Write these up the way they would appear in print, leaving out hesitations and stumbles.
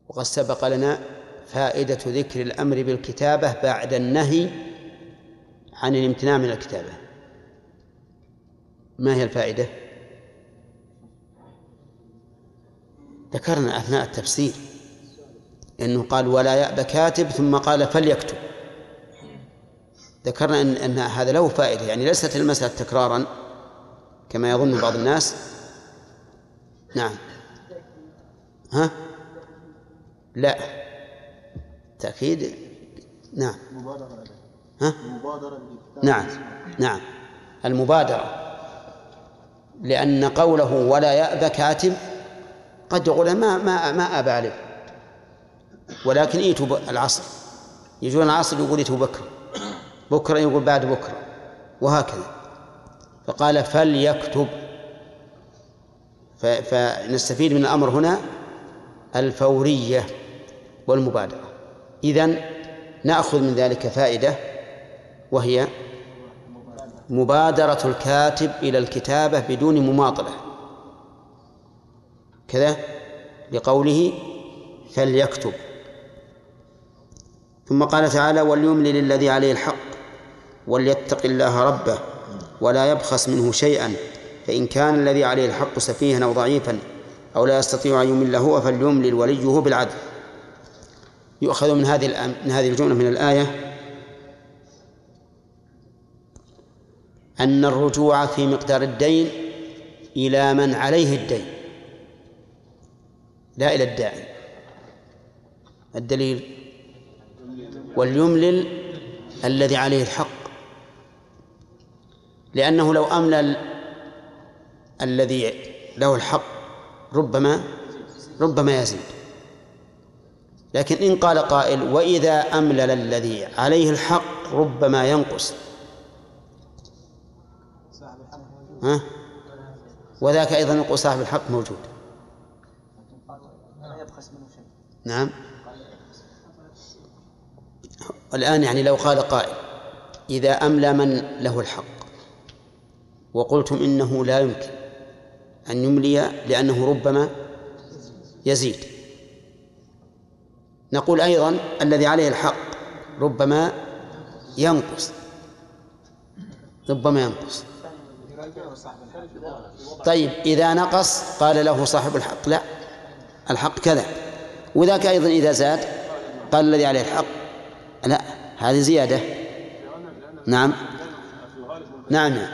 وقد سبق لنا فائدة ذكر الأمر بالكتابة بعد النهي عن الامتناع من الكتابة. ما هي الفائدة؟ ذكرنا أثناء التفسير أنه قال ولا يأبى كاتب ثم قال فليكتب. ذكرنا أن هذا له فائدة، يعني ليست المسألة تكرارا كما يظن بعض الناس. نعم. ها؟ لا، تأكيد. نعم. ها؟ نعم، نعم، المبادرة، لأن قوله ولا يأبى كاتب قد يقول ما أبى عليه، ولكن ائتوا العصر، يجون العصر يقول ائتوا بكرة، بكرة يقول بعد بكرة، وهكذا. فقال فليكتب، فنستفيد من الأمر هنا الفورية والمبادرة. إذن نأخذ من ذلك فائدة، وهي مبادرة الكاتب إلى الكتابة بدون مماطلة كذا، لقوله فليكتب. ثم قال تعالى وليملل الذي عليه الحق وليتق الله ربه ولا يبخس منه شيئا فإن كان الذي عليه الحق سفيها أو ضعيفا أو لا يستطيع أن يمل هو فليملل وليه بالعدل. يؤخذ من هذه الجملة من الآية أن الرجوع في مقدار الدين إلى من عليه الدين لا إلى الداعي. الدليل وليملل الذي عليه الحق، لأنه لو أملل الذي له الحق ربما يزيد. لكن إن قال قائل وإذا أملل الذي عليه الحق ربما ينقص، وذاك أيضا يقول صاحب الحق موجود. نعم. الآن يعني لو قال قائل إذا أملى من له الحق وقلتم إنه لا يمكن أن يملي لأنه ربما يزيد، نقول أيضا الذي عليه الحق ربما ينقص. طيب إذا نقص قال له صاحب الحق لا، الحق كذا، وذاك أيضا إذا زاد قال الذي عليه الحق لا، هذه زيادة. نعم، نعم، نعم.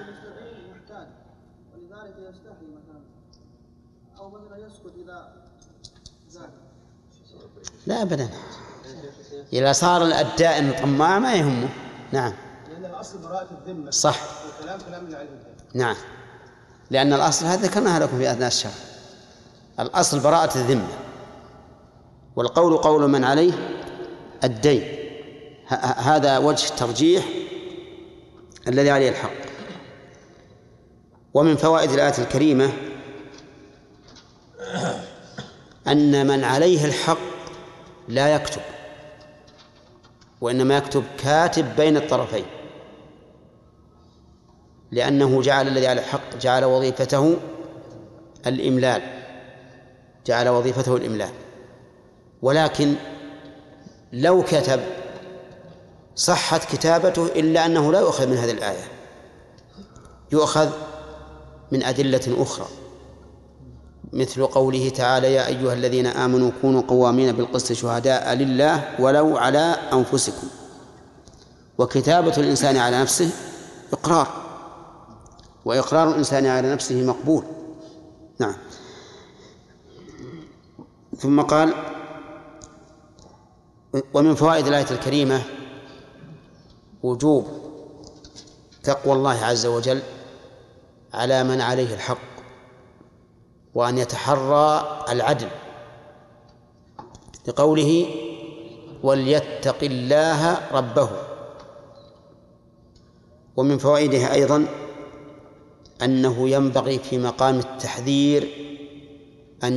لا أبدا، إذا صار الدائن طماع ما يهمه. نعم، لأن الأصل براءة الذمة. صح، والكلام من علم الذمة. نعم، لأن الأصل هذا ذكرناها لكم في أثناء الشرح، الأصل براءة الذمة، والقول قول من عليه الدين. هذا وجه ترجيح الذي عليه الحق. ومن فوائد الآية الكريمة أن من عليه الحق لا يكتب، وإنما يكتب كاتب بين الطرفين، لأنه جعل الذي على الحق جعل وظيفته الإملال. ولكن لو كتب صحت كتابته، إلا أنه لا يؤخذ من هذه الآية، يؤخذ من أدلة أخرى، مثل قوله تعالى يا أيها الذين آمنوا كونوا قوامين بالقسط شهداء لله ولو على أنفسكم. وكتابة الإنسان على نفسه إقرار، وإقرار الإنسان على نفسه مقبول. نعم. ثم قال ومن فوائد الآية الكريمة وجوب تقوى الله عز وجل على من عليه الحق، وأن يتحرى العدل، لقوله وليتق الله ربه. ومن فوائدها أيضا أنه ينبغي في مقام التحذير أن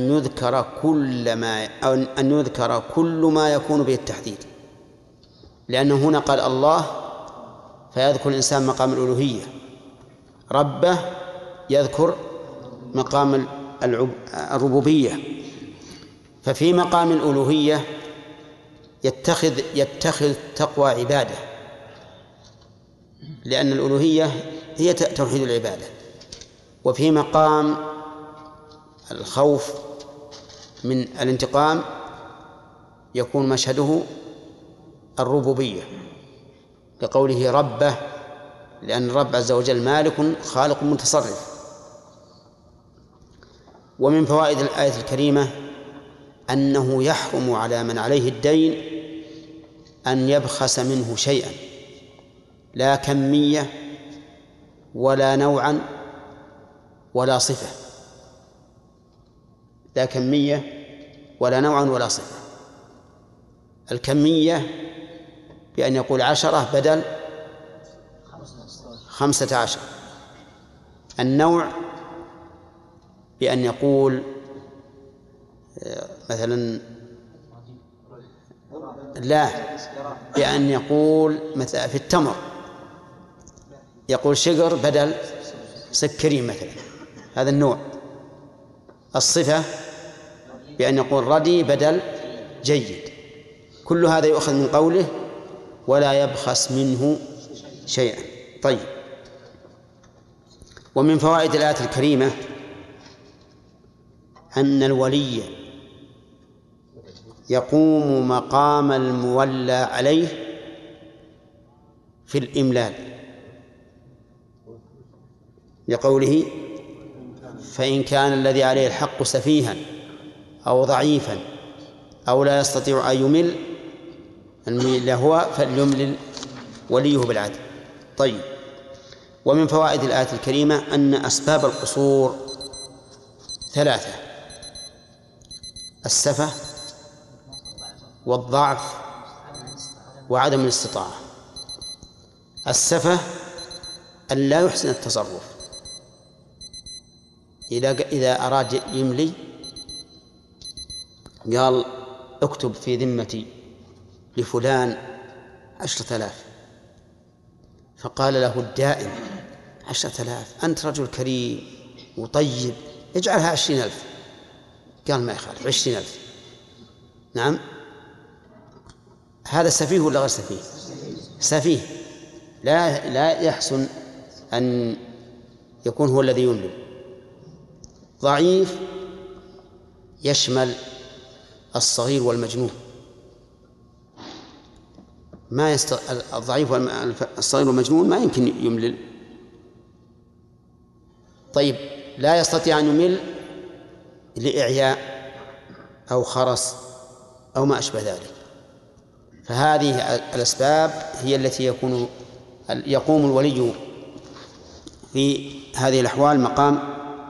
يذكر كل ما يكون به التحديد، لأنه هنا قال الله فيذكر الإنسان مقام الألوهية، ربه يذكر مقام الربوبية، ففي مقام الألوهية يتخذ تقوى عبادة، لأن الألوهية هي توحيد العبادة. وفي مقام الخوف من الانتقام يكون مشهده الربوبية لقوله ربه، لأن الرب عز وجل مالك خالق متصرف. ومن فوائد الآية الكريمة أنه يحرم على من عليه الدين أن يبخس منه شيئا، لا كمية ولا نوعا ولا صفة، لا كمية ولا نوعا ولا صفة. الكمية بأن يقول 10 بدل 15. النوع بأن يقول مثلا لا، بأن يقول مثلا في التمر يقول شجر بدل سكرين مثلا، هذا النوع. الصفة بأن يقول ردي بدل جيد. كل هذا يؤخذ من قوله ولا يبخس منه شيئا. طيب، ومن فوائد الآية الكريمة أن الولي يقوم مقام المولى عليه في الإملال، لقوله فإن كان الذي عليه الحق سفيها أو ضعيفا أو لا يستطيع أن يمل هو فليملل وليه بالعدل. طيب، ومن فوائد الآية الكريمة أن أسباب القصور 3: السفة والضعف وعدم الاستطاعة. السفة أن لا يحسن التصرف، إذا أراد يملي قال اكتب في ذمتي لفلان 10,000، فقال له الدائن 10,000 أنت رجل كريم وطيب اجعلها 20,000، قال ما يخالف 20,000. نعم، هذا سفيه ولا غير سفيه؟ سفيه، لا يحسن أن يكون هو الذي يملي. ضعيف يشمل الصغير والمجنون، الضعيف والصغير والمجنون ما يمكن يملل. طيب، لا يستطيع أن يمل لإعياء أو خرس أو ما أشبه ذلك. فهذه الأسباب هي التي يقوم الولي في هذه الأحوال مقام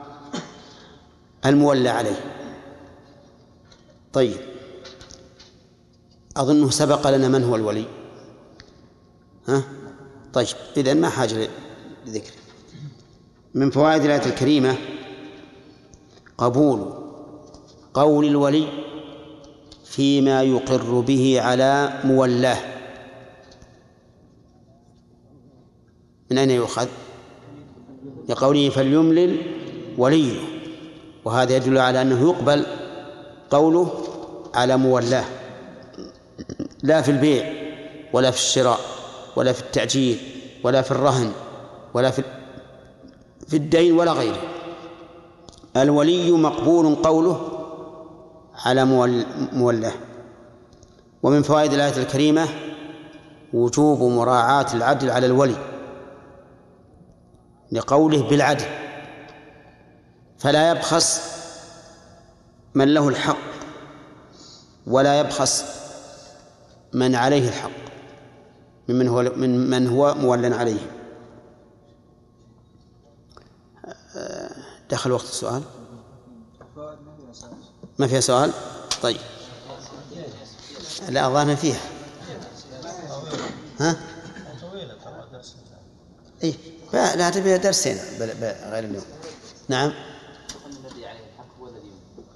المولى عليه. طيب، أظنه سبق لنا من هو الولي. طيب، إذن ما حاجة لذكر. من فوائد الآية الكريمة قبول قول الولي فيما يقر به على مولاه. من أين يؤخذ؟ لقوله فليملل وليه، وهذا يدل على أنه يقبل قوله على مولاه، لا في البيع ولا في الشراء ولا في التأجيل ولا في الرهن ولا في الدين ولا غيره. الولي مقبول قوله على مولاه. ومن فوائد الآية الكريمة وجوب مراعاة العدل على الولي، لقوله بالعدل، فلا يبخس من له الحق ولا يبخس من عليه الحق من هو مولى عليه. دخل وقت السؤال؟ ما فيها سؤال؟ طيب، لا أظن فيها. إيه، لا تبي درسين غير اليوم. نعم. الذي عليه الحق هو الذي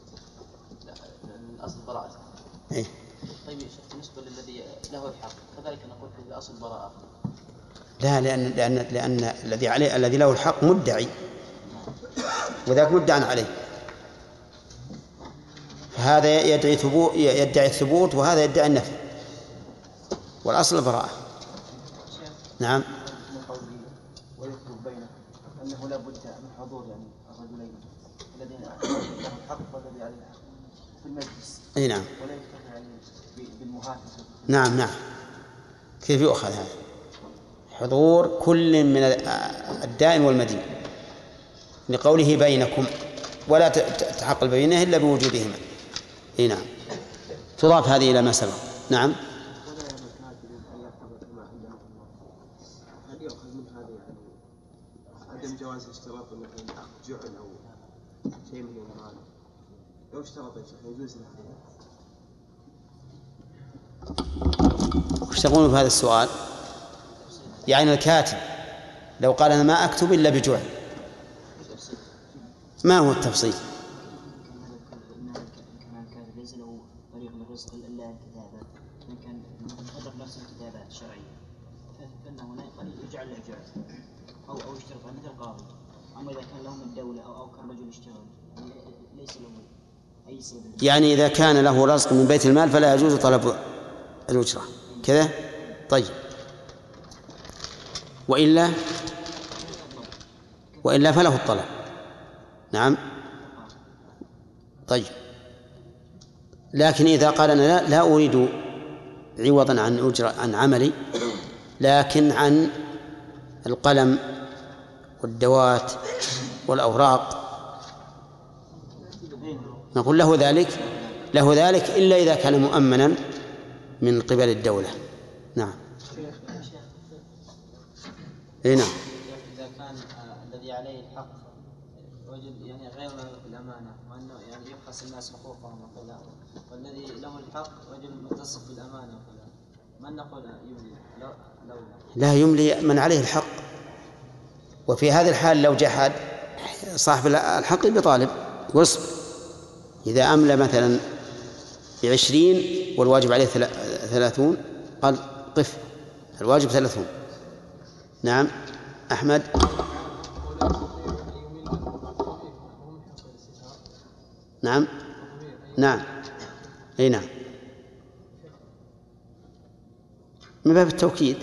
الأصل براءة. إيه. طيب، بالنسبة للذي له الحق كذلك نقول في الأصل براءة. لا، لأن الذي له الحق مدعي، وذاك مدعى عليه، هذا يدعي الثبوت وهذا يدعي النفي، والأصل البراءة. نعم. من قوله ويكتب بينه أنه لا بد من حضور يعني الرجلين الذين لهم الحق والذي عليه الحق في المجلس. أي نعم. ولا يكتفى يعني بالمهاتفة. نعم نعم. كيف يؤخذ هذا؟ حضور كل من الدائم والمدين لقوله بينكم، ولا تحقق بينه إلا بوجودهما. أي نعم. تضاف هذه إلى ما سبق. نعم. هل يؤخذ من هذا يعني عدم جواز اشتراط مثلا أخذ جعل أو شيء من المال؟ لو اشترط يا شيخ يجوز له؟ وش تقولون في هذا السؤال؟ يعني الكاتب لو قال أنا ما أكتب إلا بجعل، ما هو التفصيل؟ كان الكاتب ليس له طريق من الرزق إلا الكتابة، إن كان يقدر نفس الكتابات الشرعية فإنه يجعل له جعل أو يشترط مثل القاضي. أما إذا كان لهم الدولة أو كان رجل يشتغل ليس له أي سبب. يعني إذا كان له رزق من بيت المال فلا يجوز طلب الأجرة كذا. طيب، وإلا فله الطلب. نعم. طيب، لكن إذا قال أنا لا أريد عوضا عن أجرة عن عملي، لكن عن القلم والدوات والأوراق، نقول له ذلك إلا إذا كان مؤمنا من قبل الدولة. نعم. نعم. إذا كان الذي عليه الحق وجد يعني غير الأمانة وأنه يعني يبخس الناس حقوقهم وكذا، والذي له الحق رجل متصف بالأمانة وكذا، ما نقول يملي لا يملي من عليه الحق. وفي هذه الحال لو جحد صاحب الحق بطالب واصبر. إذا أملى مثلا ب20 والواجب عليه 30 قال قف، الواجب 30. نعم. أحمد. نعم نعم. أي نعم، من باب التوكيد.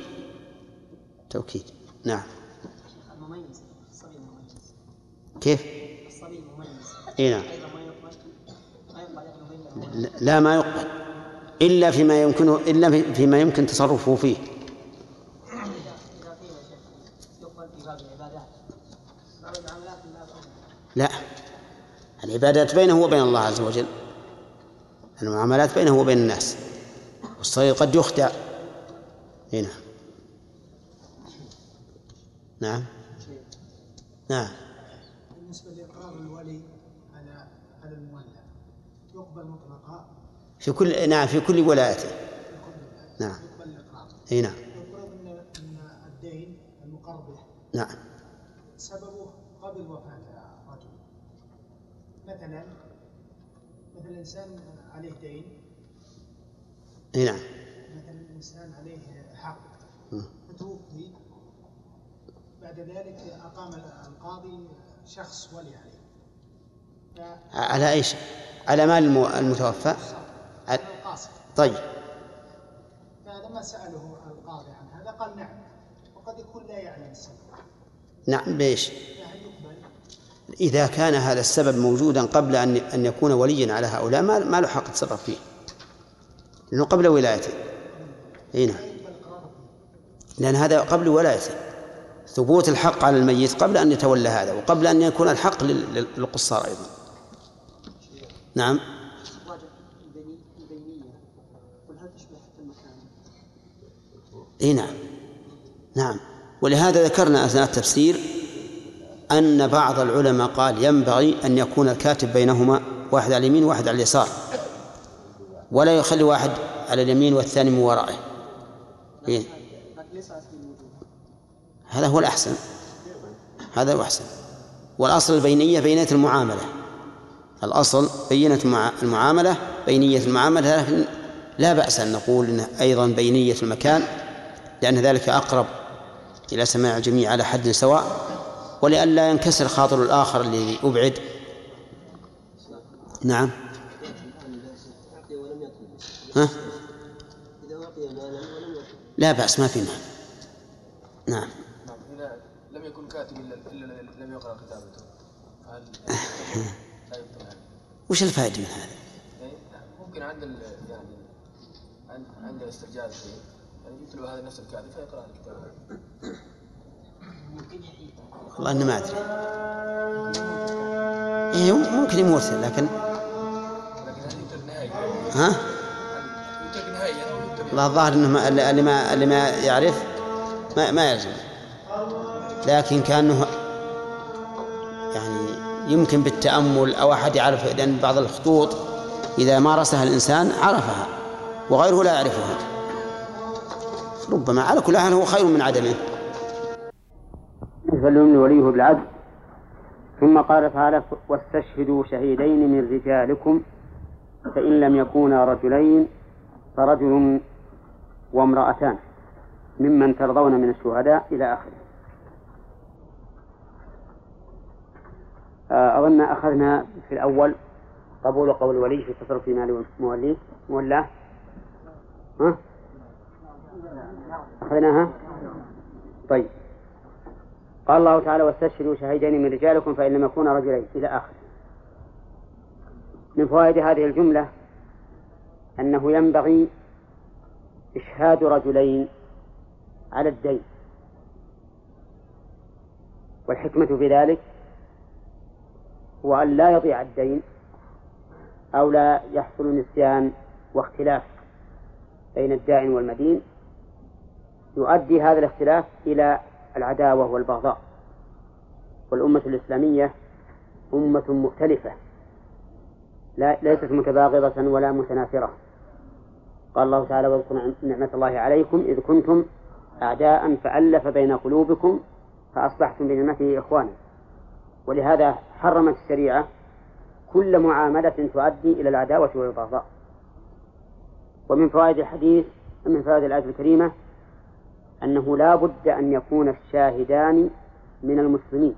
نعم. المميز الصبي مميز. كيف؟ الصبي مميز. أي نعم. لا ما يقبل إلا فيما يمكن تصرفه فيه. لا، العبادات بينه وبين الله عز وجل، المعاملات بينه وبين الناس، والصغير قد يخدع. هنا. نعم. بالنسبة لإقرار الولي على المولى يقبل مطلقا في كل ولايته. نعم. يقبل الإقرار. هنا. يقرر أن الدين المقر به نعم سببه قبل وفاة الرجل. مثلا إنسان عليه دين. نعم. مثلا إنسان عليه حق فتوفي، بعد ذلك أقام القاضي شخص ولي عليه. على أي شيء؟ على مال المتوفى؟ على القاصد. طيب. فلما سأله القاضي عن هذا قال نعم، وقد يكون لا يعلم السبب. نعم بإيش؟ إذا كان هذا السبب موجودا قبل أن يكون وليا على هؤلاء ما له حق يتصرف فيه، لأنه قبل ولايته. هنا. لأن هذا قبل ولايته، ثبوت الحق على الميت قبل أن يتولى هذا، وقبل أن يكون الحق للقصار أيضا. نعم. نعم. ولهذا ذكرنا أثناء التفسير أن بعض العلماء قال ينبغي أن يكون الكاتب بينهما واحد على اليمين وواحد على اليسار، ولا يخلي واحد على اليمين والثاني من ورائه. هذا هو الأحسن، هذا هو الأحسن. والأصل البينية بينية المعاملة، الأصل بينة المعاملة بينية المعاملة، لكن لا بأس أن نقول إنه أيضا بينية المكان، لأن ذلك أقرب إلى سماع الجميع على حد سواء، ولئلا ينكسر خاطر الآخر الذي أبعد. نعم. ها؟ إذا أعطي مالا ولم يكن لا بأس، ما في مال. نعم. إذا لم يكن كاتب إلا لم يقرأ كتابته فهل لا يبطل هذا؟ وش الفائدة من هذا؟ ممكن عند استرجاع الشيء يعني يطلب هذا نفس الكاتب فيقرأ الكتاب. والله أنا ما أدري. إيه ممكن يموت لكن هذه يترك نهائيا. ها؟ يترك نهائيا. الله الظاهر إنه اللي ما يعرف ما يلزم، لكن كأنه يعني يمكن بالتأمل أو أحد يعرف، لأن بعض الخطوط إذا مارسها الإنسان عرفها وغيره لا يعرفها، ربما على كل حال هو خير من عدمه. فليملي وليه بالعدل. ثم قال تعالى: واستشهدوا شهيدين من رجالكم فإن لم يكونا رجلين فرجل وامرأتان ممن ترضون من الشهداء إلى آخره. أظن أخذنا في الأول قبول قول الولي في التصرف في مال مولاه. ها؟ أخذناها؟ طيب. قال الله تعالى: واستشهدوا شهيدين من رجالكم فإن لم يكونا رجلين إلى آخره. من فوائد هذه الجملة أنه ينبغي إشهاد رجلين على الدين، والحكمة في ذلك هو أن لا يضيع الدين أو لا يحصل نسيان واختلاف بين الدائن والمدين يؤدي هذا الاختلاف إلى العداوة والبغضاء. والأمة الإسلامية أمة مختلفة ليست متباغضة ولا متنافرة. قال الله تعالى: واذكروا نعمة الله عليكم إذ كنتم أعداء فألف بين قلوبكم فأصبحتم بنعمته إخوانا. ولهذا حرمت الشريعة كل معاملة تؤدي إلى العداوة والبغضاء. ومن فوائد الحديث من فوائد الآية الكريمة أنه لا بد أن يكون الشاهدان من المسلمين،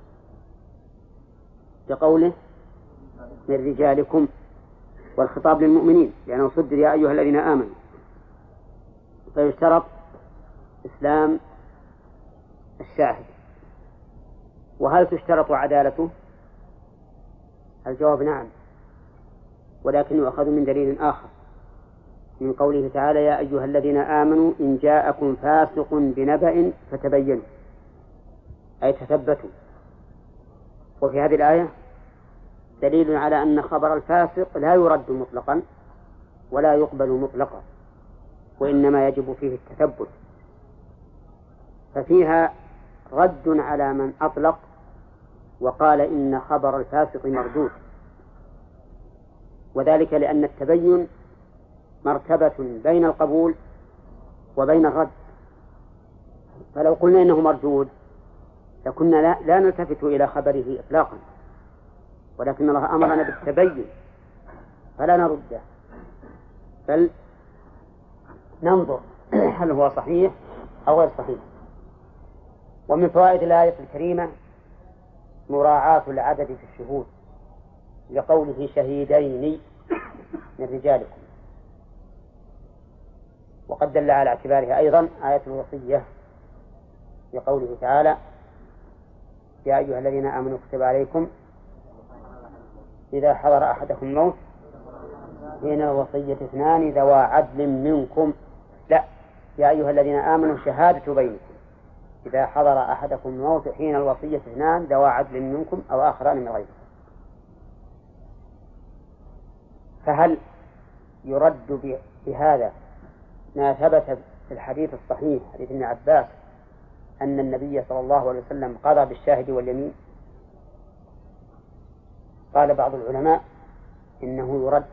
كقوله: من رجالكم، والخطاب للمؤمنين لأنه صدر يا أيها الذين آمنوا. فيشترط إسلام الشاهد. وهل تشترط عدالته؟ الجواب نعم، ولكن يؤخذ من دليل آخر من قوله تعالى: يا أيها الذين آمنوا إن جاءكم فاسق بنبأ فتبينوا، أي تثبتوا. وفي هذه الآية دليل على أن خبر الفاسق لا يرد مطلقا ولا يقبل مطلقا، وإنما يجب فيه التثبت. ففيها رد على من أطلق وقال إن خبر الفاسق مردود، وذلك لأن التبين مرتبة بين القبول وبين الرد. فلو قلنا إنه مردود لكنا لا نلتفت إلى خبره إطلاقا، ولكن الله أمرنا بالتبين فلا نرده، بل ننظر هل هو صحيح أو غير صحيح. ومن فوائد الآية الكريمة مراعاة العدد في الشهود، لقوله: شهيدين من رجالكم. وقد دل على اعتبارها أيضا آية الوصية لقوله تعالى: يا أيها الذين آمنوا كتب عليكم إذا حضر أحدكم الموت حين الوصية اثنان ذوى عدل منكم. لا، يا أيها الذين آمنوا شهادة بينكم إذا حضر أحدكم الموت حين الوصية اثنان ذوى عدل منكم أو آخران من غيركم. فهل يرد بهذا ما ثبت في الحديث الصحيح حديث ابن عباس أن النبي صلى الله عليه وسلم قضى بالشاهد واليمين؟ قال بعض العلماء إنه يرد،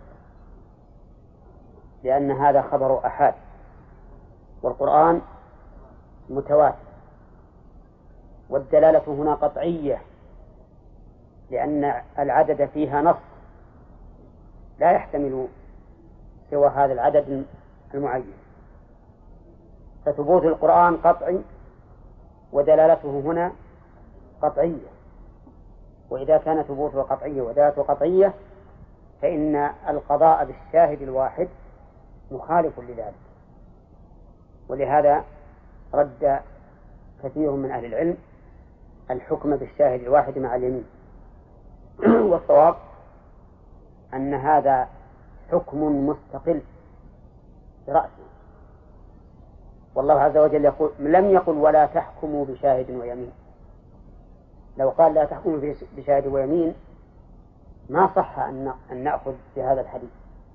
لأن هذا خبر أحاد، والقرآن متواتر، والدلالة هنا قطعية، لأن العدد فيها نص لا يحتمل سوى هذا العدد المعين. فثبوت القرآن قطعي ودلالته هنا قطعية، وإذا كان ثبوته قطعية ودلالته قطعية فإن القضاء بالشاهد الواحد مخالف لذلك. ولهذا رد كثير من أهل العلم الحكم بالشاهد الواحد مع اليمين. والصواب أن هذا حكم مستقل برأسه. والله عز وجل يقول لم يقل ولا تحكموا بشاهد ويمين. لو قال لا تحكموا بشاهد ويمين ما صح أن نأخذ بهذا الحديث،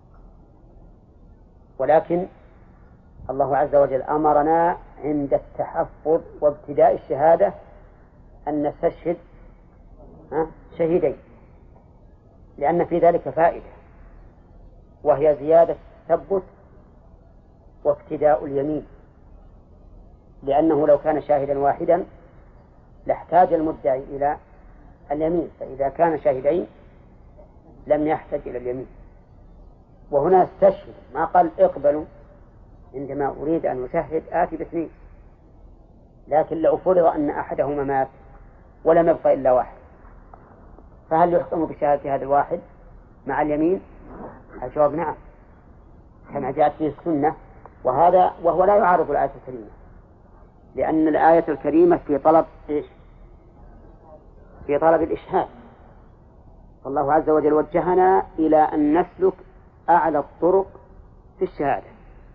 ولكن الله عز وجل أمرنا عند التحفظ وابتداء الشهادة أن نستشهد شهيدين، لأن في ذلك فائدة، وهي زيادة التثبت وابتداء اليمين. لأنه لو كان شاهدا واحدا لاحتاج المدعي إلى اليمين، فإذا كان شاهدين لم يحتاج إلى اليمين. وهنا استشهد، ما قال اقبلوا عندما أريد أن أشهد آتي باثنين. لكن لو فرض أن أحدهما مات ولم يبقى إلا واحد، فهل يحكم بشهادة هذا الواحد مع اليمين؟ الجواب نعم، كما جاءت به السنة. وهو لا يعارض الآية الكريمة، لأن الآية الكريمة في طلب إيش؟ في طلب الإشهاد. فالله عز وجل وجهنا إلى أن نسلك أعلى الطرق في الشهادة.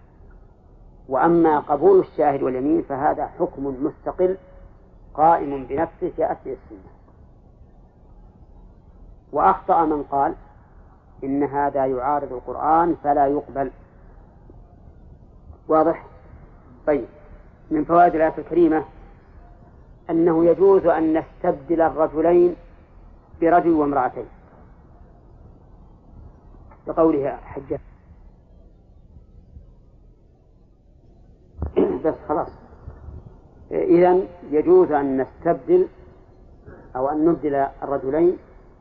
وأما قبول الشاهد واليمين فهذا حكم مستقل قائم بنفسه جاءت به السنة. وأخطأ من قال إن هذا يعارض القرآن فلا يقبل. واضح؟ طيب، من فوائد الآية الكريمة أنه يجوز أن نستبدل الرجلين برجل وامرأتين، بقولها حجة. بس خلاص، إذن يجوز أن نستبدل أو أن نبدل الرجلين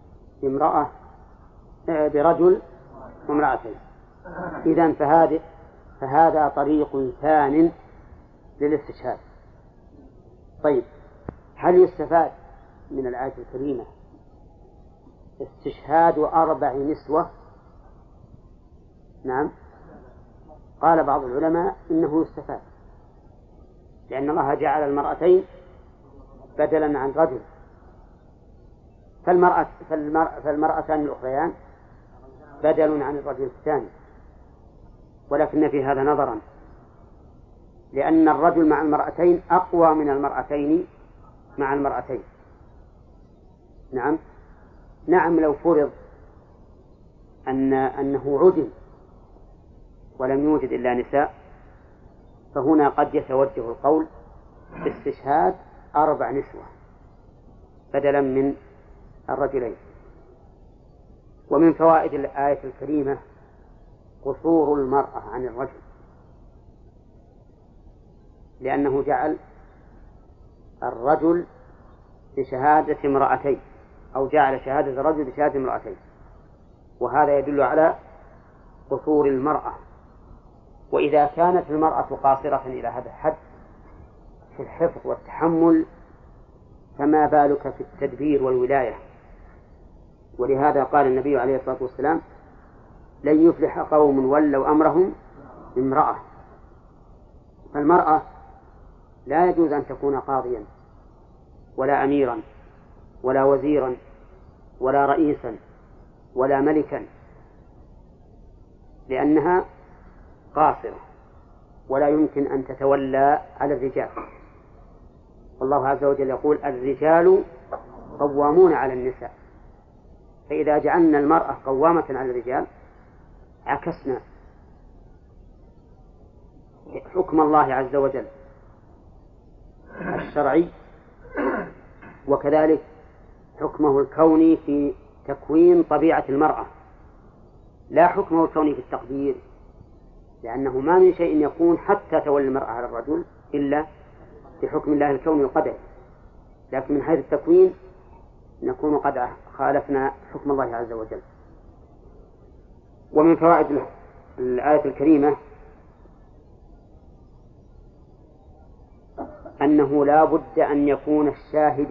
برجل وامرأتين. إذن فهذا طريق ثان للاستشهاد. طيب، هل يستفاد من الآية الكريمة استشهاد 4 نسوة؟ نعم، قال بعض العلماء إنه يستفاد، لأن الله جعل المرأتين بدلا عن رجل، فالمرأتان الأخريان بدل عن الرجل الثاني. ولكن في هذا نظرا، لأن الرجل مع المرأتين أقوى من المرأتين مع المرأتين. نعم، لو فرض أنه عدل ولم يوجد إلا نساء، فهنا قد يتوجه القول باستشهاد 4 نسوة بدلا من الرجلين. ومن فوائد الآية الكريمة قصور المرأة عن الرجل، لأنه جعل الرجل بشهادة امرأتين، أو جعل شهادة الرجل بشهادة امرأتين، وهذا يدل على قصور المرأة. وإذا كانت المرأة قاصرة إلى هذا الحد في الحفظ والتحمل، فما بالك في التدبير والولاية. ولهذا قال النبي عليه الصلاة والسلام لن يفلح قوم ولوا أمرهم امرأة. فالمرأة لا يجوز أن تكون قاضيا ولا أميرا ولا وزيرا ولا رئيسا ولا ملكا، لأنها قاصرة ولا يمكن أن تتولى على الرجال. والله عز وجل يقول الرجال قوامون على النساء. فإذا جعلنا المرأة قوامة على الرجال عكسنا حكم الله عز وجل الشرعي، وكذلك حكمه الكوني في تكوين طبيعة المرأة، لا حكمه الكوني في التقدير، لأنه ما من شيء يكون حتى تولي المرأة على الرجل إلا بحكم الله الكوني القدري. لكن من حيث التكوين نكون قد خالفنا حكم الله عز وجل. ومن فوائد الآية الكريمة أنه لا بد أن يكون الشاهد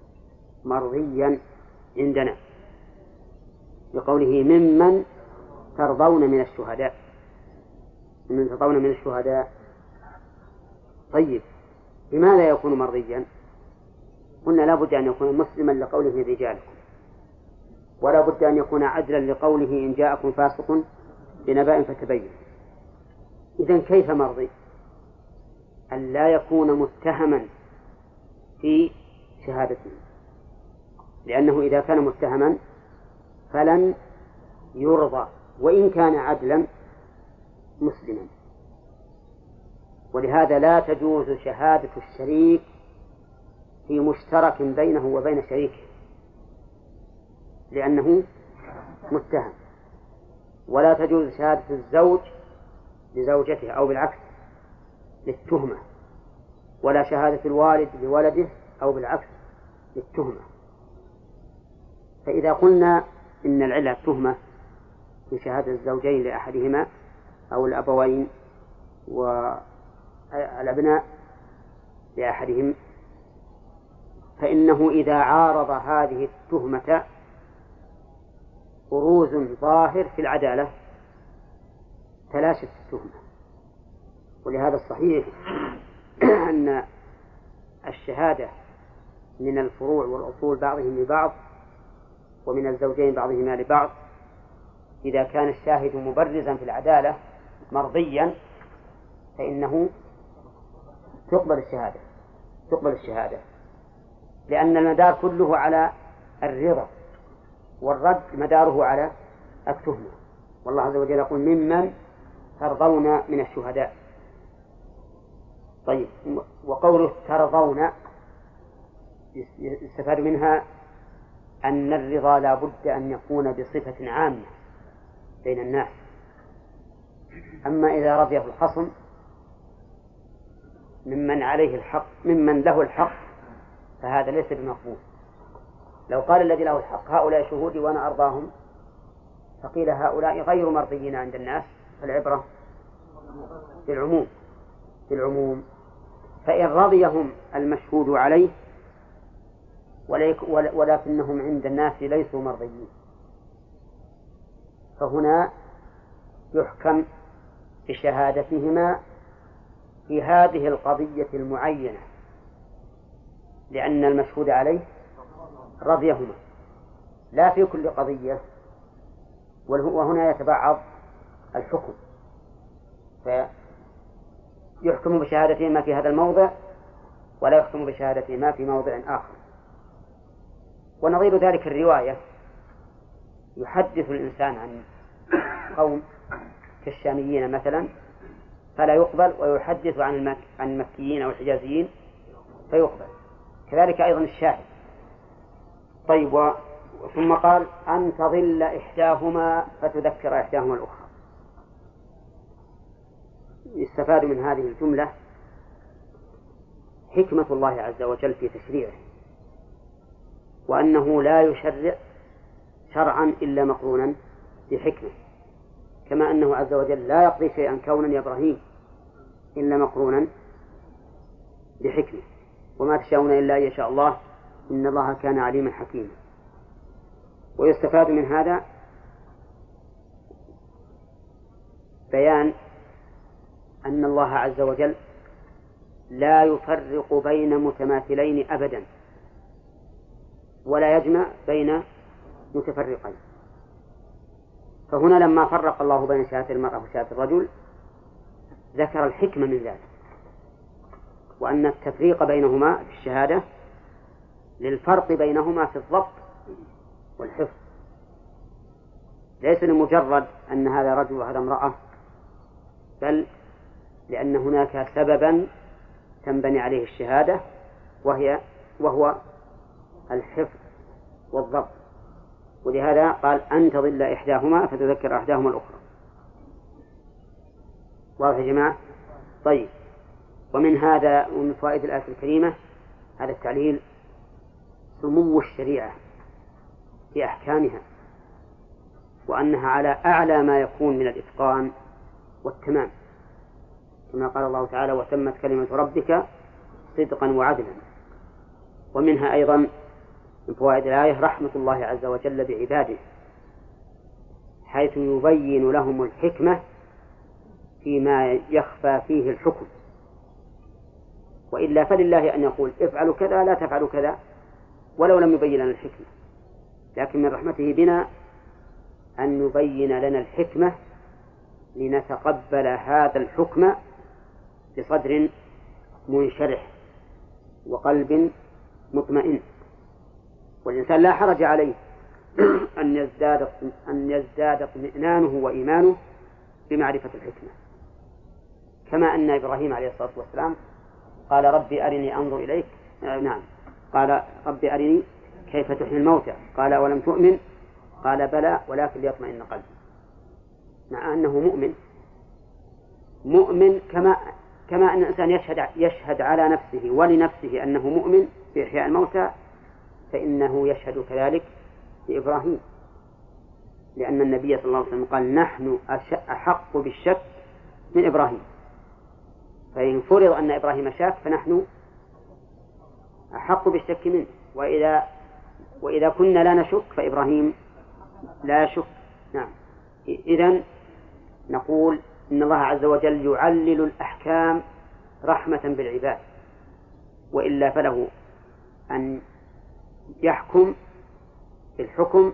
مرضيا عندنا، بقوله ممن ترضون من الشهداء، ممن ترضون من الشهداء. طيب لماذا يكون مرضيا؟ قلنا لا بد أن يكون مسلما لقوله رجالكم، ولا بد أن يكون عدلا لقوله إن جاءكم فاسق بنبأ فتبين. إذن كيف مرضي؟ أن لا يكون متهما في شهادته، لأنه إذا كان متهما فلن يرضى وإن كان عدلا مسلما. ولهذا لا تجوز شهادة الشريك في مشترك بينه وبين شريكه لأنه متهم، ولا تجوز شهادة الزوج لزوجته أو بالعكس للتهمة، ولا شهادة الوالد لولده أو بالعكس للتهمة. فإذا قلنا إن العلة التهمة في شهادة الزوجين لأحدهما أو الأبوين والأبناء لأحدهم، فإنه إذا عارض هذه التهمة بروز ظاهر في العدالة تلاشت التهمة. ولهذا الصحيح أن الشهادة من الفروع والأصول بعضهم لبعض ومن الزوجين بعضهما لبعض إذا كان الشاهد مبرزا في العدالة مرضيا فإنه تقبل الشهادة لأن المدار كله على الرضا، والرد مداره على التهمة. والله عز وجل يقول ممن ترضون من الشهداء. طيب وقوله ترضون يستفاد منها أن الرضا لا بد أن يكون بصفة عامة بين الناس، أما إذا رضيه الخصم ممن عليه الحق ممن له الحق فهذا ليس بمقبول. لو قال الذي له الحق هؤلاء شهودي وأنا أرضاهم فقيل هؤلاء غير مرضيين عند الناس، فالعبرة بالعموم. فإن رضيهم المشهود عليه ولكنهم عند الناس ليسوا مرضيين فهنا يحكم بشهادتهما في هذه القضية المعينة لأن المشهود عليه رضيهما لا في كل قضية، وهنا يتبعض الحكم فيحكم بشهادتهما في هذا الموضع ولا يحكم بشهادتهما في موضع آخر. ونظير ذلك الرواية يحدث الإنسان عن قوم كالشاميين مثلا فلا يقبل، ويحدث عن المكيين أو الحجازيين فيقبل، كذلك أيضا الشاهد. طيب ثم قال أن تضل إحداهما فتذكر إحداهما الأخرى. يستفاد من هذه الجملة حكمة الله عز وجل في تشريعه، وأنه لا يشرع شرعا إلا مقرونا بحكمة، كما أنه عز وجل لا يقضي شيئا كونا يا إبراهيم إلا مقرونا بحكمة، وما تشاءون إلا أن يشاء الله إن الله كان عليما حكيما. ويستفاد من هذا بيان أن الله عز وجل لا يفرق بين متماثلين أبدا ولا يجمع بين متفرقين. فهنا لما فرق الله بين شهادة المرأة وشهادة الرجل ذكر الحكمة من ذلك، وأن التفريق بينهما في الشهادة للفرق بينهما في الضبط والحفظ، ليس لمجرد أن هذا رجل وهذا امرأة، بل لأن هناك سببا تنبني عليه الشهادة وهو الحفظ والضبط. ولهذا قال أن تضل إحداهما فتذكر إحداهما الأخرى. واضح يا جماعة؟ طيب، ومن هذا ومن فوائد الآية الكريمة هذا التعليل سمو الشريعة في أحكامها، وأنها على أعلى ما يكون من الإتقان والتمام، كما قال الله تعالى وتمت كلمة ربك صدقا وعدلا. ومنها أيضا من فوائد الآية رحمة الله عز وجل بعباده، حيث يبين لهم الحكمة فيما يخفى فيه الحكم، وإلا فلله أن يقول افعلوا كذا لا تفعلوا كذا ولو لم يبين لنا الحكمة، لكن من رحمته بنا أن يبين لنا الحكمة لنتقبل هذا الحكم بصدر منشرح وقلب مطمئن. والإنسان لا حرج عليه أن يزداد اطمئنانه وإيمانه بمعرفة الحكمة، كما أن إبراهيم عليه الصلاة والسلام قال ربي أرني أنظر إليك، نعم، قال ربي أرني كيف تحيي الموتى، قال ولم تؤمن، قال بلى ولكن ليطمئن قلبي، مع أنه مؤمن كما أن الإنسان يشهد على نفسه ولنفسه أنه مؤمن بإحياء الموتى، فإنه يشهد كذلك لإبراهيم، لأن النبي صلى الله عليه وسلم قال نحن أحق بالشك من إبراهيم، فإن فرض أن إبراهيم شاك فنحن أحق بالشك منه، وإذا كنا لا نشك فإبراهيم لا يشك. نعم. إذن نقول إن الله عز وجل يعلل الأحكام رحمة بالعباد، وإلا فله أن يحكم بالحكم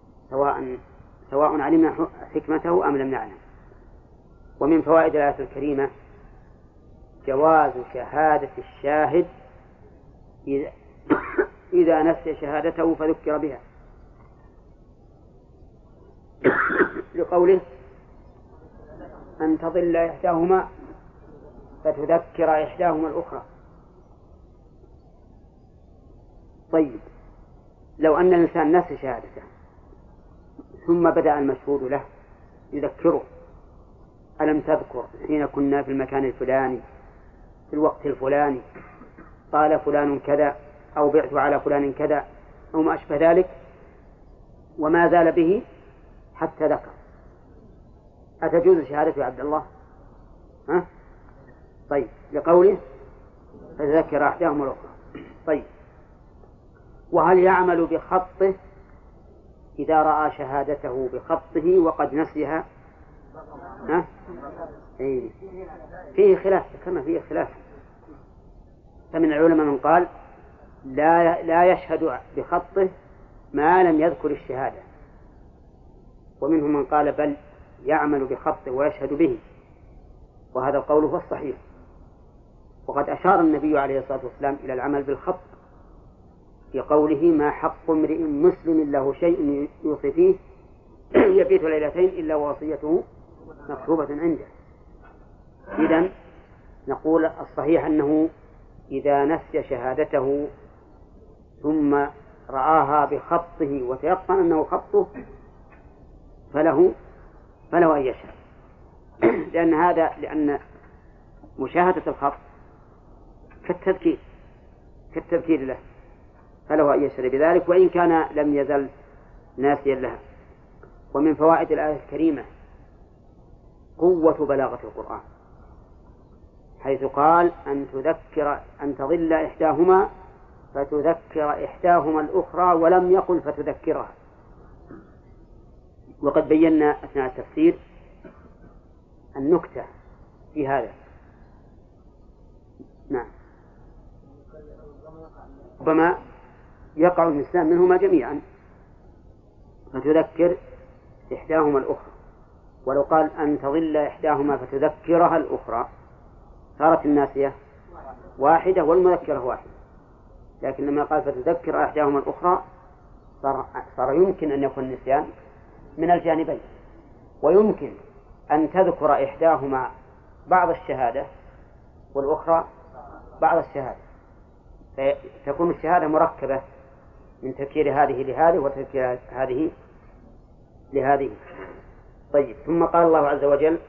سواء علمنا حكمته أم لم نعلم. ومن فوائد الآية الكريمة جواز شهادة الشاهد إذا نسي شهادته فذكر بها، لقوله أن تضل إحداهما فتذكر إحداهما الأخرى. طيب، لو أن الإنسان نسي شهادته ثم بدأ المشهود له يذكره ألم تذكر حين كنا في المكان الفلاني في الوقت الفلاني قال فلان كذا أو بعت على فلان كذا أو ما أشبه ذلك، وما زال به حتى ذكر، أتجوز شهادة عبد الله؟ طيب، لقوله فذكر أحداهما الأخرى. طيب، وهل يعمل بخطه إذا رأى شهادته بخطه وقد نسيها؟ فيه خلاف، كما فيه خلاف، فمن العلماء من قال لا يشهد بخطه ما لم يذكر الشهادة، ومنهم من قال بل يعمل بخطه ويشهد به، وهذا القول هو الصحيح. وقد أشار النبي عليه الصلاة والسلام إلى العمل بالخط في قوله ما حق امرئ مسلم له شيء يوصي فيه يبيت ليلتين إلا ووصيته مكتوبة عنده. إذن نقول الصحيح أنه إذا نسي شهادته ثم رآها بخطه وتيقن أنه خطه فله أن يشهد، لأن مشاهدة الخط كالتذكير له، فله أن يشهد بذلك وإن كان لم يزل ناسيا لها. ومن فوائد الآية الكريمة قوة بلاغة القرآن، حيث قال أن تضل إحداهما فتذكر إحداهما الأخرى، ولم يقل فتذكرها. وقد بينا أثناء التفسير النكتة في هذا. نعم، ربما يقع الإنسان منهما جميعا فتذكر إحداهما الأخرى، ولو قال أن تضل إحداهما فتذكرها الأخرى صارت الناسية واحدة والمذكرة واحدة، لكن لما قال فتذكر إحداهما الأخرى صار يمكن أن يكون النسيان من الجانبين، ويمكن أن تذكر إحداهما بعض الشهادة والأخرى بعض الشهادة، فتكون الشهادة مركبة من تذكير هذه لهذه وتذكير هذه لهذه. طيب، ثم قال الله عز وجل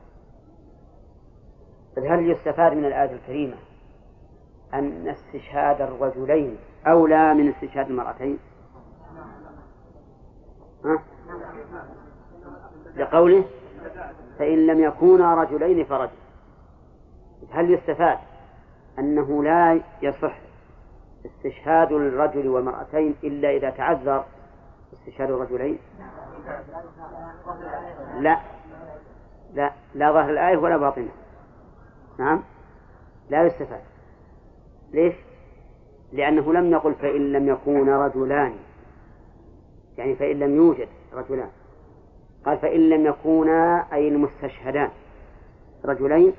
هل يستفاد من الآية الكريمة أن استشهاد الرجلين أولى من استشهاد المرأتين؟ لقوله فإن لم يكونا رجلين فرجل. هل يستفاد أنه لا يصح استشهاد الرجل والمرأتين إلا إذا تعذر استشهاد الرجلين؟ لا لا، لا ظاهر الآية ولا باطنها. نعم، لا يستفاد. ليش؟ لأنه لم يقل فإن لم يكون رجلان، يعني فإن لم يوجد رجلان، قال فإن لم يكونا أي المستشهدان رجلين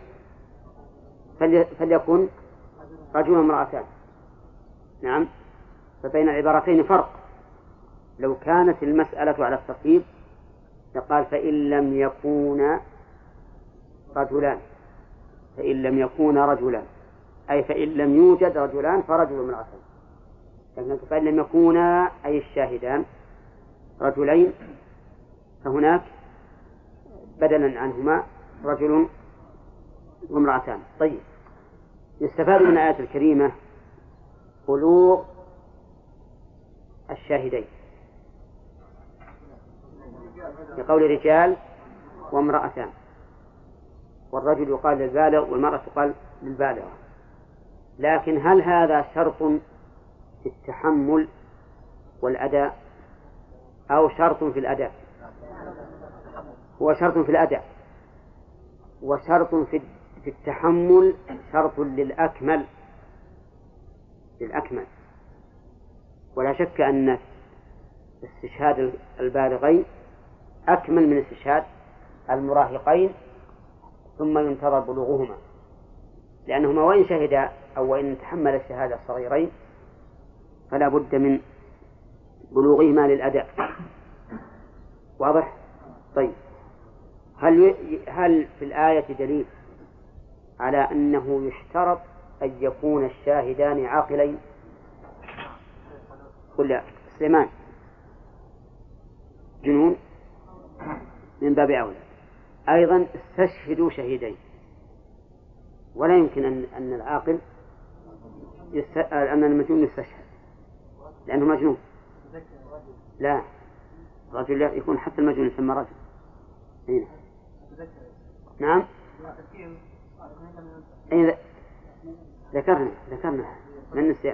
فليكن رجل وامرأتان. نعم، فبين العبارتين فرق. لو كانت المسألة على الترتيب لقال فإن لم يكونا رجلان، فإن لم يكونا رجلان أي فإن لم يوجد رجلان فرجل وامرأتان. لكن فإن لم يكونا أي الشاهدان رجلين فهناك بدلا عنهما رجل وامرأتان. طيب، يستفاد من الآية الكريمة بلوغ الشاهدين لقول رجال وامرأتان، والرجل يقال للبالغ والمرأة تقال للبالغة. لكن هل هذا شرط في التحمل والأداء أو شرط في الأداء؟ هو شرط في الأداء، وشرط في التحمل شرط للأكمل، ولا شك أن استشهاد البالغين أكمل من استشهاد المراهقين، ثم ينتظر بلوغهما، لأنهما وإن شهدا أو وإن تحمل الشهادة الصغيرين فلا بد من بلوغهما للأداء. واضح؟ طيب، هل في الآية دليل على أنه يشترط أن يكون الشاهدان عاقلين؟ قل سليمان جنون من باب أولى. أيضا استشهدوا شهيدين، ولا يمكن أن العاقل أن المجنون يستشهد لأنه مجنون. لا، رجل يكون حتى المجنون يسمى رجل. هنا. نعم، أي ذكرنا من النسيان.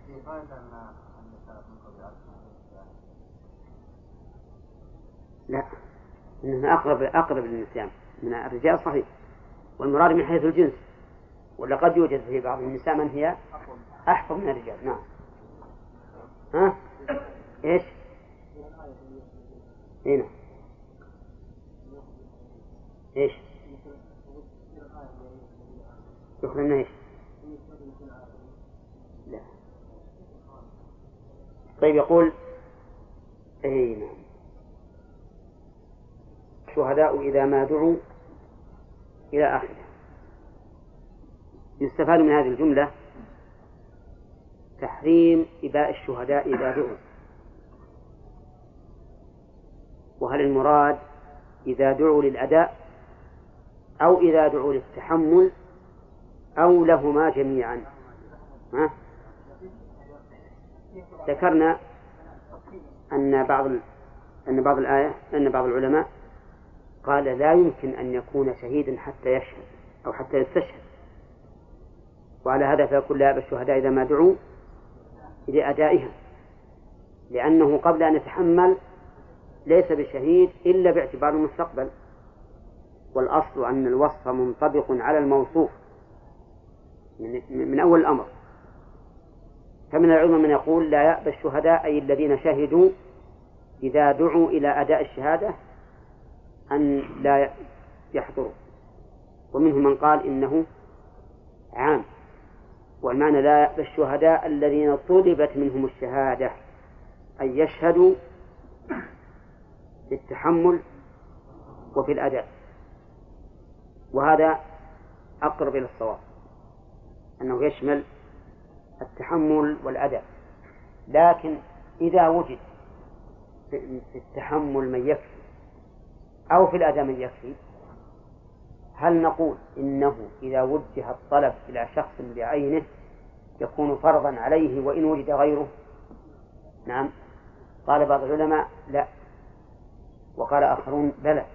لا، إنه أقرب للنسيان من الرجال صحيح، والمراد من حيث الجنس، ولا قد يوجد في بعض النساء من هي أحفظ من الرجال. نعم. ها؟ إيش؟ هنا. إيش؟ يخلنا إيش؟ لا. طيب، يقول أي نعم، الشهداء إذا ما دعوا إلى آخره. يستفاد من هذه الجملة تحريم إباء الشهداء إذا دعوا، وهل المراد إذا دعوا للأداء أو إذا دعوا للتحمل أو لهما جميعا؟ ذكرنا أن بعض العلماء قال لا يمكن أن يكون شهيدا حتى يشهد أو حتى يستشهد، وعلى هذا فيكون لا يأبى الشهداء إذا ما دعوا لأدائها، لأنه قبل أن يتحمل ليس بشهيد إلا باعتبار المستقبل، والأصل أن الوصف منطبق على الموصوف من أول الأمر. فمن العلماء من يقول لا يأبى الشهداء أي الذين شهدوا إذا دعوا إلى أداء الشهادة أن لا يحضروا، ومنهم من قال إنه عام، والمعنى لا يأبى الشهداء الذين طلبت منهم الشهادة أن يشهدوا في التحمل وفي الأداء، وهذا أقرب إلى الصواب أنه يشمل التحمل والأداء. لكن إذا وجد في التحمل من يكفي أو في الأداء من يكفي، هل نقول إنه إذا وجه الطلب إلى شخص بعينه يكون فرضا عليه وإن وجد غيره؟ نعم، قال بعض العلماء لا، وقال آخرون بلى،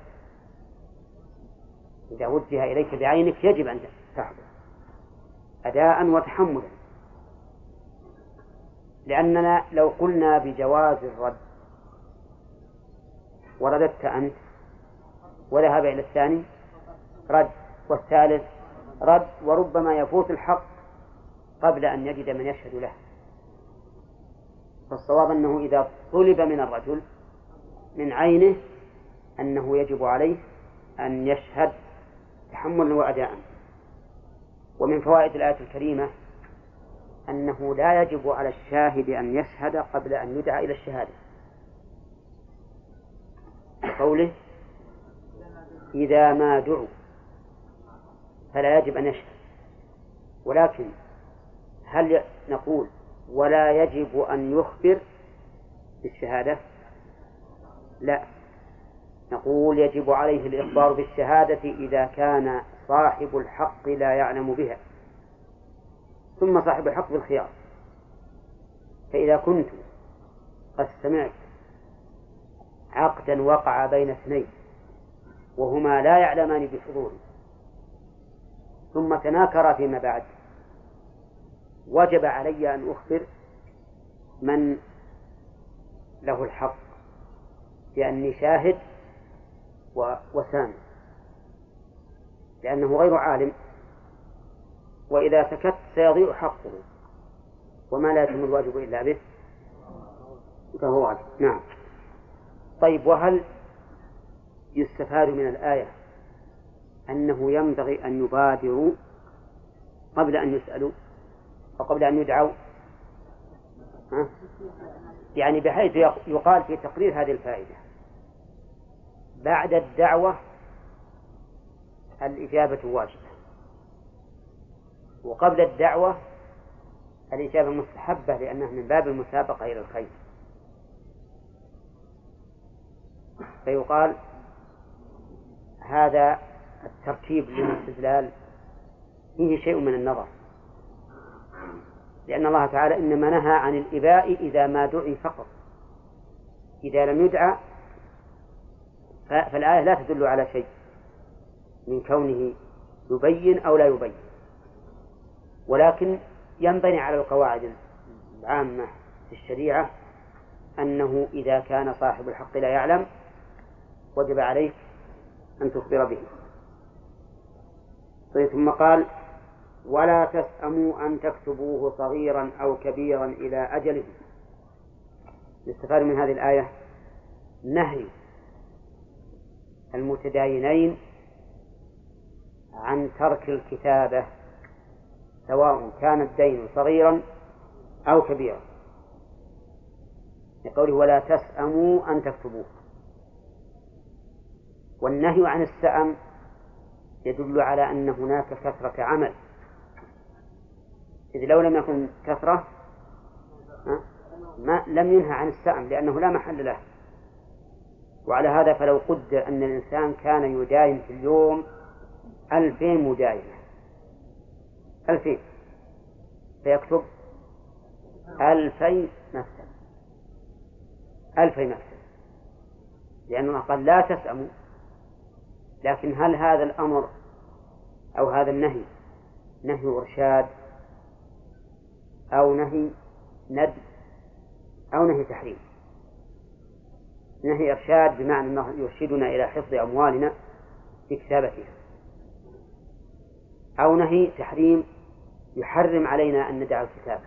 إذا وجه إليك بعينك يجب أن تحضر أداء وتحملا، لأننا لو قلنا بجواز الرد ورددت أنت، وذهب إلى الثاني رد، والثالث رد، وربما يفوت الحق قبل أن يجد من يشهد له. فالصواب أنه إذا طلب من الرجل من عينه أنه يجب عليه أن يشهد تحملا وأداء. ومن فوائد الآية الكريمة أنه لا يجب على الشاهد أن يشهد قبل أن يدعى إلى الشهادة، بقوله إذا ما دعوا فلا يجب أن يشهد. ولكن هل نقول ولا يجب أن يخبر بالشهادة؟ لا، نقول يجب عليه الإخبار بالشهادة إذا كان صاحب الحق لا يعلم بها، ثم صاحب الحق بالخيار. فإذا كنت قد سمعت عقدا وقع بين اثنين وهما لا يعلمان بحضوره ثم تناكرا فيما بعد، وجب علي أن أخبر من له الحق بأني شاهد وسامع، لأنه غير عالم، وإذا سكت سيضيع حقه، وما لا يتم الواجب إلا به فهو واجب. نعم. طيب، وهل يستفاد من الآية أنه ينبغي أن يبادروا قبل أن يسألوا وقبل أن يدعوا؟ يعني بحيث يقال في تقرير هذه الفائدة بعد الدعوة الإجابة واجبة، وقبل الدعوة الإجابة مستحبة لأنها من باب المسابقة إلى الخير. فيقال هذا الترتيب للاستدلال فيه شيء من النظر، لأن الله تعالى إنما نهى عن الإباء إذا ما دعي فقط، إذا لم يدعى فالآية لا تدل على شيء من كونه يبين أو لا يبين، ولكن ينبني على القواعد العامة في الشريعة أنه إذا كان صاحب الحق لا يعلم وجب عليك أن تخبر به. ثم قال ولا تسأموا أن تكتبوه صغيرا أو كبيرا إلى أجله. يستفاد من هذه الآية نهي المتداينين عن ترك الكتابة سواء كان الدين صغيرا أو كبيرا، لقوله ولا تسأموا أن تكتبوه. والنهي عن السأم يدل على أن هناك كثرة عمل، إذ لو لم يكن كثرة لم ينهى عن السأم لأنه لا محل له. وعلى هذا فلو قدر أن الإنسان كان يداين في اليوم 2000 مداينة 2000 فيكتب 2000 مكتب 2000 مكتب، لأن الله قال لا تسأموا. لكن هل هذا الأمر أو هذا النهي نهي إرشاد أو نهي ندب أو نهي تحريم؟ نهي إرشاد بمعنى أنه يرشدنا إلى حفظ أموالنا في كتابتها، أو نهي تحريم يحرم علينا أن ندع الكتابة،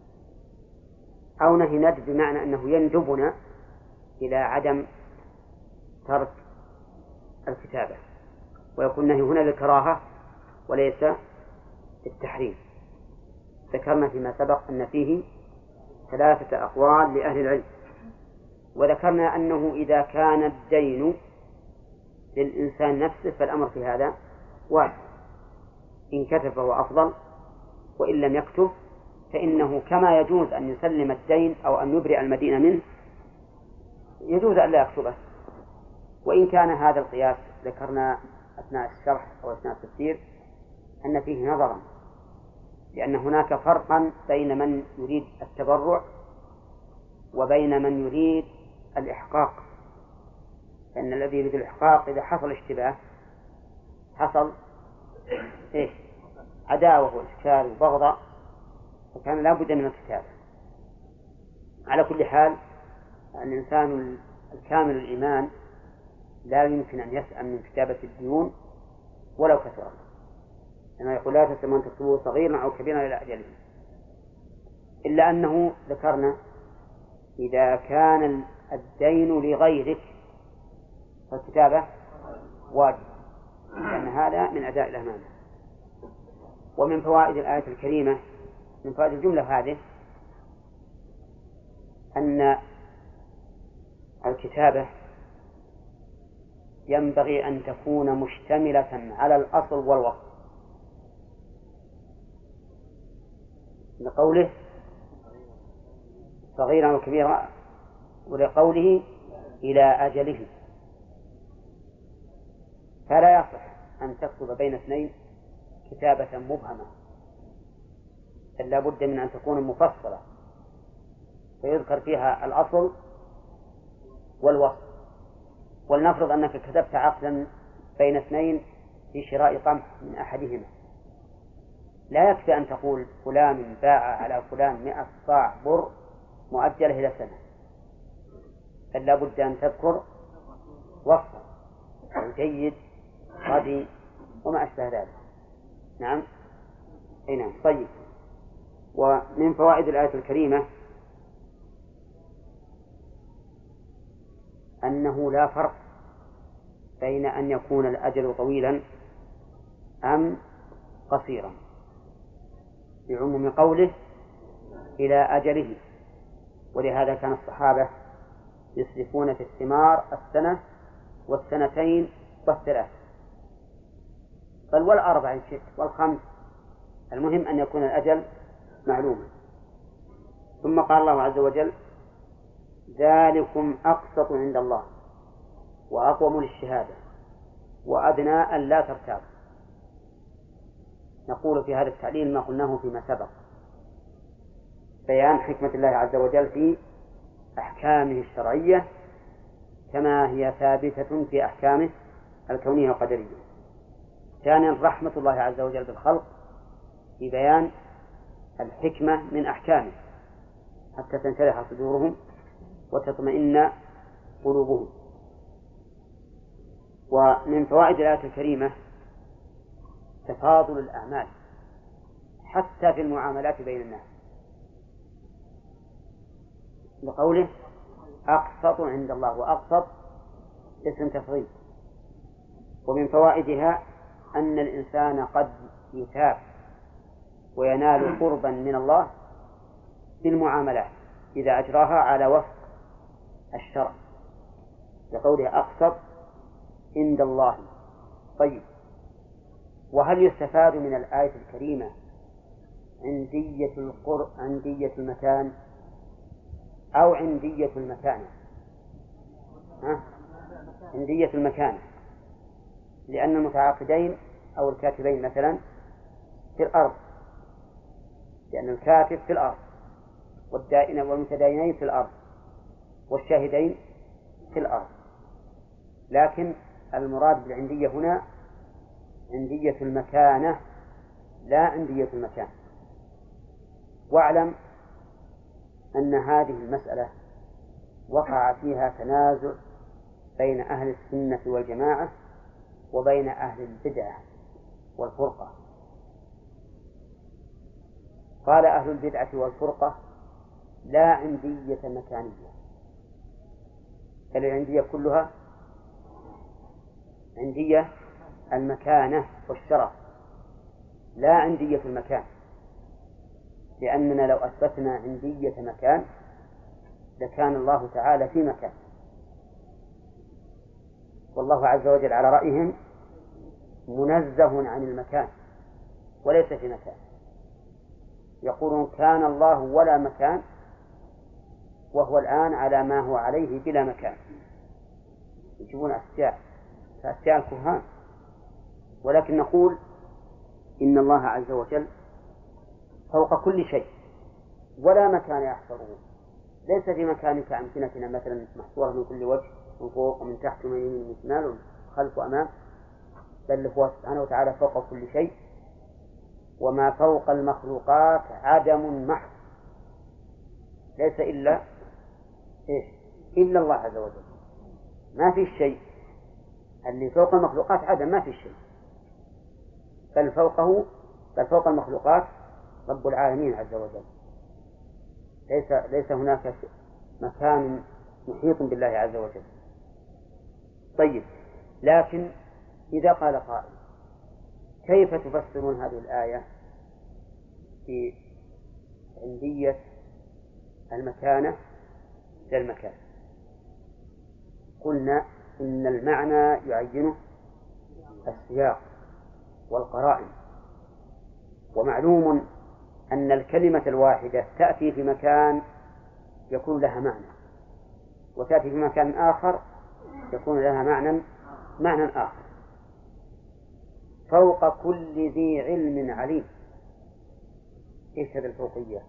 أو نهي ندب بمعنى أنه يندبنا إلى عدم ترك الكتابة، ويكون نهي هنا للكراهة وليس التحريم. ذكرنا فيما سبق أن فيه 3 أقوال لأهل العلم، وذكرنا أنه إذا كان الدين للإنسان نفسه فالأمر في هذا واحد، إن كتب فهو أفضل، وإن لم يكتب فإنه كما يجوز أن يسلم الدين أو أن يبرئ المدين منه يجوز أن لا يكتبه. وإن كان هذا القياس ذكرنا أثناء الشرح أو أثناء التفسير أن فيه نظرا، لأن هناك فرقا بين من يريد التبرع وبين من يريد الإحقاق. لأن الذي يريد الإحقاق إذا حصل اشتباه حصل عداوة وإشكال وبغضاء، فكان لا بد من الكتابة. على كل حال الإنسان الكامل الإيمان لا يمكن أن يسأم من كتابة الديون ولو كثرت، كما يقول لا تسأم أن تكتبوه صغيرا أو كبيرا إلى أجله، إلا أنه ذكرنا إذا كان الدين لغيرك فالكتابة واجب، لأن هذا من أداء الأمانة. ومن فوائد الآية الكريمة، من فوائد الجملة هذه، أن الكتابة ينبغي أن تكون مشتملة على الأصل والوصف، لقوله صغيرا وكبيرا، ولقوله إلى أجله. فلا يصح أن تكتب بين اثنين كتابة مبهمة، بل لا بد من أن تكون مفصلة فيذكر فيها الأصل والوصف. ولنفرض أنك كتبت عقدا بين اثنين في شراء قمح من أحدهما، لا يكفي أن تقول فلان باع على فلان 100 صاع بر مؤجلة إلى سنة، بل لا بد أن تذكر وصفا أو جيد ردي وما أشبه ذلك. نعم، أي نعم. طيب، ومن فوائد الآية الكريمة أنه لا فرق بين أن يكون الأجل طويلا أم قصيرا، بعموم قوله إلى أجله. ولهذا كان الصحابة يسرفون في الثمار السنة والسنتين والثلاث، بل والأربع إن شئت والخمس، المهم أن يكون الأجل معلوما. ثم قال الله عز وجل ذلكم أقسط عند الله وأقوم للشهادة وأدنى أن لا ترتاب. نقول في هذا التعليل ما قلناه فيما سبق، بيان حكمة الله عز وجل في أحكامه الشرعية كما هي ثابتة في أحكامه الكونية والقدرية. ثانيا رحمة الله عز وجل بالخلق في بيان الحكمة من أحكامه حتى تنشرح صدورهم وتطمئن قلوبهم. ومن فوائد الآية الكريمة تفاضل الأعمال حتى في المعاملات بين الناس، لقوله أقسط عند الله، وأقسط اسم تفضيل. ومن فوائدها أن الإنسان قد يتاب وينال قربا من الله بالمعاملات إذا أجراها على وفق الشرع، لقوله أقسط عند الله. طيب، وهل يستفاد من الآية الكريمة عندية المكان أو عندية المكانة؟ عندية المكانة، لأن المتعاقدين أو الكاتبين مثلا في الأرض، لأن الكاتب في الأرض والدائن والمتداينين في الأرض والشاهدين في الأرض، لكن المراد بالعندية هنا عندية المكانة لا عندية المكان. واعلم أن هذه المسألة وقع فيها تنازع بين أهل السنة والجماعة وبين أهل البدعة والفرقة. قال أهل البدعة والفرقة لا عندية مكانية، بل العندية كلها عندية المكانة والشرف، لا عندية المكان، لأننا لو أثبتنا عندية مكان لكان الله تعالى في مكان، والله عز وجل على رأيهم منزه عن المكان وليس في مكان. يقولون كان الله ولا مكان، وهو الآن على ما هو عليه بلا مكان. يجيبون أشياء الكهان، ولكن نقول إن الله عز وجل فوق كل شيء ولا مكان يحصره، ليس في مكان كأمكنتنا مثلا محصورة من كل وجه، من فوق ومن تحت ومن يمين ومن شمال ومن خلف وأمام، بل هو سبحانه وتعالى فوق كل شيء. وما فوق المخلوقات عدم محض، ليس إلا الله عز وجل، ما في شيء اللي فوق المخلوقات عدم ما في شيء، بل فوق المخلوقات رب العالمين عز وجل، ليس هناك مكان محيط بالله عز وجل. طيب، لكن إذا قال قائل كيف تفسرون هذه الآية في عندية المكانة للمكان؟ قلنا إن المعنى يعينه السياق والقرائن، ومعلوم أن الكلمة الواحدة تأتي في مكان يكون لها معنى، وتأتي في مكان آخر يكون لها معنى آخر. فوق كل ذي علم عليم، إيش هذه الفوقية؟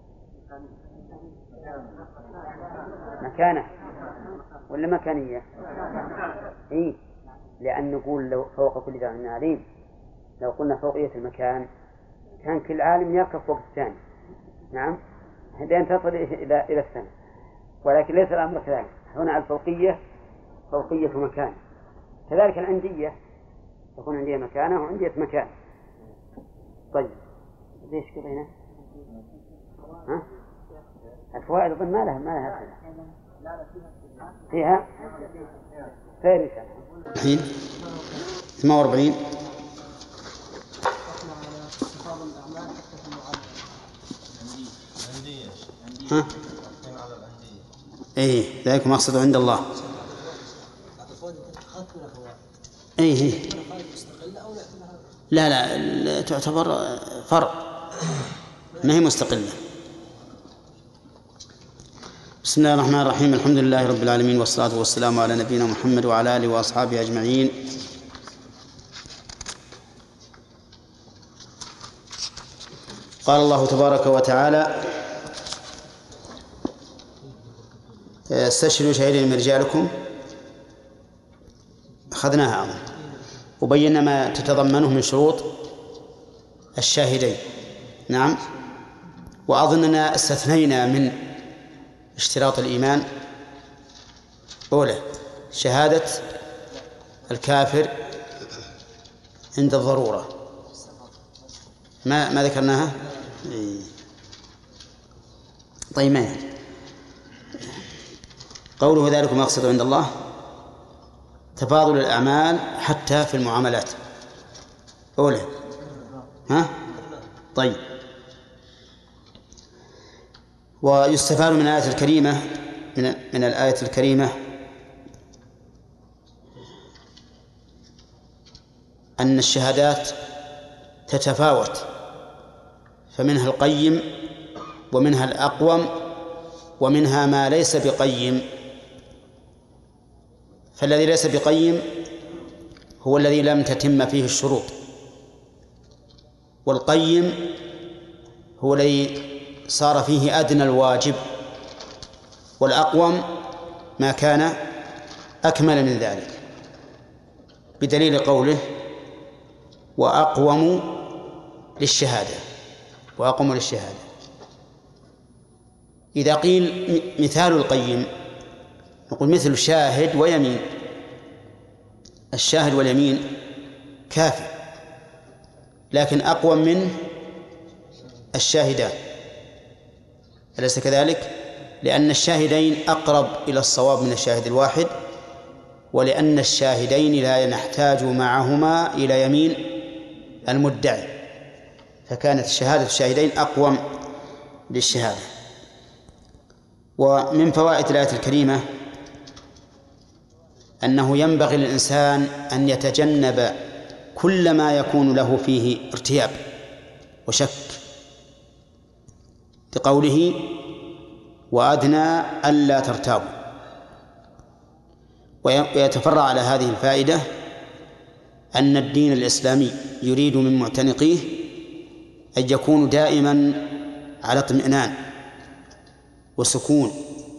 مكانة ولا مكانية؟ إيه، لأن نقول لو فوق كل ذي علم عليم، لو قلنا فوقية المكان كان كل عالم يركب فوق الثاني، نعم، لأن تصل إلى السماء، ولكن ليس الأمر كذلك. هنا الفوقية فوقية مكان، كذلك العندية تكون عندية مكانة وعندية مكان. طيب، ليش كذا؟ ها؟ الفوائد أظن ما لها فيها ثالثا الحين 48. ها؟ إيه، ذلك مقصد عند الله. إيه، لا تعتبر فرع، ما هي مستقلة. بسم الله الرحمن الرحيم، الحمد لله رب العالمين، والصلاة والسلام على نبينا محمد وعلى آله وأصحابه أجمعين. قال الله تبارك وتعالى: استشهدوا شهيدين من رجالكم، أخذناها أظن وبينا ما تتضمنه من شروط الشاهدين. نعم، وأظننا استثنينا من اشتراط الإيمان أولى شهادة الكافر عند الضرورة، ما ذكرناها. طيب، ما قوله ذلك مقصد عند الله تفاضل الأعمال حتى في المعاملات أولى. ها؟ طيب، ويستفاد من الآية الكريمة من الآية الكريمة أن الشهادات تتفاوت، فمنها القيم ومنها الأقوم ومنها ما ليس بقيم. فالذي ليس بقيم هو الذي لم تتم فيه الشروط، والقيم هو الذي صار فيه أدنى الواجب، والأقوم ما كان أكمل من ذلك، بدليل قوله: وأقوم للشهادة. إذا قيل مثال القيم نقول مثل شاهد ويمين. الشاهد واليمين كافي، لكن أقوم من الشاهدان، أليس كذلك؟ لأن الشاهدين أقرب إلى الصواب من الشاهد الواحد، ولأن الشاهدين لا نحتاج معهما إلى يمين المدعي، فكانت شهادة الشاهدين أقوم للشهادة. ومن فوائد الآية الكريمة أنه ينبغي للإنسان أن يتجنب كل ما يكون له فيه ارتياب وشك، لقوله: وأدنى ألا ترتابوا. ويتفرع على هذه الفائدة أن الدين الإسلامي يريد من معتنقيه أن يكونوا دائما على اطمئنان وسكون.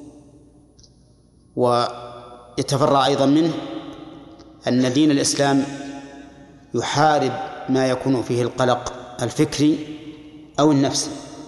ويتفرع أيضا منه أن دين الإسلام يحارب ما يكون فيه القلق الفكري أو النفسي،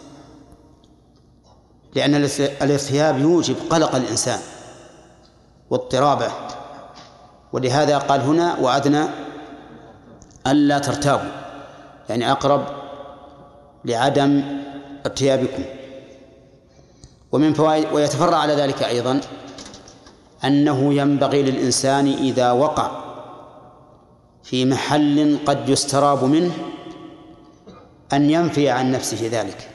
لأن الارتياب يوجب قلق الإنسان واضطرابه ولهذا قال هنا وأدنى ألا ترتابوا، يعني أقرب لعدم ارتيابكم. ومن فوائد ويتفرع على ذلك أيضا أنه ينبغي للإنسان إذا وقع في محل قد يستراب منه أن ينفي عن نفسه ذلك.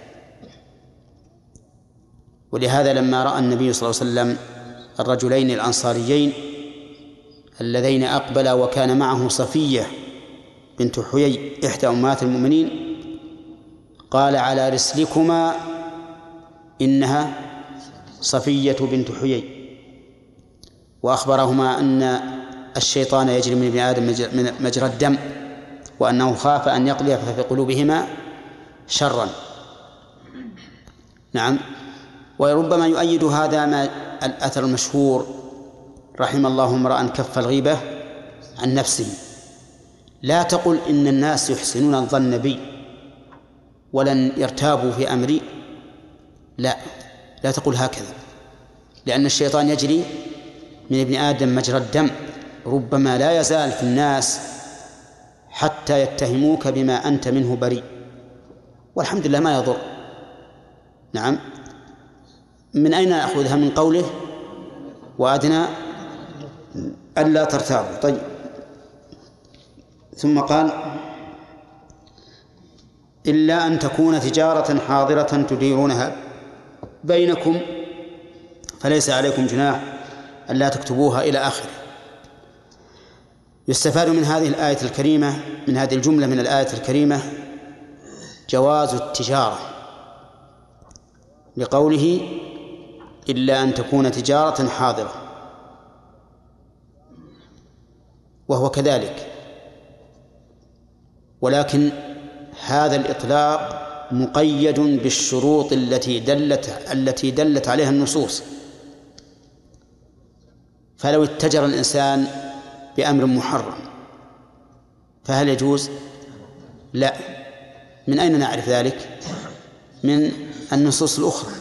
ولهذا لما رأى النبي صلى الله عليه وسلم الرجلين الأنصاريين اللذين أقبلا وكان معه صفية بنت حيي إحدى أمهات المؤمنين قال على رسلكما إنها صفية بنت حيي، وأخبرهما أن الشيطان يجري من ابن آدم مجرى الدم، وأنه خاف أن يقذف في قلوبهما شرا. نعم. وربما يؤيد هذا ما الأثر المشهور رحم الله امرأ كف الغيبة عن نفسه. لا تقل إن الناس يحسنون الظن بي ولن يرتابوا في أمري، لا تقل هكذا، لأن الشيطان يجري من ابن آدم مجرى الدم، ربما لا يزال في الناس حتى يتهموك بما أنت منه بريء، والحمد لله ما يضر. نعم. من أين نأخذها؟ من قوله وأدنى ألا ترتابوا. طيب، ثم قال إلا أن تكون تجارة حاضرة تديرونها بينكم فليس عليكم جناح ألا تكتبوها إلى آخره. يستفاد من هذه الآية الكريمة، من هذه الجملة من الآية الكريمة، جواز التجارة، لقوله إلا أن تكون تجارة حاضرة، وهو كذلك. ولكن هذا الإطلاق مقيد بالشروط التي دلت عليها النصوص. فلو اتجر الإنسان بأمر محرم فهل يجوز؟ لا. من أين نعرف ذلك؟ من النصوص الأخرى.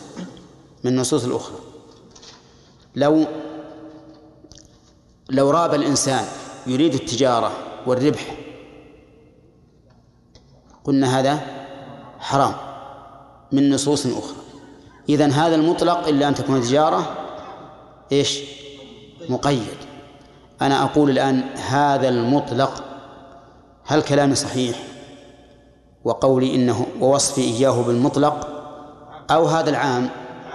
لو راب الإنسان يريد التجارة والربح قلنا هذا حرام من نصوص أخرى. إذن هذا المطلق إلا أن تكون تجارة إيش؟ مقيد. أنا أقول الآن هذا المطلق هل كلامي صحيح وقولي إنه ووصفي إياه بالمطلق، أو هذا العام؟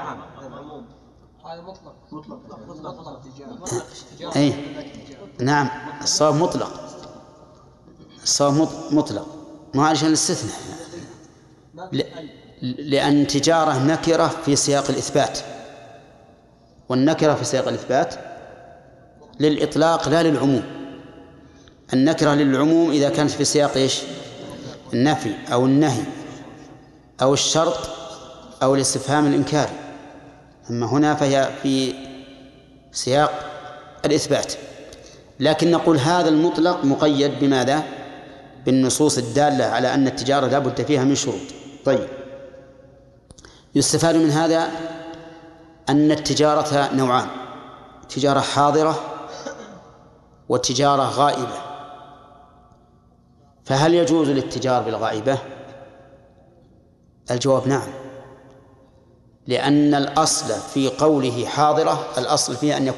أي نعم، الصواب مطلق ما عشان الاستثناء، لأن تجارة نكرة في سياق الإثبات، والنكرة في سياق الإثبات للإطلاق لا للعموم. النكرة للعموم إذا كانت في سياق إيش؟ النفي أو النهي أو الشرط أو الاستفهام الإنكاري، أما هنا فهي في سياق الإثبات. لكن نقول هذا المطلق مقيد بماذا؟ بالنصوص الدالة على أن التجارة لا بد فيها من شروط. طيب، يستفاد من هذا أن التجارة نوعان: تجارة حاضرة وتجارة غائبة. فهل يجوز الاتجار بالغائبة؟ الجواب نعم، لأن الأصل في قوله حاضرة الأصل فيه أن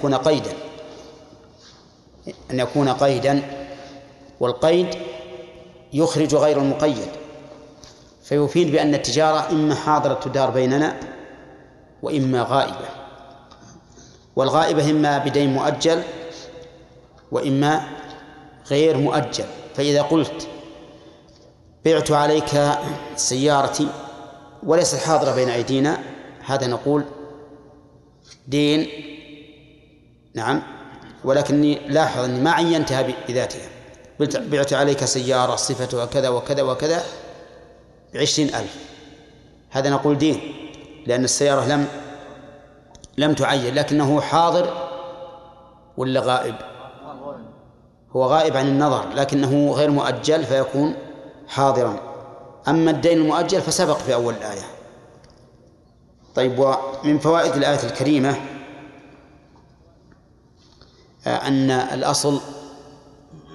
يكون قيدا، والقيد يخرج غير المقيد، فيفيد بأن التجارة إما حاضرة تدار بيننا وإما غائبة، والغائبة إما بدين مؤجل وإما غير مؤجل. فإذا قلت بعت عليك سيارتي وليست حاضرة بين أيدينا، هذا نقول دين، نعم، ولكني لاحظ أني ما عينتها بذاتها. بعت عليك سيارة صفتها كذا وكذا وكذا ب20,000، هذا نقول دين، لأن السيارة لم تعين، لكنه حاضر ولا غائب؟ هو غائب عن النظر، لكنه غير مؤجل فيكون حاضرا. أما الدين المؤجل فسبق في أول الآية. طيب، ومن فوائد الآية الكريمة أن الأصل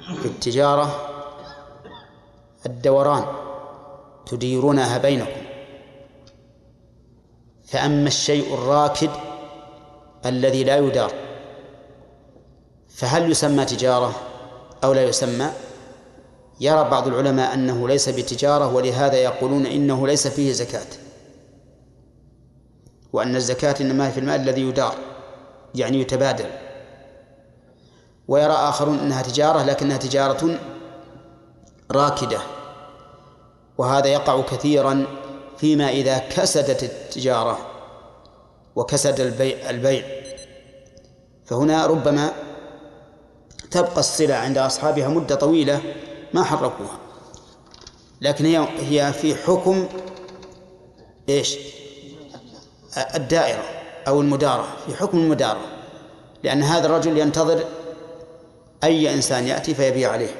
في التجارة الدوران تديرونها بينكم، فأما الشيء الراكد الذي لا يدار فهل يسمى تجارة أو لا يسمى؟ يرى بعض العلماء أنه ليس بتجارة، ولهذا يقولون إنه ليس فيه زكاة، وأن الزكاة إنما في المال الذي يدار يعني يتبادل. ويرى آخرون أنها تجارة لكنها تجارة راكدة، وهذا يقع كثيرا فيما إذا كسدت التجارة وكسد البيع، فهنا ربما تبقى السلع عند أصحابها مدة طويلة ما حركوها، لكن هي في حكم إيش؟ الدائرة أو المدارة، في حكم المدارة، لأن هذا الرجل ينتظر أي إنسان يأتي فيبيع عليه.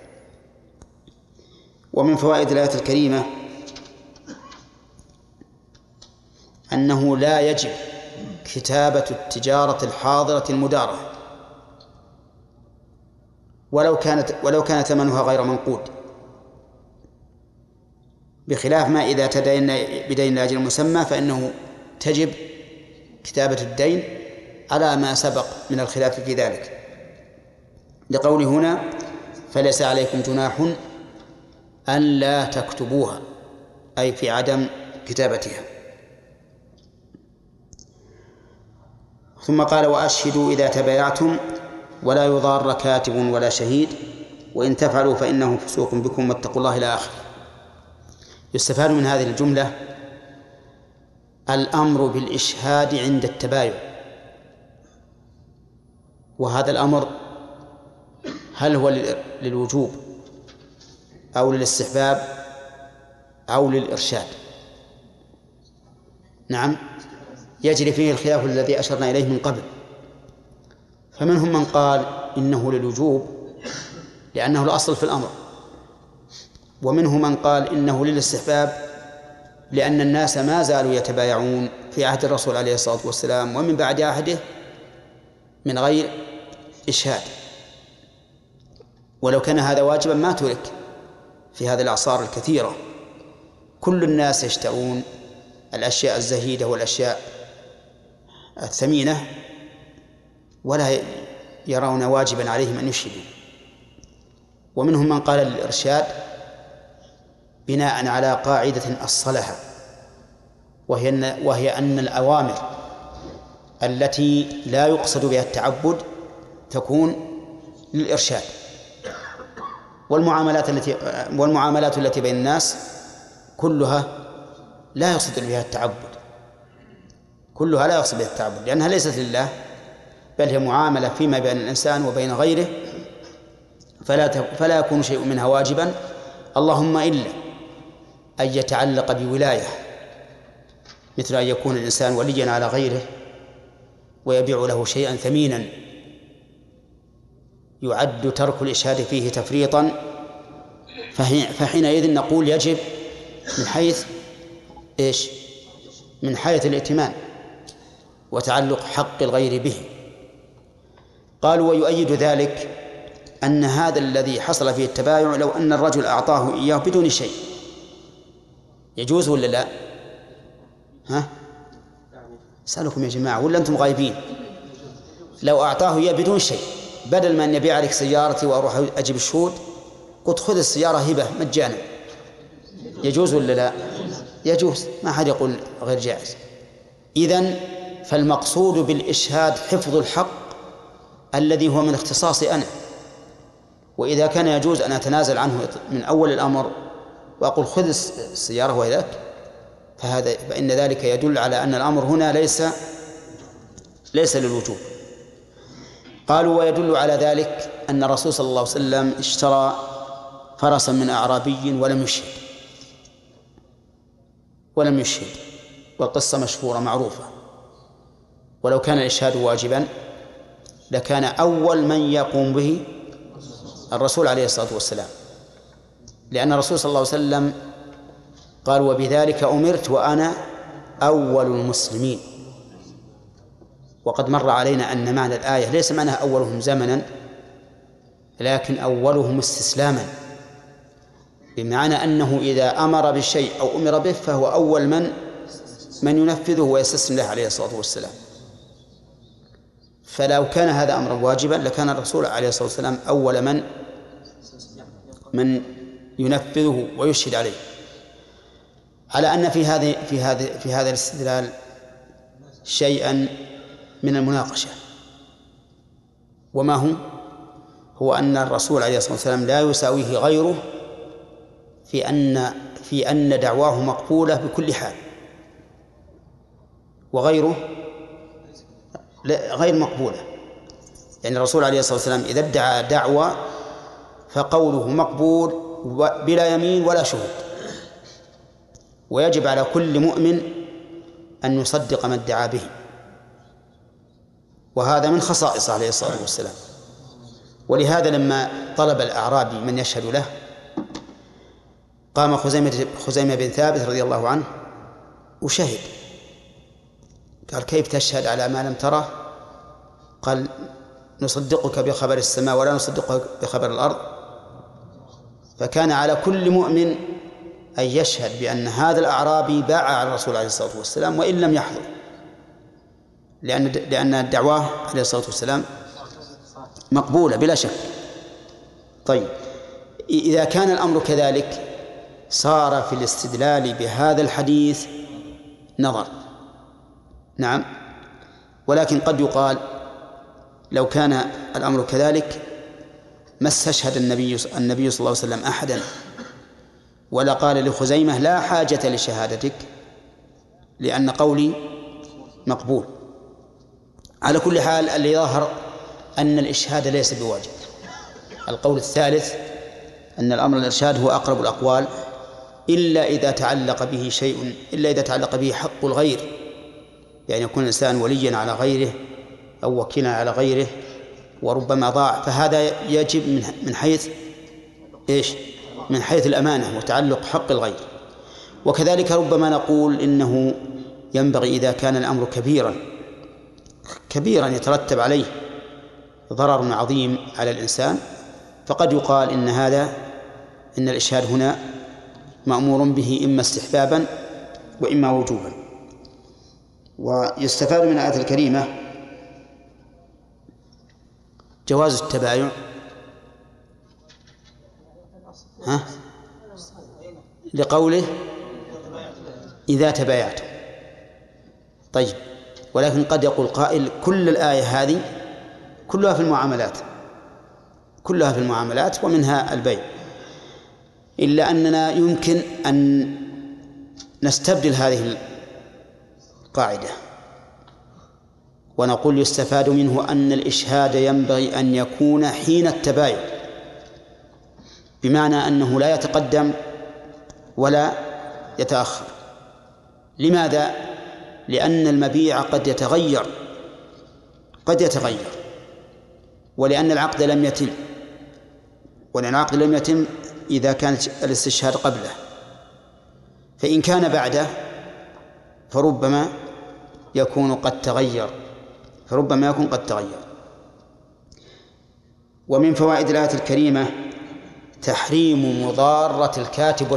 ومن فوائد الآية الكريمة أنه لا يجب كتابة التجارة الحاضرة المدارة ولو كان ثمنها غير منقود، بخلاف ما إذا تدين بدين لأجل مسمى فإنه تجب كتابة الدين على ما سبق من الخلاف في ذلك، لقوله هنا فليس عليكم جناح أن لا تكتبوها، أي في عدم كتابتها. ثم قال وأشهدوا إذا تبايعتم ولا يضار كاتب ولا شهيد وإن تفعلوا فإنه فسوق بكم واتقوا الله إلى آخره. يستفاد من هذه الجملة الأمر بالإشهاد عند التبايع، وهذا الأمر هل هو للوجوب أو للاستحباب أو للإرشاد؟ نعم، يجري فيه الخلاف الذي أشرنا إليه من قبل، فمنهم من قال إنه للوجوب لأنه الأصل في الأمر، ومنهم من قال إنه للاستحباب لأن الناس ما زالوا يتبايعون في عهد الرسول عليه الصلاة والسلام ومن بعد عهده من غير إشهاد، ولو كان هذا واجبا ما ترك في هذه الأعصار الكثيرة. كل الناس يشترون الأشياء الزهيدة والأشياء الثمينة ولا يرون واجبا عليهم أن يشهدوا. ومنهم من قال للإرشاد بناء على قاعدة أصلها، وهي أن الأوامر التي لا يقصد بها التعبد تكون للإرشاد، والمعاملات التي بين الناس كلها لا يقصد بها التعبد، كلها لا يقصد بها التعبد لأنها ليست لله، بل هي معاملة فيما بين الإنسان وبين غيره، فلا يكون شيء منها واجبا، اللهم إلا أن يتعلق بولاية، مثل أن يكون الإنسان وليا على غيره ويبيع له شيئا ثمينا يعد ترك الإشهاد فيه تفريطا، فحينئذ نقول يجب من حيث إيش؟ من حيث الائتمان وتعلق حق الغير به. قالوا ويؤيد ذلك أن هذا الذي حصل فيه التبايع لو أن الرجل أعطاه إياه بدون شيء يجوز ولا لا؟ ها؟ سألكم يا جماعة ولا أنتم غايبين؟ لو أعطاه إياه بدون شيء، بدل ما أن يبيع عليك سيارتي وأروح أجيب الشهود قلت خذ السيارة هبة مجانا، يجوز ولا لا؟ يجوز، ما أحد يقول غير جائز. إذن فالمقصود بالإشهاد حفظ الحق الذي هو من اختصاصي أنا، وإذا كان يجوز أن أتنازل عنه من أول الأمر وأقول خذ السيارة وذاك فإن ذلك يدل على أن الأمر هنا ليس للوجوب. قالوا ويدل على ذلك أن الرسول صلى الله عليه وسلم اشترى فرسا من أعرابي ولم يشهد، والقصة مشهورة معروفة. ولو كان الإشهاد واجبا لكان أول من يقوم به الرسول عليه الصلاة والسلام، لأن الرسول صلى الله عليه وسلم قال وبذلك أمرت وأنا أول المسلمين. وقد مر علينا أن معنى الآية ليس معناها أولهم زمنا، لكن أولهم استسلاما، بمعنى أنه إذا أمر بالشيء أو أمر به فهو أول من ينفذه ويستسلم له عليه الصلاة والسلام. فلو كان هذا أمرا واجبا لكان الرسول عليه الصلاة والسلام أول من ينفذه ويشهد عليه. على أن في هذا الاستدلال شيئا من المناقشة، وما هو أن الرسول عليه الصلاة والسلام لا يساويه غيره في أن دعواه مقبولة بكل حال، وغيره غير مقبولة. يعني الرسول عليه الصلاة والسلام إذا ادعى دعوة فقوله مقبول بلا يمين ولا شهود، ويجب على كل مؤمن أن يصدق ما ادعى به، وهذا من خصائصه عليه الصلاة والسلام. ولهذا لما طلب الأعرابي من يشهد له قام خزيمة بن ثابت رضي الله عنه وشهد. قال: كيف تشهد على ما لم تره؟ قال: نصدقك بخبر السماء ولا نصدقك بخبر الأرض. فكان على كل مؤمن أن يشهد بأن هذا الأعرابي باع على الرسول عليه الصلاة والسلام وإن لم يحضر، لأن دعواه عليه الصلاة والسلام مقبولة بلا شك. طيب، إذا كان الأمر كذلك صار في الاستدلال بهذا الحديث نظر. نعم، ولكن قد يقال لو كان الأمر كذلك ما استشهد النبي صلى الله عليه وسلم أحدا، ولا قال لخزيمة: لا حاجة لشهادتك لأن قولي مقبول. على كل حال اللي ظاهر أن الإشهاد ليس بواجب. القول الثالث أن الأمر الإرشاد هو أقرب الأقوال، إلا إذا تعلق به حق الغير، يعني يكون الإنسان وليا على غيره أو وكيلا على غيره وربما ضاع، فهذا يجب من حيث من حيث الأمانة وتعلق حق الغير. وكذلك ربما نقول إنه ينبغي إذا كان الأمر كبيرا يترتب عليه ضرر عظيم على الإنسان، فقد يقال إن الإشهاد هنا مأمور به إما استحبابا وإما وجوبا. ويستفاد من الآية الكريمة جواز التبايع لقوله: إذا تبايعتم. طيب، ولكن قد يقول قائل: كل الآية هذه كلها في المعاملات ومنها البيع، إلا أننا يمكن أن نستبدل هذه القاعدة ونقول يستفاد منه أن الإشهاد ينبغي أن يكون حين التبايع، بمعنى أنه لا يتقدم ولا يتأخر. لماذا؟ لأن المبيع قد يتغير ولأن العقد لم يتم إذا كانت الاستشهاد قبله، فإن كان بعده فربما يكون قد تغير. ومن فوائد الآية الكريمة تحريم مضارة الكاتب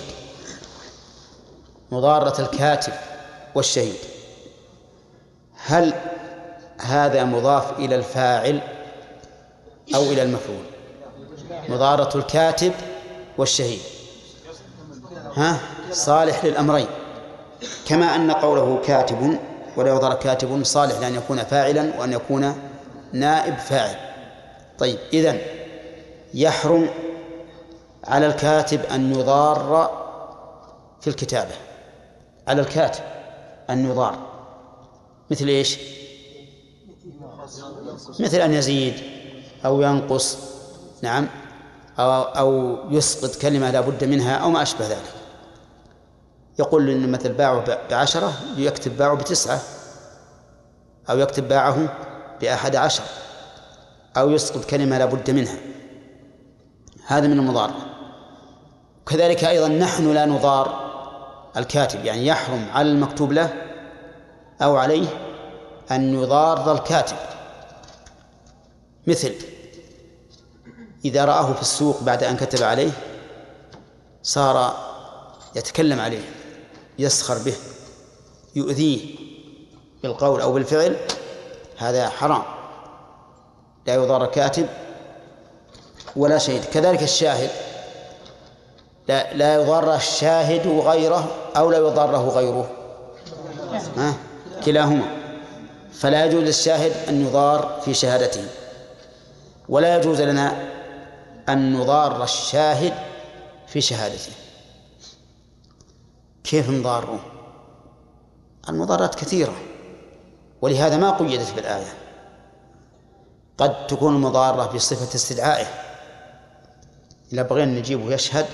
والشهيد. هل هذا مضاف إلى الفاعل أو إلى المفعول؟ مضارة الكاتب والشهيد صالح للأمرين، كما أن قوله كاتب ولا يضار كاتب صالح لأن يكون فاعلا وأن يكون نائب فاعل. طيب، إذن يحرم على الكاتب أن يضار في الكتابة، على الكاتب أن يضار مثل إيش؟ مثل أن يزيد أو ينقص، نعم، أو يسقط كلمة لا بد منها أو ما أشبه ذلك. يقول إن مثل باعه ب10 يكتب باعه ب9، أو يكتب باعه ب11، أو يسقط كلمة لا بد منها. هذا من المضارة. كذلك أيضا نحن لا نضار الكاتب، يعني يحرم على المكتوب له أو عليه أن يضار الكاتب. مثل إذا رآه في السوق بعد أن كتب عليه صار يتكلم عليه، يسخر به، يؤذيه بالقول أو بالفعل، هذا حرام، لا يضار الكاتب ولا شهيد. كذلك الشاهد لا يضار الشاهد غيره أو لا يضاره غيره، كلاهما. فلا يجوز للشاهد أن يضار في شهادته، ولا يجوز لنا أن نضار الشاهد في شهادته. كيف نضاره؟ المضارات كثيرة، ولهذا ما قيدت بالآية. قد تكون المضارة بصفة استدعائه، إذا بغينا نجيبه يشهد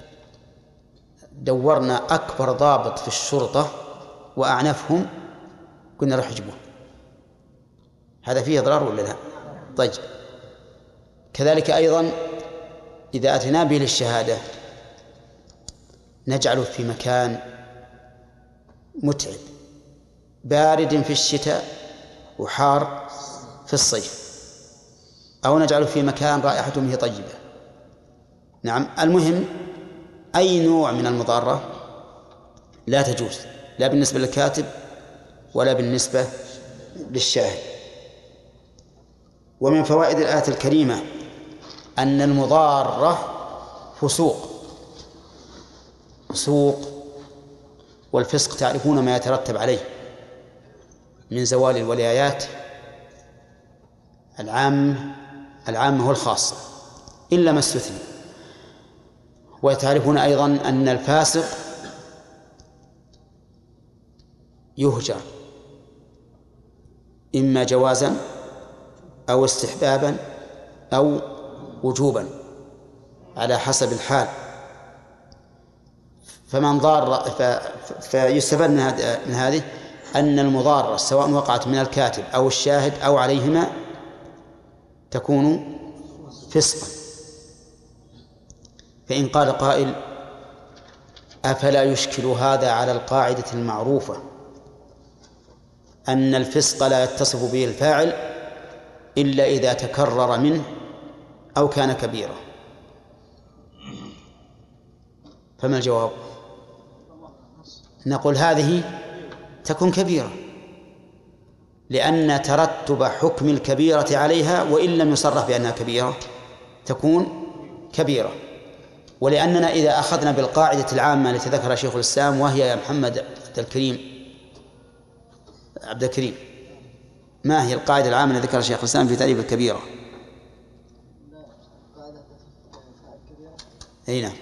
دورنا أكبر ضابط في الشرطة وأعنفهم كنا نروح نجيبه، هذا فيه إضرار ولا لا؟ طيب، كذلك أيضا إذا أتينا به للشهادة نجعله في مكان متعب، بارد في الشتاء وحار في الصيف، أو نجعله في مكان رائحته منه طيبة. نعم، المهم أي نوع من المضارة لا تجوز، لا بالنسبة للكاتب ولا بالنسبة للشاهد. ومن فوائد الآية الكريمة أن المضارة فسوق، والفسق تعرفون ما يترتب عليه من زوال الولايات العامة والخاصة إلا ما استثني. وتعرفون أيضا أن الفاسق يهجر إما جوازا أو استحبابا أو وجوبا على حسب الحال. فمن ضار فيستفاد من هذه أن المضارة سواء وقعت من الكاتب أو الشاهد أو عليهما تكون فسقا. فإن قال قائل أفلا يشكل هذا على القاعدة المعروفة أن الفسق لا يتصف به الفاعل إلا إذا تكرر منه أو كان كبيرا؟ فما الجواب؟ نقول هذه تكون كبيرة، لأن ترتب حكم الكبيرة عليها وإن لم يصرح بأنها كبيرة تكون كبيرة. ولأننا إذا أخذنا بالقاعدة العامة التي ذكرها شيخ الإسلام، وهي يا محمد عبد الكريم، ما هي القاعدة العامة التي ذكرها شيخ الإسلام في تعريف الكبيرة؟ أي نعم.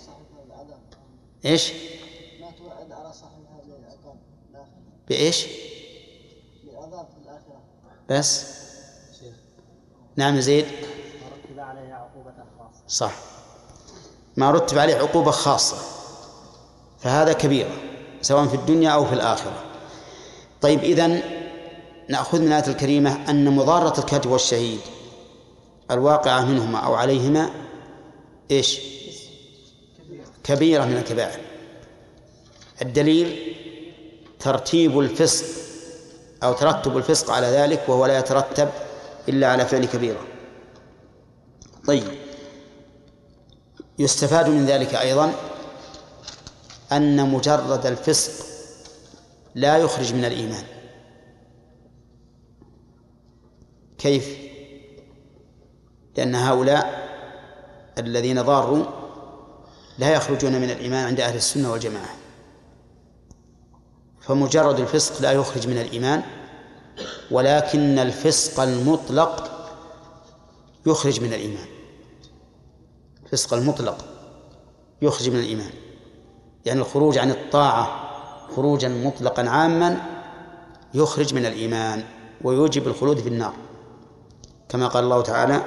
إيش؟ ما توعد على صاحبها بالعقاب الآخرة. بإيش؟ بالعذاب في الآخرة. بس؟ نعم زيد. رتب عليها عقوبة خاصة. صح، ما رتب عليه عقوبة خاصة فهذا كبيرة سواء في الدنيا أو في الآخرة. طيب، إذن نأخذ من الآية الكريمة أن مضارة الكاتب والشهيد الواقعة منهما أو عليهما إيش؟ كبيرة من الكبائر. الدليل ترتيب الفسق أو ترتب الفسق على ذلك، وهو لا يترتب إلا على فعل كبيرة. طيب، يستفاد من ذلك أيضا أن مجرد الفسق لا يخرج من الإيمان. كيف؟ لأن هؤلاء الذين ضاروا لا يخرجون من الإيمان عند أهل السنة والجماعة، فمجرد الفسق لا يخرج من الإيمان، ولكن الفسق المطلق يخرج من الإيمان. الفسق المطلق يخرج من الإيمان، يعني الخروج عن الطاعة خروجا مطلقا عاما يخرج من الإيمان ويوجب الخلود في النار، كما قال الله تعالى: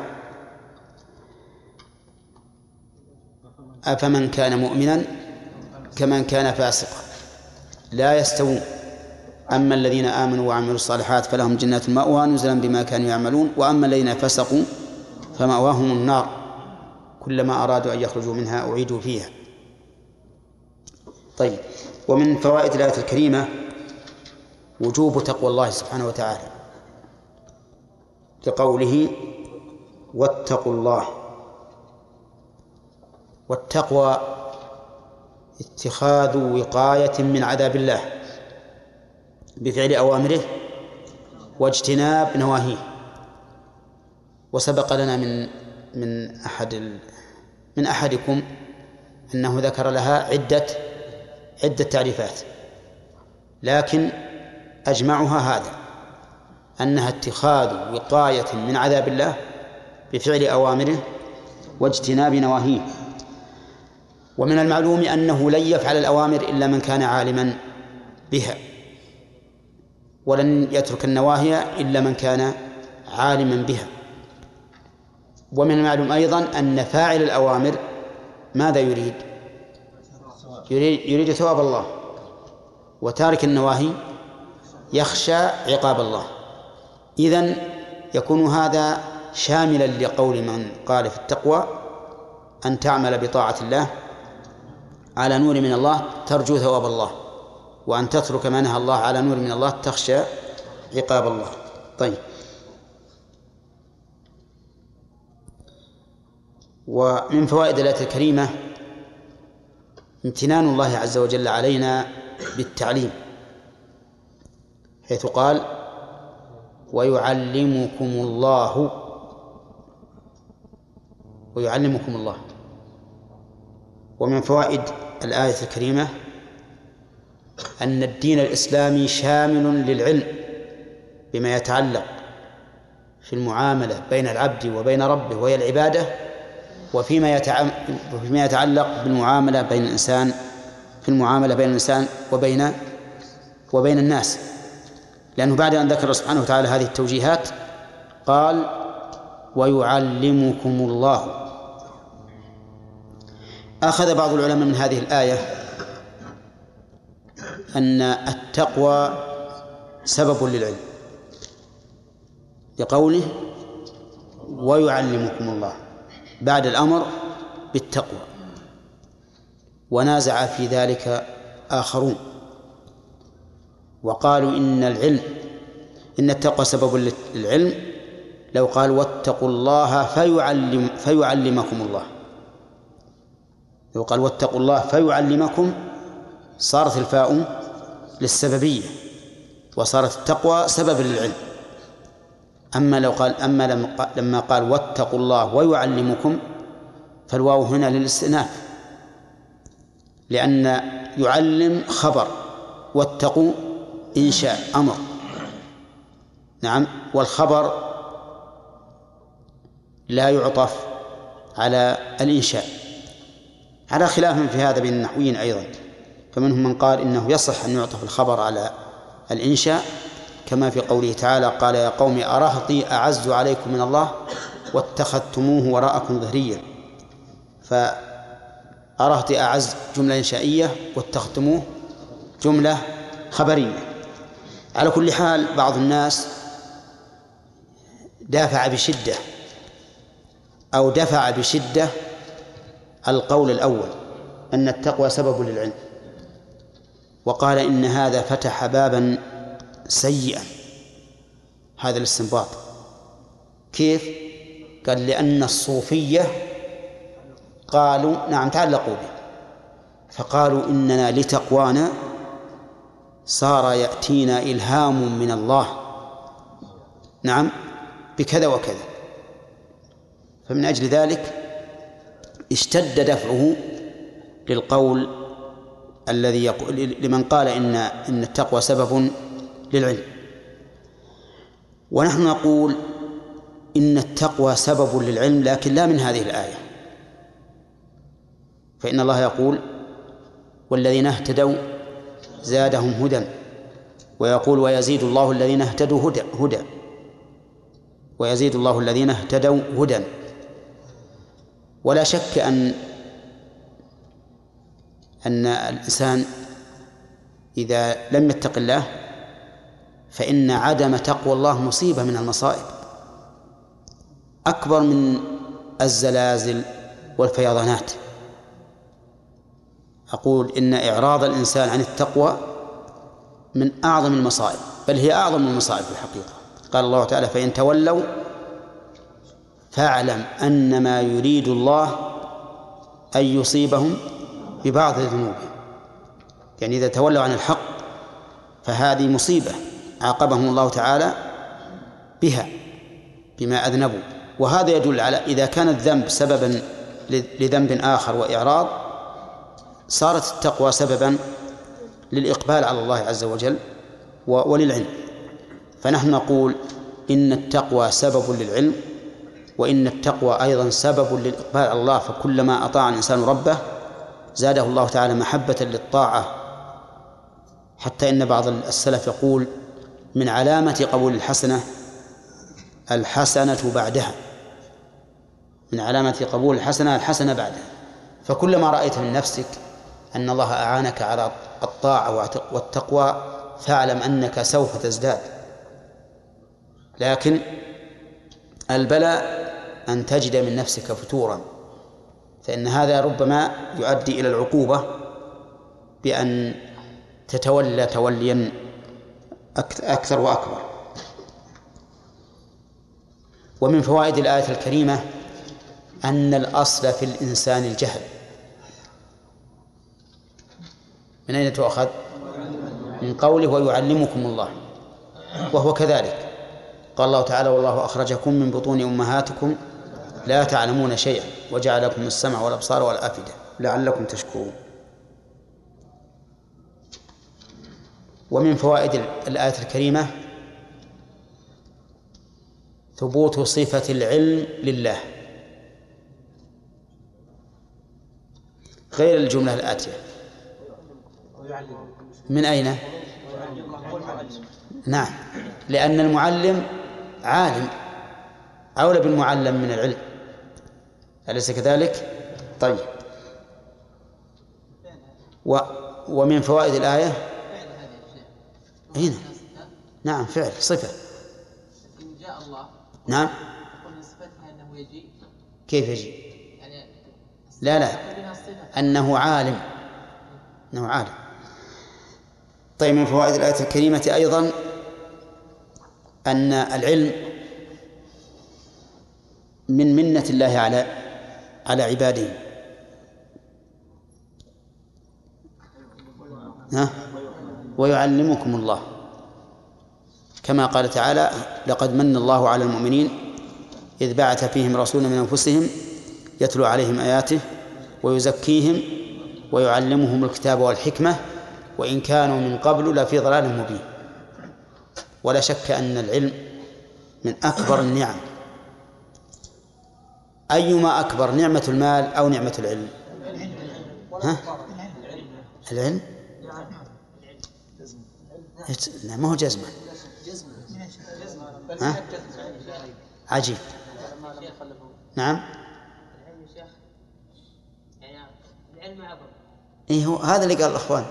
أفمن كان مؤمنا كمن كان فاسقا لا يستوون، أما الذين آمنوا وعملوا الصالحات فلهم جنات المأوى نزلا بما كانوا يعملون، وأما الذين فسقوا فمأواهم النار كلما أرادوا أن يخرجوا منها أعيدوا فيها. طيب، ومن فوائد الآية الكريمة وجوب تقوى الله سبحانه وتعالى، لقوله: واتقوا الله والتقوى اتخاذ وقاية من عذاب الله بفعل أوامره واجتناب نواهيه. وسبق لنا من أحدكم أنه ذكر لها عدة تعريفات، لكن أجمعها هذا، أنها اتخاذ وقاية من عذاب الله بفعل أوامره واجتناب نواهيه. ومن المعلوم أنه لن يفعل الأوامر إلا من كان عالما بها، ولن يترك النواهي إلا من كان عالما بها. ومن المعلوم أيضا أن فاعل الأوامر ماذا يريد؟ يريد ثواب الله، وتارك النواهي يخشى عقاب الله. إذن يكون هذا شاملا لقول من قال في التقوى أن تعمل بطاعة الله على نور من الله ترجو ثواب الله، وأن تترك ما نهى الله على نور من الله تخشى عقاب الله. طيب، ومن فوائد الآية الكريمة امتنان الله عز وجل علينا بالتعليم، حيث قال ويعلمكم الله. ومن فوائد الآية الكريمة أن الدين الإسلامي شامل للعلم بما يتعلق في المعاملة بين العبد وبين ربه وهي العبادة، وفيما يتعلق بالمعاملة بين الإنسان وبين الناس. لأنه بعد أن ذكر سبحانه وتعالى هذه التوجيهات قال ويعلمكم الله. أخذ بعض العلماء من هذه الآية أن التقوى سبب للعلم، لقوله ويعلمكم الله بعد الأمر بالتقوى. ونازع في ذلك آخرون وقالوا إن التقوى سبب للعلم لو قال واتقوا الله فيعلمكم الله. لو قال واتقوا الله فيعلمكم صارت الفاء للسببية وصارت التقوى سبب للعلم. لما قال واتقوا الله ويعلمكم فالواو هنا للاستئناف، لأن يعلم خبر واتقوا إنشاء أمر. نعم، والخبر لا يعطف على الإنشاء، على خلاف في هذا بين النحويين أيضا، فمنهم من قال إنه يصح أن يعطف الخبر على الإنشاء، كما في قوله تعالى قال يا قوم أرهطي أعز عليكم من الله واتخذتموه وراءكم ظهريا. فأرهطي أعز جملة إنشائية واتخذتموه جملة خبرية. على كل حال بعض الناس دفع بشدة القول الأول أن التقوى سبب للعلم، وقال إن هذا فتح بابا سيئا، هذا الاستنباط. كيف؟ قال لأن الصوفية قالوا نعم تعلقوا به، فقالوا إننا لتقوانا صار يأتينا إلهام من الله نعم بكذا وكذا، فمن أجل ذلك اشتد دفعه للقول الذي يقول لمن قال إن التقوى سبب للعلم. ونحن نقول إن التقوى سبب للعلم لكن لا من هذه الآية، فإن الله يقول والذين اهتدوا زادهم هدى، ويقول ويزيد الله الذين اهتدوا هدى ويزيد الله الذين اهتدوا هدى. ولا شك أن الإنسان إذا لم يتق الله فإن عدم تقوى الله مصيبة من المصائب أكبر من الزلازل والفيضانات. أقول إن إعراض الإنسان عن التقوى من أعظم المصائب، بل هي أعظم المصائب في الحقيقة. قال الله تعالى فإن تولوا فاعلم أنما يريد الله أن يصيبهم ببعض ذنوبهم، يعني إذا تولوا عن الحق فهذه مصيبة عاقبهم الله تعالى بها بما أذنبوا. وهذا يدل على إذا كان الذنب سببا لذنب آخر وإعراض، صارت التقوى سببا للإقبال على الله عز وجل وللعلم. فنحن نقول إن التقوى سبب للعلم، وإن التقوى أيضا سبب للإقبال على الله، فكلما أطاع الإنسان ربه زاده الله تعالى محبة للطاعة، حتى إن بعض السلف يقول من علامة قبول الحسنة بعدها، من علامة قبول الحسنة بعدها. فكلما رأيت من نفسك أن الله أعانك على الطاعة والتقوى فاعلم أنك سوف تزداد. لكن البلاء أن تجد من نفسك فتورا، فإن هذا ربما يؤدي إلى العقوبة بأن تتولى توليا أكثر وأكبر. ومن فوائد الآية الكريمة أن الأصل في الإنسان الجهل. من أين تؤخذ؟ من قوله ويعلمكم الله، وهو كذلك. قال الله تعالى والله أخرجكم من بطون أمهاتكم لا تعلمون شيئا وجعل لكم السمع والأبصار والأفئدة لعلكم تشكرون. ومن فوائد الآية الكريمة ثبوت صفة العلم لله غير الجملة الآتية. من أين؟ نعم، لأن المعلم عالم أولى بالمعلم من العلم، أليس كذلك؟ طيب. ومن فوائد الآية هنا نعم فعل صفة. إن جاء الله نعم. يقول من صفتها أنه يجي. كيف يجي؟ يعني لا أنه عالم، أنه عالم. طيب، من فوائد الآية الكريمة أيضا أن العلم من منة الله على عباده. ويعلمكم الله، كما قال تعالى لقد من الله على المؤمنين إذ بعث فيهم رسولا من أنفسهم يتلو عليهم آياته ويزكيهم ويعلمهم الكتاب والحكمة وإن كانوا من قبل لفي ضلال مبين. ولا شك أن العلم من أكبر النعم. أيما أكبر، نعمة المال أو نعمة العلم؟ العلم؟ لا، ما هو جزمة. عجيب. نعم. العلم أعظم. إيه، هو هذا اللي قال الأخوان.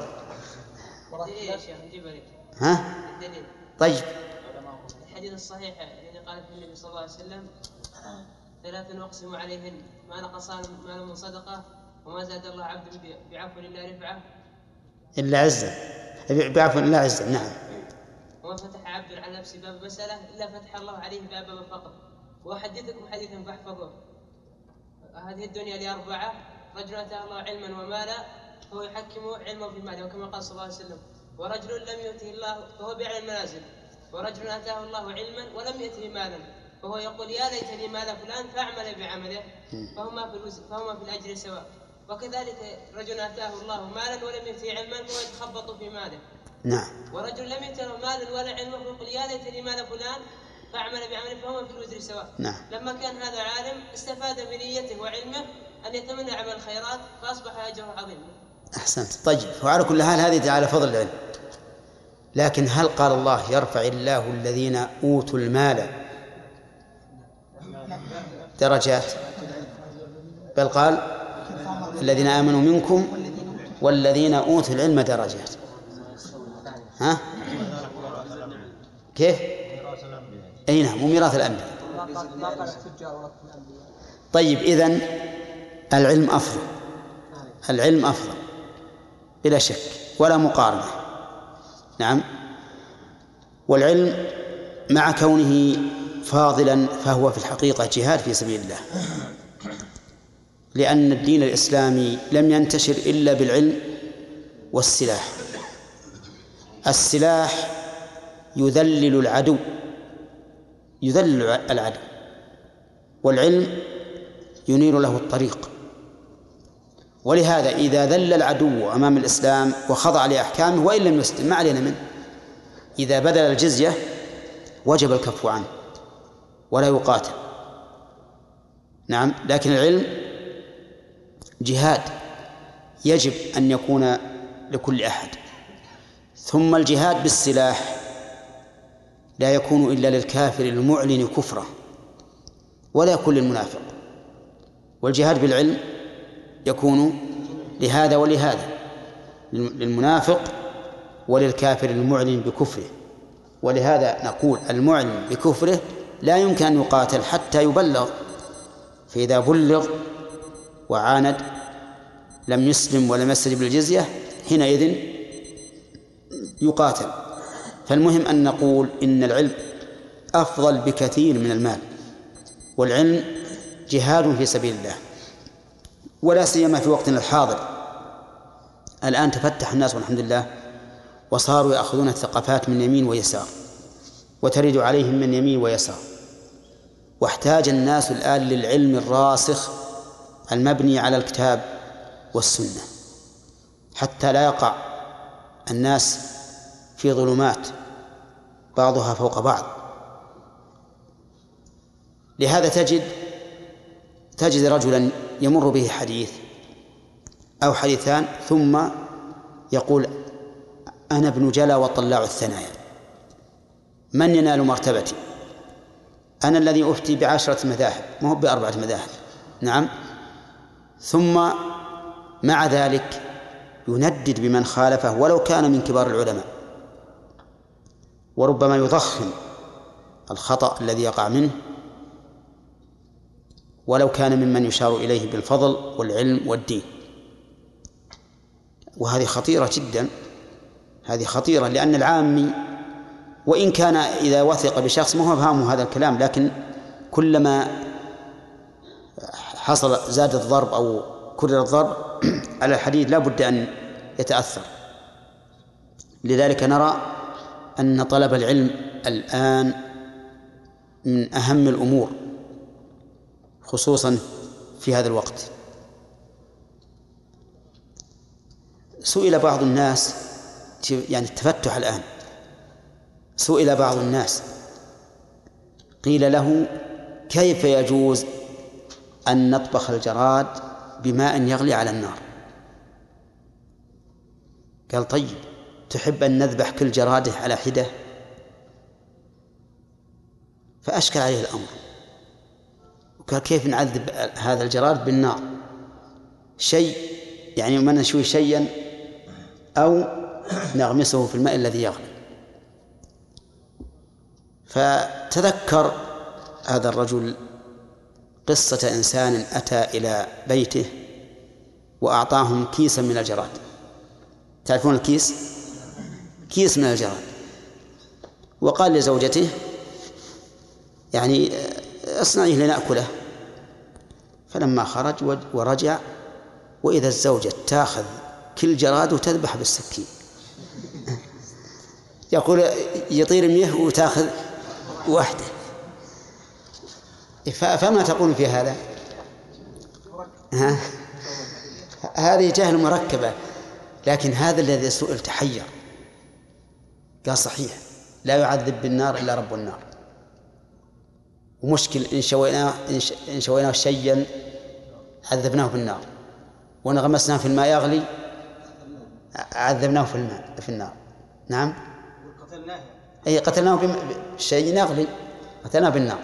طيب. الحديث الصحيح الذي قال فيه النبي صلى الله عليه وسلم 3 أقسم عليهن ما نقص مال من صدقة وما زاد الله عبد بعفو إلا رفعة إلا عزة، بعفو إلا عزة. نعم. وما فتح عبد على نفسه باب مسألة إلا فتح الله عليه باب الفقر. وأحدثكم حديثا فاحفظوه. هذه الدنيا لأربعة: رجل أتاه الله علما ومالا فهو يحكم علمه في ماله، وكما قال صلى الله عليه وسلم: ورجل لم يؤته الله فهو بيع المنازل، ورجل أتاه الله علما ولم يؤته مالا فهو يقول يا ليتني مال فلان فأعمل بعمله، فهما في الأجر سواء. وكذلك رجل أتاه الله مالا ولم يؤته علما فهو يتخبط في ماله. نعم. ورجل لم يؤته مالا ولا علما فيقول يا ليتني مال فلان فأعمل بعمله، فهما في الوزر سواء. نعم. لما كان هذا عالم استفاد بنيته وعلمه أن يتمنى عمل الخيرات فأصبح أجره عظيما. أحسنت. طيب، وعلى كل حال هذه على فضل العلم. لكن هل قال الله يرفع الله الذين أوتوا المال درجات؟ بل قال الذين آمنوا منكم والذين أوتوا العلم درجات. كيف؟ أي نعم، وميراث الأنبياء. طيب، إذن العلم أفضل، العلم أفضل بلا شك ولا مقارنة. نعم. والعلم مع كونه فاضلا فهو في الحقيقة جهاد في سبيل الله. لأن الدين الإسلامي لم ينتشر إلا بالعلم والسلاح. السلاح يذلل العدو، والعلم ينير له الطريق. ولهذا إذا ذل العدو أمام الإسلام وخضع لأحكامه وإن لم يسلم ما علينا منه، إذا بذل الجزية وجب الكف عنه ولا يقاتل. نعم، لكن العلم جهاد يجب أن يكون لكل أحد. ثم الجهاد بالسلاح لا يكون إلا للكافر المعلن كفره، ولا يكون للمنافق. والجهاد بالعلم يكون لهذا ولهذا، للمنافق وللكافر المعلن بكفره. ولهذا نقول المعلن بكفره لا يمكن أن يقاتل حتى يبلغ، فإذا بلغ وعاند لم يسلم ولم يستجب للجزية حينئذ يقاتل. فالمهم أن نقول إن العلم أفضل بكثير من المال، والعلم جهاد في سبيل الله، ولا سيما في وقتنا الحاضر. الآن تفتح الناس والحمد لله، وصاروا يأخذون الثقافات من يمين ويسار وترد عليهم من يمين ويسار، واحتاج الناس الآن للعلم الراسخ المبني على الكتاب والسنة، حتى لا يقع الناس في ظلمات بعضها فوق بعض. لهذا تجد رجلا يمر به حديث أو حديثان ثم يقول أنا ابن جلا وطلاع الثنايا، من ينال مرتبتي؟ أنا الذي أفتي ب10 مذاهب ما هو ب4 مذاهب. نعم، ثم مع ذلك يندد بمن خالفه ولو كان من كبار العلماء، وربما يضخم الخطأ الذي يقع منه ولو كان ممن يشار إليه بالفضل والعلم والدين. وهذه خطيرة جدا، هذه خطيرة، لأن العامي وإن كان إذا وثق بشخص ما هو فهمه هذا الكلام، لكن كلما حصل زاد الضرب أو كرر الضرب على الحديد لا بد أن يتأثر. لذلك نرى أن طلب العلم الآن من أهم الأمور، خصوصا في هذا الوقت. سئل بعض الناس، يعني التفتح الآن، سئل بعض الناس قيل له كيف يجوز أن نطبخ الجراد بماء يغلي على النار؟ قال طيب تحب أن نذبح كل جرادة على حدة؟ فأشكل عليه الأمر، وقال كيف نعذب هذا الجراد بالنار؟ شيء يعني ما نشوي شيئا أو نغمسه في الماء الذي يغلي. فتذكر هذا الرجل قصة إنسان أتى إلى بيته وأعطاهم كيسا من الجراد. تعرفون الكيس؟ كيس من الجراد، وقال لزوجته يعني اصنعيه لنأكله. فلما خرج ورجع وإذا الزوجة تأخذ كل جراد وتذبح بالسكين. يقول يطير ميه وتأخذ واحدة. فما تقول في هذا؟ هذه جهل مركبة. لكن هذا الذي سئل تحير، قال صحيح لا يعذب بالنار إلا رب النار. ومشكل إن شويناه شيئا عذبناه بالنار، وإن غمسناه في الماء يغلي عذبناه في النار. نعم، أي قتلناه بشيء يغلي، قتلناه بالنار.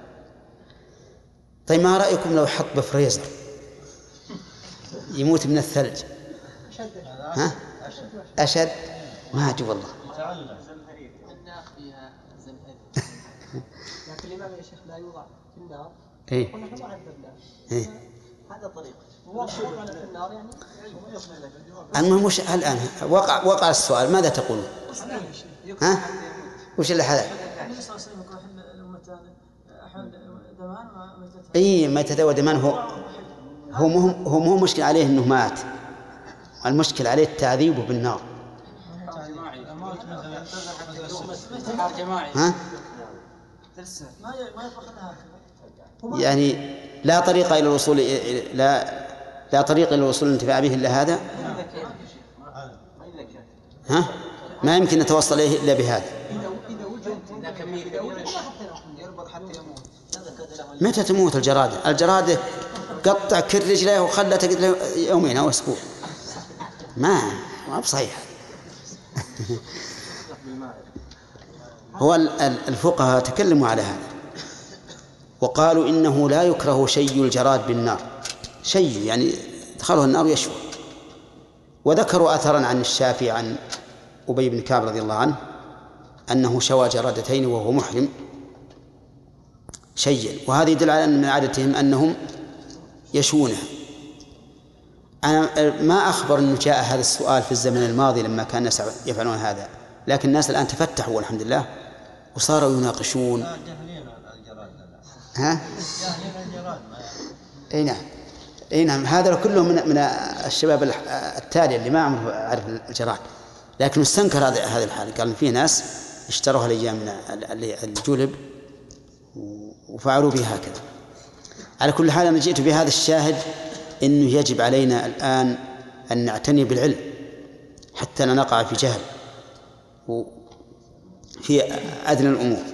طيب ما رأيكم لو حط بفريزر يموت من الثلج؟ ها؟ أشد ما أجب والله. لكن الإمام يا شيخ لا يوضع في النار. إيه. ونحن ما عذبناه. هذا طريق. وضعنا في النار يعني. المهم وش الآن وقع السؤال، ماذا تقولون؟ ها؟ وش اللي حلال؟ إيه ميتة ودمان هو هو مو مشكل عليه أنه مات، المشكل عليه التعذيب بالنار. ها؟ يعني لا طريق إلى الوصول لا طريق إلى الوصول للانتفاع به إلا هذا. ها؟ ما يمكن نتوصل إليه إلا بهذا. متى تموت الجرادة؟ الجرادة قطع كل رجليه وخلى تقتل يومين أو أسبوع، ما بصحيح. هو الفقهاء تكلموا على هذا وقالوا إنه لا يكره شيء الجراد بالنار، شيء يعني دخله النار يشوى. وذكروا أثرا عن الشافعي عن أبي بن كعب رضي الله عنه أنه شوى جرادتين وهو محرم شيئا، وهذا يدل على أن من عادتهم أنهم يشونه. أنا ما أخبر أنه جاء هذا السؤال في الزمن الماضي لما كان الناس يفعلون هذا، لكن الناس الآن تفتحوا والحمد لله وصاروا يناقشون. ها؟ أي نعم هذا كله من الشباب التالي اللي ما عمره عرف الجراد، لكن استنكر هذه الحالة، قال في ناس اشتروها الأيام من الجلب وفعلوا بها هكذا. على كل حال أنا جئت بهذا الشاهد إنه يجب علينا الآن أن نعتني بالعلم حتى لا نقع في جهل في أدنى الأمور.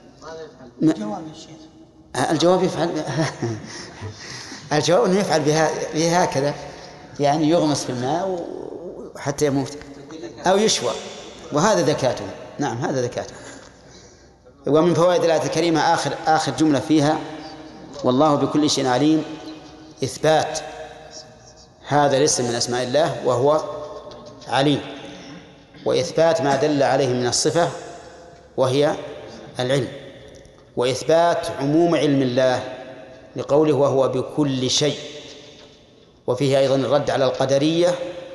الجواب يفعل الجواب أنه يفعل بها هكذا، يعني يغمس في الماء حتى يموت أو يشوى، وهذا ذكاته. نعم هذا ذكاته. ومن فوائد الآية الكريمة آخر جملة فيها والله بكل شيء عليم، إثبات هذا الاسم من أسماء الله وهو عليم، وإثبات ما دل عليه من الصفة وهي العلم، وإثبات عموم علم الله لقوله وهو بكل شيء. وفيه أيضا الرد على القدرية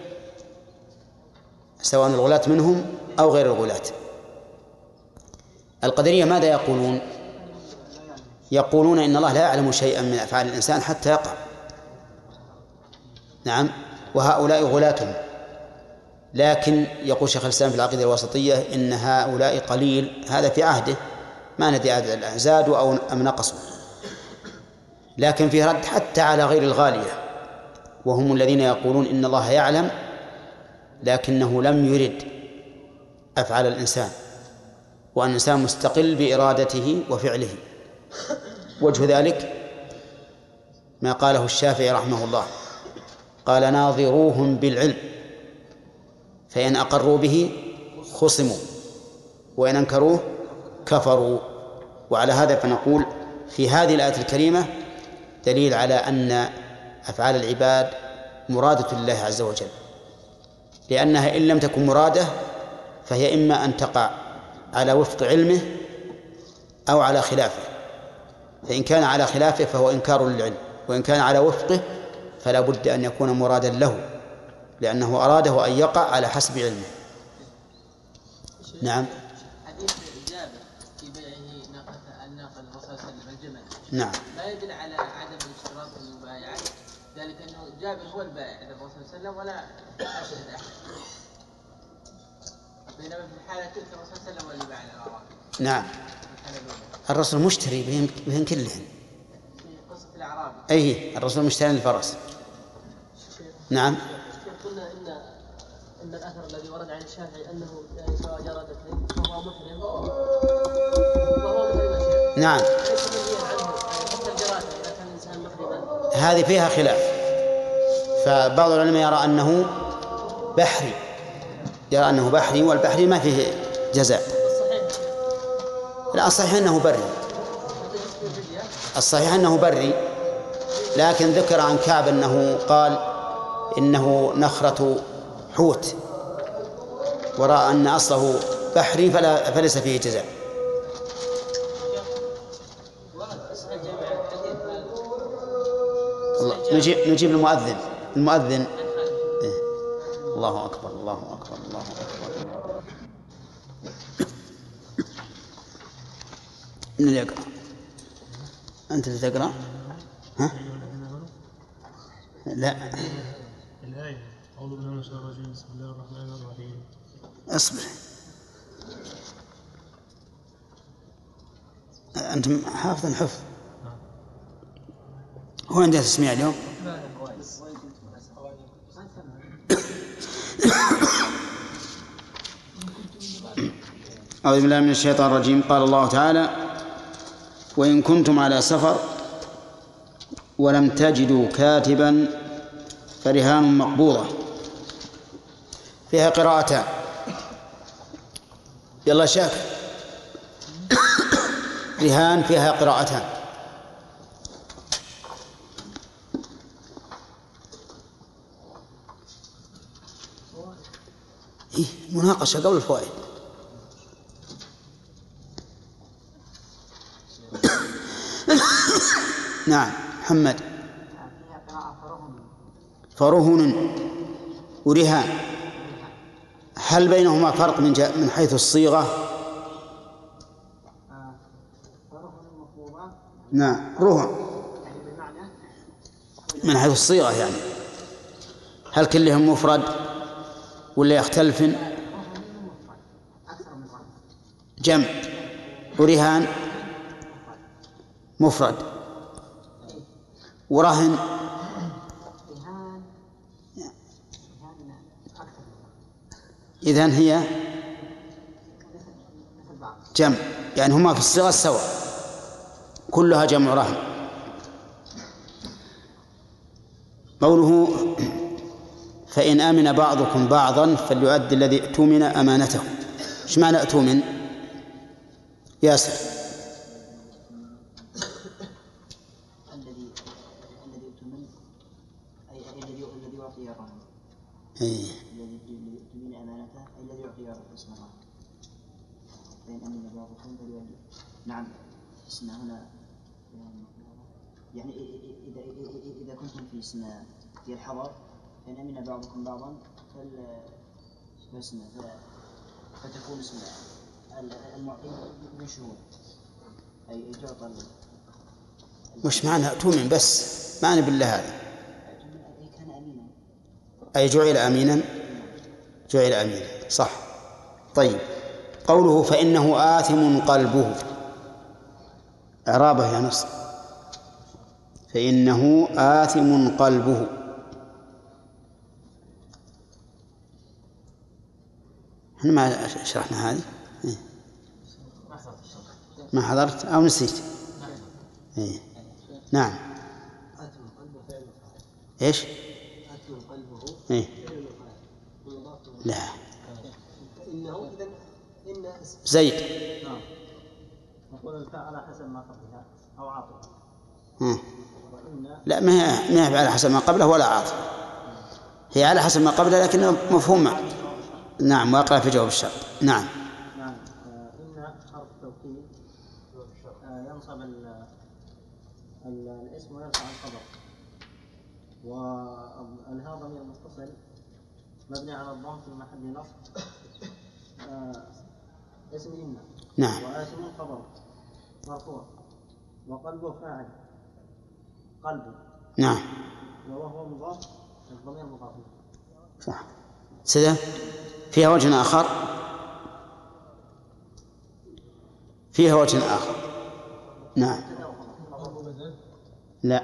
سواء الغلاة منهم أو غير الغلاة. القدرية ماذا يقولون؟ يقولون إن الله لا يعلم شيئا من أفعال الإنسان حتى يقع. نعم، وهؤلاء غلاتهم. لكن يقول شيخ الإسلام في العقيدة الوسطية إن هؤلاء قليل، هذا في عهده، ما ندري زادوا أو أم نقصوا. لكن في رد حتى على غير الغالية، وهم الذين يقولون إن الله يعلم لكنه لم يرد أفعال الإنسان، وأن الإنسان مستقل بإرادته وفعله. وجه ذلك ما قاله الشافعي رحمه الله، قال ناظروهم بالعلم فإن أقروا به خصموا وإن أنكروه كفروا. وعلى هذا فنقول في هذه الآية الكريمة دليل على أن أفعال العباد مرادة لله عز وجل، لأنها إن لم تكن مرادة فهي إما أن تقع على وفق علمه أو على خلافه، فإن كان على خلافه فهو إنكار للعلم، وإن كان على وفقه فلا بد أن يكون مرادا له لأنه أراده أن يقع على حسب علمه. نعم. حديث جابر في بيعه الناقة الرسول صلى الله عليه وسلم الجمل، نعم، ما يدل على عدم الاشتراط المبايعة، ذلك أنه جابر هو البائع للرسول صلى الله عليه وسلم ولا أشهد أحد، بينما في الحالة تلك الرسول صلى الله عليه وسلم هو اللي باع الأعراب. نعم، الرسول مشتري بهم كلهم. في قصة الأعرابي أي الرسول مشتري الفرس. نعم. قلنا إن الأثر الذي ورد عن الشافعي أنه يعني سواء جرادتين فهو محرم وهو محرم. نعم. ليس منهيا عنه حتى الجرادة إذا كان الإنسان محرما. هذه فيها خلاف، فبعض العلماء يرى أنه بحري، يرى أنه بحري، والبحري ما فيه جزاء. لا، الصحيح أنه بري، الصحيح أنه بري، لكن ذكر عن كعب أنه قال إنه نخرة حوت، ورأى أن أصله بحري فليس فيه جزاء. نجيب المؤذن. إيه. الله أكبر الله أكبر الله أكبر. من اللي يقرأ؟ أنت اللي تقرأ؟ ها؟ لا الآية أعوذ بالله من الشيطان الرجيم بسم الله الرحمن الرحيم. اصبر، أنتم حافظ الحفظ. هو عندها تسميع اليوم. أعوذ بالله من الشيطان الرجيم. قال الله تعالى: وإن كنتم على سفر ولم تجدوا كاتبا فرهان مقبوضة. فيها قراءتان. يلا شاكر. رهان فيها قراءتان. مناقشة قبل الفوائد. نعم محمد. فرهن ورهان، هل بينهما فرق من حيث الصيغة؟ نعم رهن من حيث الصيغة، يعني هل كلهم مفرد ولا يختلفن؟ جمع. ورهان مفرد. ورهن إذن هي جمع، يعني هما في الصيغة سواء، كلها جمع رهن. قوله: فإن آمن بعضكم بعضا فليؤدي الذي اؤتمن أمانته. ايش معنى اؤتمن؟ ياسر. الذي اؤتمن أي الذي يعطي الرهن. الذي يؤتمن أمانته أي الذي يعطي اسم الرهن. فإن آمن بعضكم فليؤدي. نعم اسم هنا يعني إذا كنتم في اسم في الحضر فإن آمن بعضكم بعضا فتكون اسم المعطي من شهود أي تعطى. وش معنى أؤتمن بس؟ معنى بالله هذا أي كان أمينا، أي جعل أمينا. جعل أمينا صح. طيب قوله: فإنه آثم قلبه. إعرابه يا نصر. فإنه آثم قلبه. احنا ما شرحنا هذه، ما حضرت أو نسيت. نعم. ايش؟ لا زيد. نقول الفاء على حسب ما قبلها أو عاطفة. لا ما هي على حسب ما قبله ولا عاطفة، هي على حسب ما قبله لكنه مفهوم. نعم واقع في جواب الشرط. نعم. نعم إن حرف توكيد ينصب الاسم ويرفع الخبر، والها ضمير متصل مبني على الضم في محل نصب اسم إن. نعم. وآثم خبر مرفوع وقلبه فاعل قلبه. نعم. وهو مضاف الضمير مضاف. صح. سيدة فيها وجه آخر. فيها وجه آخر. نعم. لا.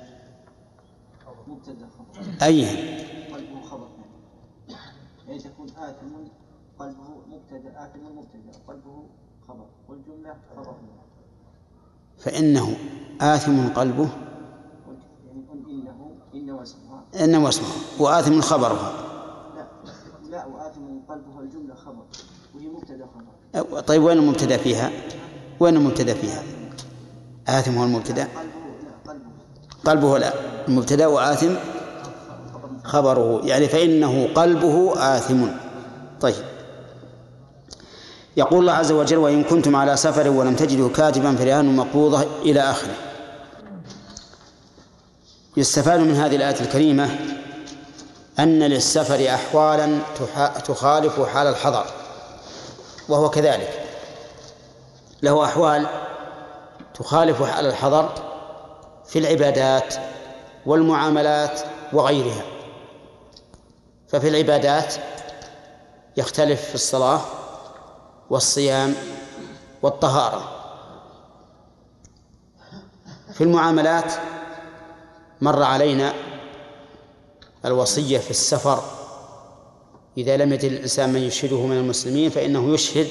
مبتدأ خبر. أي قلبه خبر يعني تكون آثم قلبه مبتدأ، آثم مبتدأ قلبه خبر والجملة خبر. فإنه آثم قلبه يعني إن واسمها. إن واسمه وآثم خبرها. لا وآثم قلبه الجملة خبر وهي مبتدأ خبر. طيب وين المبتدأ فيها؟ وين المبتدأ فيها؟ آثم هو المبتدأ. قلبه لا المبتدأ وآثم خبره، يعني فإنه قلبه آثم. طيب يقول الله عز وجل: وإن كنتم على سفر ولم تجدوا كاتبا فرهان مقبوضة إلى آخره. يستفاد من هذه الآية الكريمة أن للسفر أحوالا تخالف حال الحضر، وهو كذلك له أحوال تخالف حال الحضر في العبادات والمعاملات وغيرها. ففي العبادات يختلف في الصلاة والصيام والطهارة. في المعاملات مر علينا الوصية في السفر، إذا لم يجد الإنسان من يشهده من المسلمين فإنه يشهد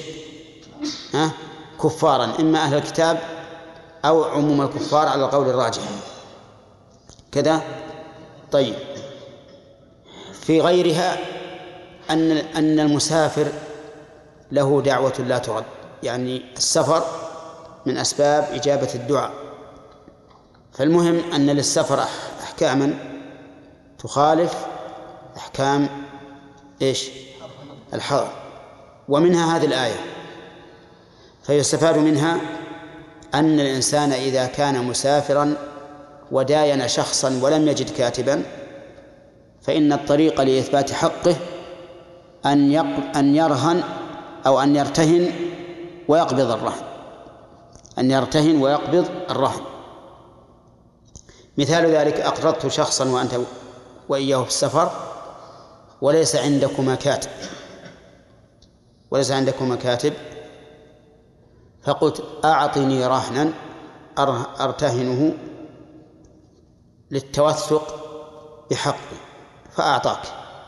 كفارا، إما أهل الكتاب أو عموم الكفار على القول الراجح كذا. طيب، في غيرها أن المسافر له دعوة لا ترد، يعني السفر من أسباب إجابة الدعاء. فالمهم أن للسفر أحكاما تخالف أحكام الحضر، ومنها هذه الآية. فيستفاد منها أن الإنسان إذا كان مسافرا وداين شخصا ولم يجد كاتبا فإن الطريق لإثبات حقه أن يرهن أو أن يرتهن ويقبض الرهن، أن يرتهن ويقبض الرهن. مثال ذلك: أقرضت شخصا وأنت وإياه في السفر وليس عندكما كاتب، فقلت أعطني رهنا أرتهنه للتوثق بحقي، فأعطاك.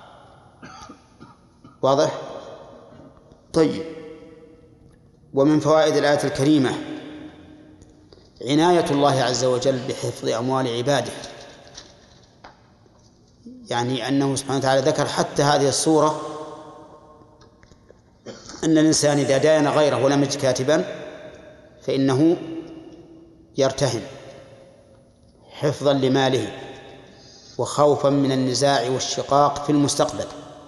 واضح؟ طيب، ومن فوائد الآية الكريمة عناية الله عز وجل بحفظ أموال عباده، يعني أنه سبحانه وتعالى ذكر حتى هذه الصورة أن الإنسان إذا داين غيره ولم يجد كاتبا فإنه يرتهن حفظا لماله وخوفا من النزاع والشقاق في المستقبل،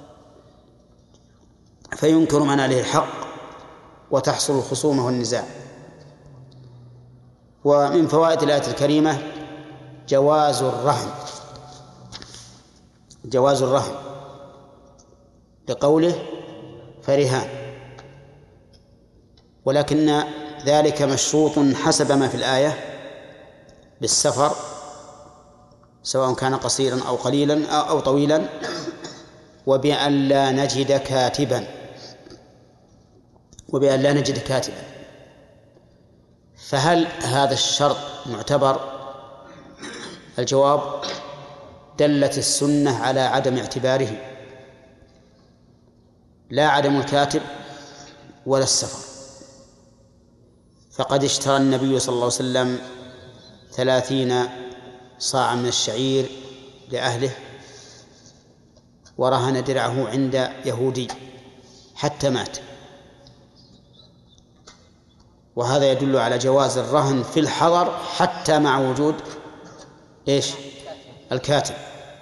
فينكر من عليه الحق وتحصل الخصومة والنزاع. ومن فوائد الآية الكريمة جواز الرهن لقوله فرهان، ولكن ذلك مشروط حسب ما في الآية بالسفر، سواء كان قصيرا أو قليلا أو طويلا، وبأن لا نجد كاتبا. فهل هذا الشرط معتبر؟ الجواب: دلت السنة على عدم اعتباره، لا عدم الكاتب ولا السفر. فقد اشترى النبي صلى الله عليه وسلم 30 صاعا من الشعير لأهله ورهن درعه عند يهودي حتى مات، وهذا يدل على جواز الرهن في الحضر حتى مع وجود الكاتب.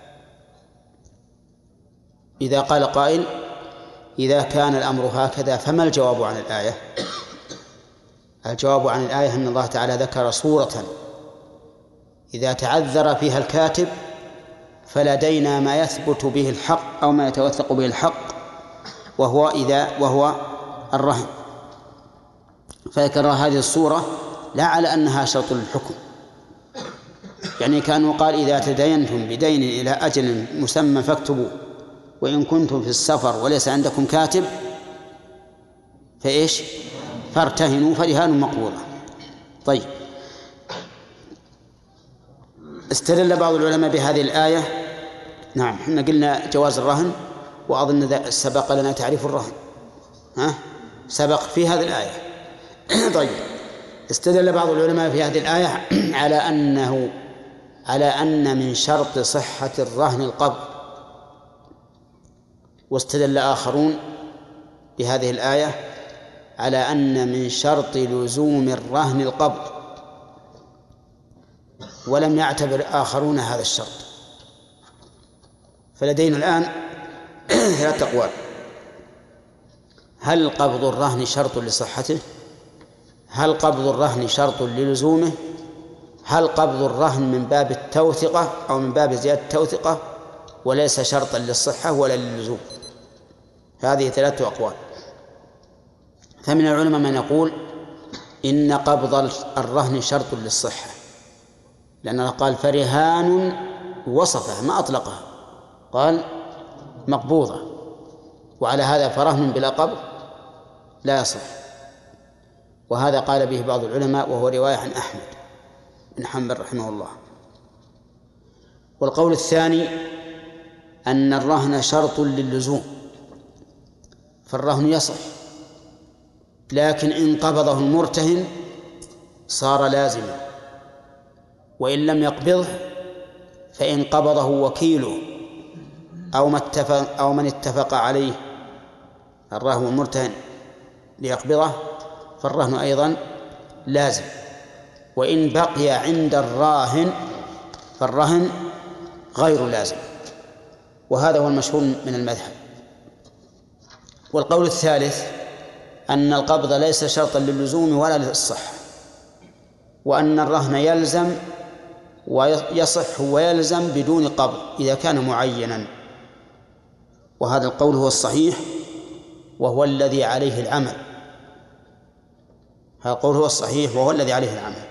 إذا قال قائل: إذا كان الأمر هكذا فما الجواب عن الآية؟ الجواب عن الآية أن الله تعالى ذكر صورة إذا تعذر فيها الكاتب فلدينا ما يثبت به الحق أو ما يتوثق به الحق، وهو الرهن. فذكر هذه الصورة لا على أنها شرط للحكم، يعني كانوا قال: إذا تداينتم بدين إلى أجل مسمى فاكتبوا، وإن كنتم في السفر وليس عندكم كاتب فارتهنوا فرهان مقبوضة. طيب، استدل بعض العلماء بهذه الآية. نعم، احنا قلنا جواز الرهن، وأظن سبق لنا تعريف الرهن، سبق في هذه الآية. طيب، استدل بعض العلماء في هذه الآية على أن من شرط صحة الرهن القبض، واستدل آخرون بهذه الآية على أن من شرط لزوم الرهن القبض، ولم يعتبر آخرون هذا الشرط. فلدينا الآن 3 أقوال: هل قبض الرهن شرط لصحته؟ هل قبض الرهن شرط للزومه؟ هل قبض الرهن من باب التوثقة أو من باب زيادة التوثقة وليس شرطا للصحة ولا للزوم؟ هذه 3 أقوال. فمن العلماء من يقول إن قبض الرهن شرط للصحة، لأن الله قال: فرهان وصفها ما أطلقها، قال مقبوضة، وعلى هذا فرهن بلا قبض لا يصح. وهذا قال به بعض العلماء، وهو رواية عن أحمد بن حنبل رحمه الله. والقول الثاني أن الرهن شرط للزوم، فالرهن يصح، لكن إن قبضه المرتهن صار لازما، وإن لم يقبضه فإن قبضه وكيله أو من اتفق عليه الراهن المرتهن ليقبضه فالرهن أيضا لازم، وإن بقي عند الراهن فالرهن غير لازم. وهذا هو المشهور من المذهب. والقول الثالث أن القبض ليس شرطا للزوم ولا للصحة، وأن الرهن يلزم ويصح ويلزم بدون قبض إذا كان معينا. وهذا القول هو الصحيح وهو الذي عليه العمل. هذا القول هو الصحيح وهو الذي عليه العمل.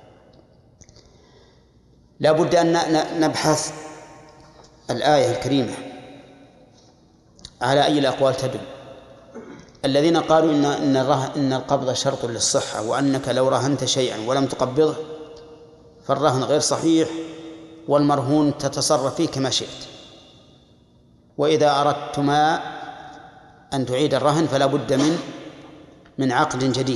لا بد أن نبحث الآية الكريمة على أي الأقوال تدل. الذين قالوا إن القبض شرط للصحة، وأنك لو رهنت شيئا ولم تقبضه فالرهن غير صحيح، والمرهون تتصرف فيه كما شئت، وإذا أردتما أن تعيد الرهن فلا بد من عقد جديد.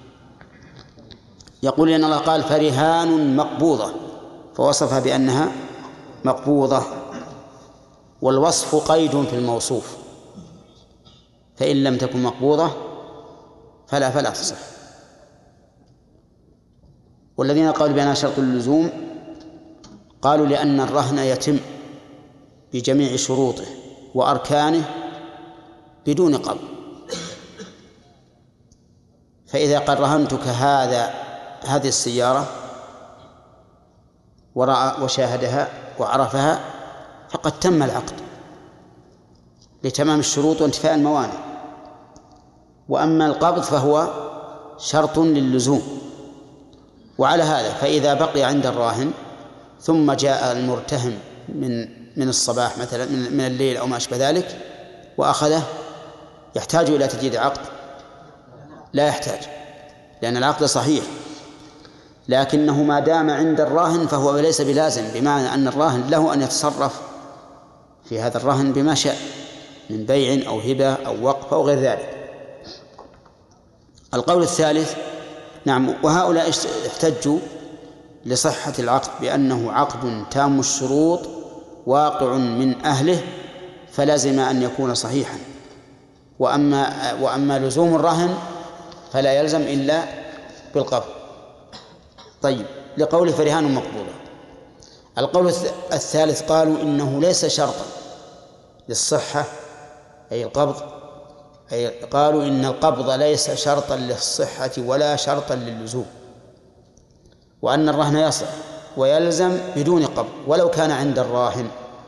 يقول إن الله قال فرهان مقبوضة، فوصفها بأنها مقبوضة، والوصف قيد في الموصوف، فإن لم تكن مقبوضة فلا تصح. والذين قالوا بأنها شرط اللزوم قالوا لأن الرهن يتم بجميع شروطه وأركانه بدون قبض. فإذا قد رهنتك هذه السيارة ورأى وشاهدها وعرفها فقد تم العقد لتمام الشروط وانتفاء الموانع. وأما القبض فهو شرط للزوم. وعلى هذا فإذا بقي عند الراهن ثم جاء المرتهن من الصباح مثلا من الليل أو ما أشبه ذلك وأخذه، يحتاج إلى تجديد عقد؟ لا يحتاج، لأن العقد صحيح، لكنه ما دام عند الراهن فهو ليس بلازم، بمعنى أن الراهن له أن يتصرف في هذا الرهن بما شاء من بيع أو هبة أو وقف أو غير ذلك. القول الثالث نعم، وهؤلاء احتجوا لصحة العقد بأنه عقد تام الشروط واقع من أهله فلازم أن يكون صحيحا، وأما لزوم الرهن فلا يلزم إلا بالقبض. طيب، لقول فرهان مقبولة. القول الثالث قالوا إنه ليس شرطا للصحة أي القبض، أي قالوا إن القبض ليس شرطا للصحة ولا شرطا للزوم، وأن الرهن يصح ويلزم بدون قبض ولو كان عند الراهن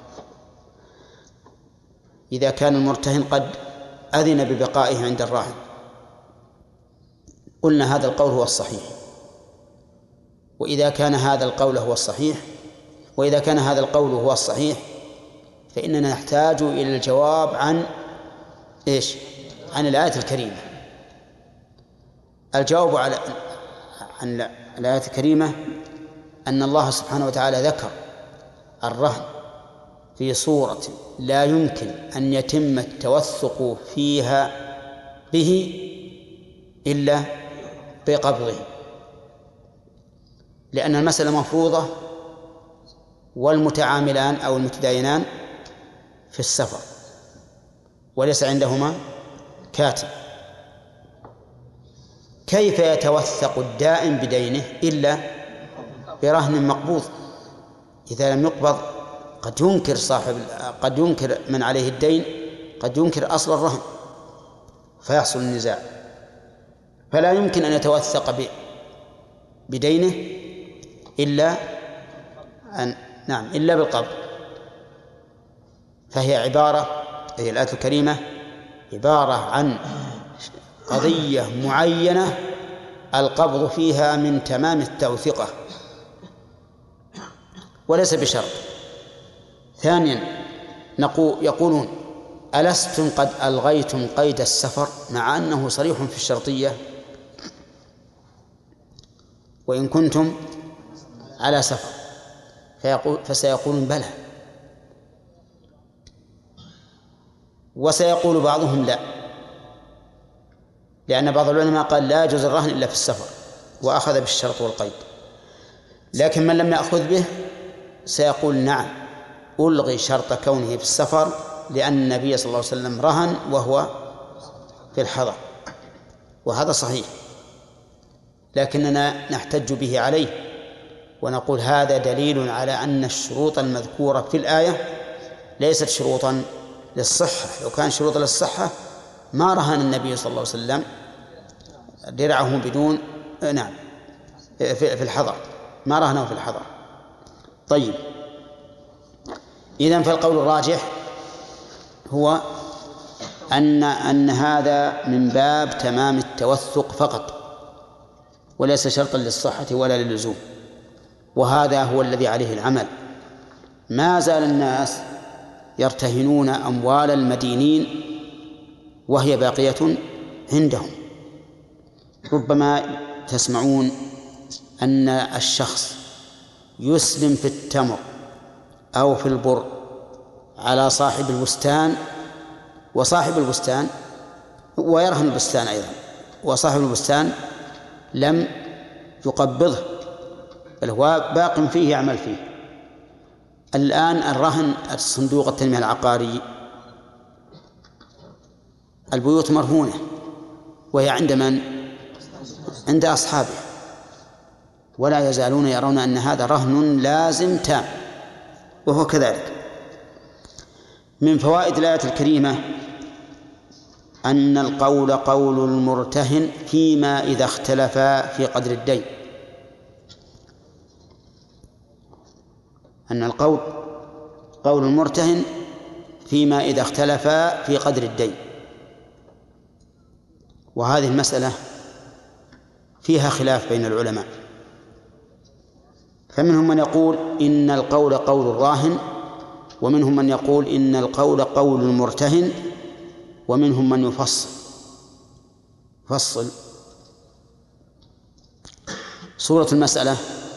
إذا كان المرتهن قد أذن ببقائه عند الراهن. قلنا هذا القول هو الصحيح. وإذا كان هذا القول هو الصحيح فإننا نحتاج إلى الجواب عن إيش؟ عن الآية الكريمة. الجواب عن الآية الكريمة أن الله سبحانه وتعالى ذكر الرهن في صورة لا يمكن أن يتم التوثق فيها به إلا بقبضه، لأن المسألة مفروضة والمتعاملان أو المتداينان في السفر وليس عندهما كاتب، كيف يتوثق الدائن بدينه إلا برهن مقبوض؟ إذا لم يقبض قد ينكر من عليه الدين، قد ينكر أصل الرهن فيحصل النزاع. فلا يمكن أن يتوثق بدينه إلا بالقبض. فهي هي الآية الكريمة عبارة عن قضية معينة القبض فيها من تمام التوثقة وليس بشرط. ثانيا يقولون ألستم قد ألغيتم قيد السفر مع أنه صريح في الشرطية وإن كنتم على سفر، فسيقولون بلى، وسيقول بعضهم لا، لأن بعض العلماء قال لا يجوز الرهن إلا في السفر وأخذ بالشرط والقيد، لكن من لم يأخذ به سيقول نعم ألغي شرط كونه في السفر لأن النبي صلى الله عليه وسلم رهن وهو في الحضر، وهذا صحيح، لكننا نحتج به عليه ونقول هذا دليل على أن الشروط المذكورة في الآية ليست شروطا للصحة. لو كان شروط للصحة ما رهن النبي صلى الله عليه وسلم درعه بدون نعم في الحضر، ما رهنه في الحضر. طيب، إذن فالقول الراجح هو أن هذا من باب تمام التوثق فقط وليس شرطا للصحة ولا للزوم، وهذا هو الذي عليه العمل. ما زال الناس يرتهنون أموال المدينين وهي باقية عندهم. ربما تسمعون أن الشخص يسلم في التمر أو في البر على صاحب البستان، وصاحب البستان ويرهن البستان أيضا، وصاحب البستان لم يقبضه بل هو باق فيه يعمل فيه. الآن الرهن الصندوق التنمية العقاري البيوت مرهونة وهي عند من؟ عند أصحابه، ولا يزالون يرون أن هذا رهن لازم تام، وهو كذلك. من فوائد الآية الكريمة أن القول قول المرتهن فيما إذا اختلفا في قدر الدين، أن القول قول المرتهن فيما إذا اختلفا في قدر الدين. وهذه المسألة فيها خلاف بين العلماء، فمنهم من يقول إن القول قول الراهن، ومنهم من يقول إن القول قول المرتهن، ومنهم من يفصل. صورة المسألة: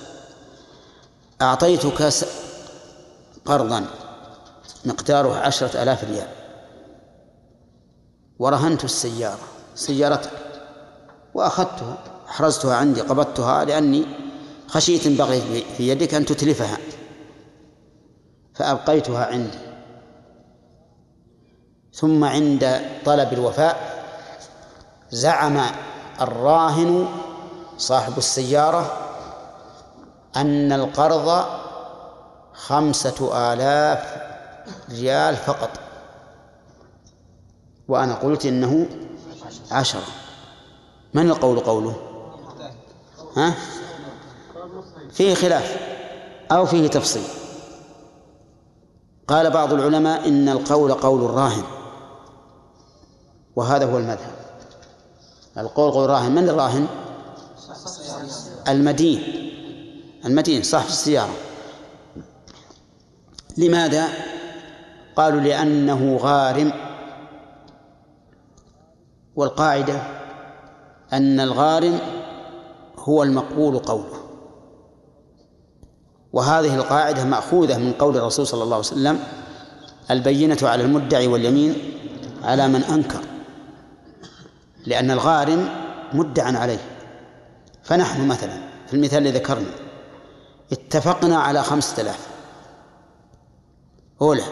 أعطيتك قرضا مقداره 10,000 ريال، ورهنت سيارتك وأخذتها، أحرزتها عندي، قبضتها لأني خشيت إن بقيت في يدك أن تتلفها، فأبقيتها عندي. ثم عند طلب الوفاء زعم الراهن صاحب السيارة أن القرض 5,000 ريال فقط، وأنا قلت إنه 10. من القول قوله؟ فيه خلاف أو فيه تفصيل. قال بعض العلماء إن القول قول الراهن، وهذا هو المذهب. القول قول الراهن. من الراهن؟ المدين صاحب السيارة. لماذا؟ قالوا لأنه غارم، والقاعدة أن الغارم هو المقبول قوله، وهذه القاعدة مأخوذة من قول الرسول صلى الله عليه وسلم: البينة على المدعي واليمين على من أنكر، لأن الغارم مدعى عليه. فنحن مثلا في المثال الذي ذكرنا اتفقنا على 5,000 أولى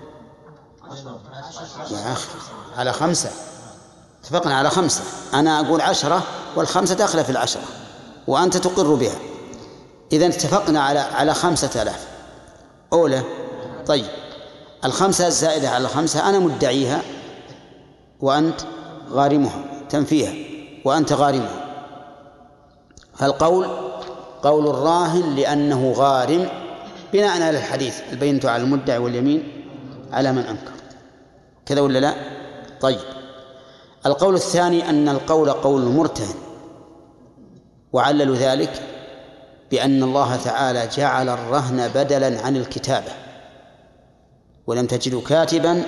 يا أخي، على 5 اتفقنا على 5، أنا أقول 10 وال5 داخلة في 10 وأنت تقر بها، إذن اتفقنا على 5,000 أولى. طيب، 5 الزائدة على 5 أنا مدعيها وأنت غارمها، تنفيها وأنت غارمها. فالقول قول الراهن لأنه غارم بناء على الحديث: البينة على المدعي واليمين على من أنكر. كذا ولا لا؟ طيب، القول الثاني أن القول قول المرتهن، وعللوا ذلك بأن الله تعالى جعل الرهن بدلا عن الكتابة، ولم تجدوا كاتبا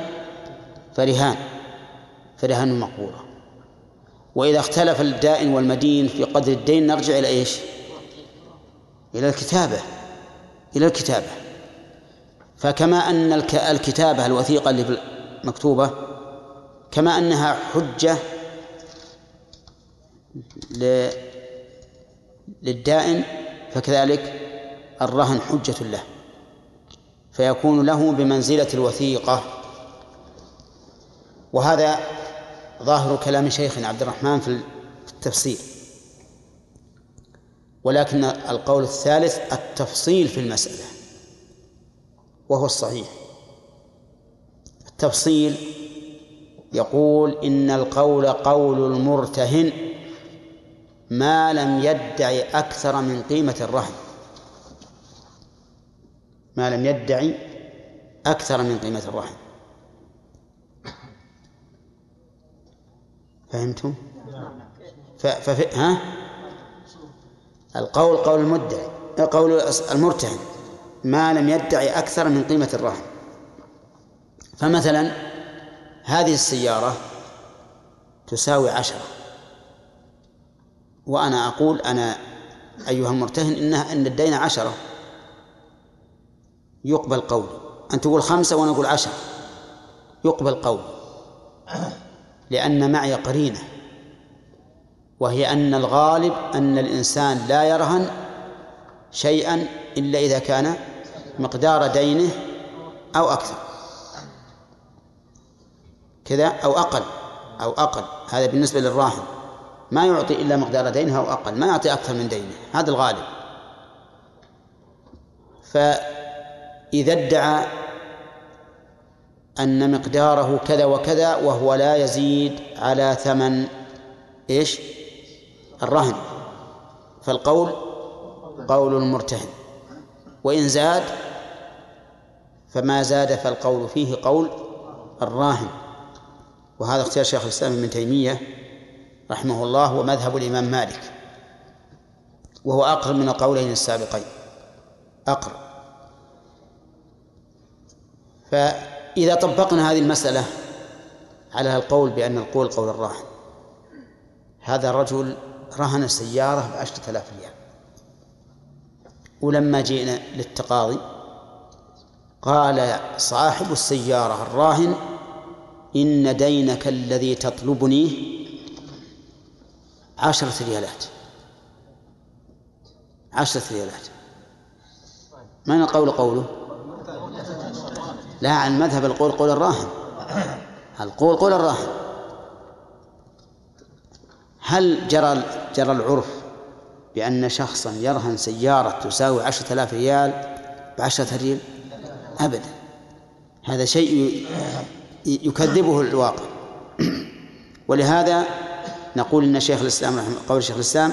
فرهان مقبوضة. وإذا اختلف الدائن والمدين في قدر الدين نرجع إلى إيش؟ إلى الكتابة. فكما أن الكتابة الوثيقة اللي مكتوبة كما أنها حجة للدائن، فكذلك الرهن حجة له، فيكون له بمنزلة الوثيقة. وهذا ظاهر كلام شيخنا عبد الرحمن في التفسير. ولكن القول الثالث التفصيل في المسألة، وهو الصحيح. التفصيل يقول إن القول قول المرتهن ما لم يدعي أكثر من قيمة الرهن، ما لم يدعي أكثر من قيمة الرهن. فهمتم؟ القول قول المدعي، قول المرتهن ما لم يدعي أكثر من قيمة الرهن. فمثلا هذه السيارة تساوي 10، وأنا أقول أنا أيها المرتهن إن الدين 10، يقبل قولي. أن تقول 5 وأنا أقول 10 يقبل قولي، لأن معي قرينة، وهي أن الغالب أن الإنسان لا يرهن شيئا إلا إذا كان مقدار دينه أو أكثر كذا أو أقل. هذا بالنسبة للراهن، ما يعطي إلا مقدار دينه أو أقل، ما يعطي أكثر من دينه، هذا الغالب. فإذا ادعى أن مقداره كذا وكذا وهو لا يزيد على ثمن إيش؟ الرهن، فالقول قول المرتهن. وإن زاد فما زاد فالقول فيه قول الراهن. وهذا اختيار شيخ الإسلام ابن تيمية رحمه الله ومذهب الإمام مالك، وهو أقرب من القولين السابقين، أقرب. فإذا طبقنا هذه المسألة على القول بأن القول قول الراهن، هذا الرجل رهن السيارة ب10,000 ريال، ولما جئنا للتقاضي قال صاحب السيارة الراهن إن دينك الذي تطلبني 10 ريالات. 10 ريالات. من القول قوله؟ لا، عن مذهب القول قول الراهن، القول قول الراهن. هل جرى العرف بأن شخصا يرهن سيارة تساوي 10,000 ريال ب10 ريال؟ أبدا، هذا شيء يكذبه الواقع. ولهذا نقول إن شيخ الإسلام قول شيخ الإسلام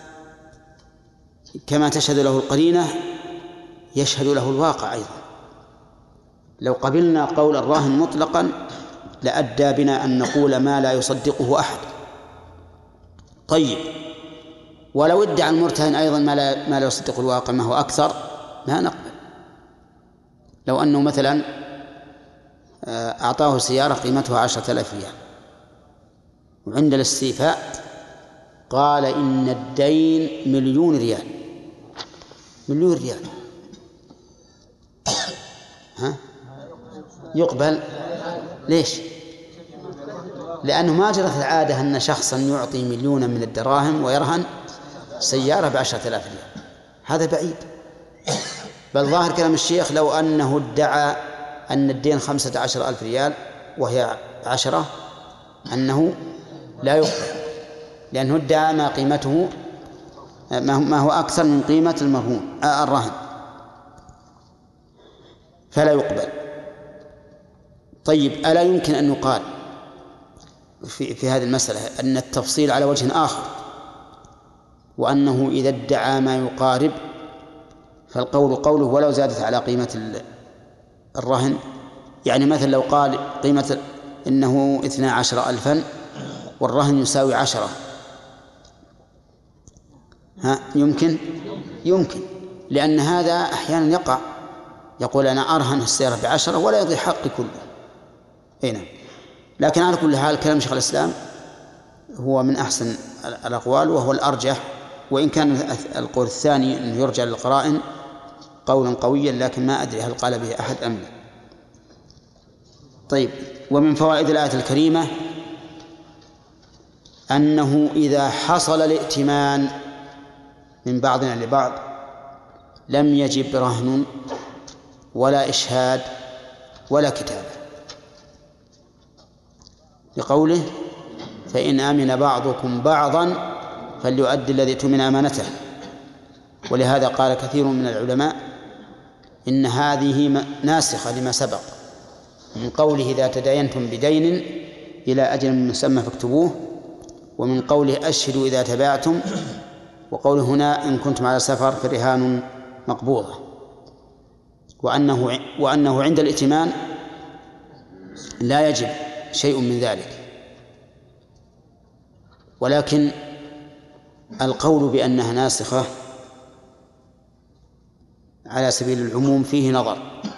كما تشهد له القرينة يشهد له الواقع أيضا. لو قبلنا قول الراهن مطلقا لأدى بنا أن نقول ما لا يصدقه أحد. طيب، ولو ادعى المرتهن أيضا ما لا يصدق الواقع ما هو أكثر لا نقبل. لو أنه مثلا أعطاه سيارة قيمتها 10,000 ريال، وعند الاستيفاء قال إن الدين 1,000,000 ريال. 1,000,000 ريال يقبل؟ ليش؟ لأنه ما جرت العادة أن شخصا يعطي 1,000,000 من الدراهم ويرهن سيارة ب10,000 ريال، هذا بعيد. بل ظاهر كلام الشيخ لو أنه ادعى أن الدين 15,000 ريال وهي 10 أنه لا يقبل، لأنه ادعى ما قيمته ما هو أكثر من قيمة الرهن، فلا يقبل. طيب، ألا يمكن أن يقال في هذه المسألة أن التفصيل على وجه آخر، وأنه إذا ادعى ما يقارب فالقول قوله ولو زادت على قيمة الرهن؟ يعني مثلا لو قال قيمة إنه 12,000 والرهن يساوي 10، يمكن، لأن هذا أحيانا يقع يقول أنا أرهن السيارة ب10 ولا يضيع حقي كله. نعم. لكن على كل حال كلام شيخ الإسلام هو من أحسن الأقوال وهو الأرجح، وإن كان القول الثاني أنه يرجع للقرائن قولا قويا، لكن ما أدري هل قال به أحد أم لا. طيب، ومن فوائد الآية الكريمة أنه إذا حصل الائتمان من بعضنا لبعض لم يجب رهن ولا إشهاد ولا كتابة، لقوله فإن آمن بعضكم بعضا فليؤدي الذي اؤتمن أمانته. ولهذا قال كثير من العلماء إن هذه ناسخة لما سبق من قوله إذا تداينتم بدين إلى أجل مسمى فاكتبوه، ومن قوله أشهدوا إذا تبايعتم، وقوله هنا إن كنتم على سفر فرهان مقبوضة، وأنه عند الائتمان لا يجب شيء من ذلك. ولكن القول بأنها ناسخة على سبيل العموم فيه نظر،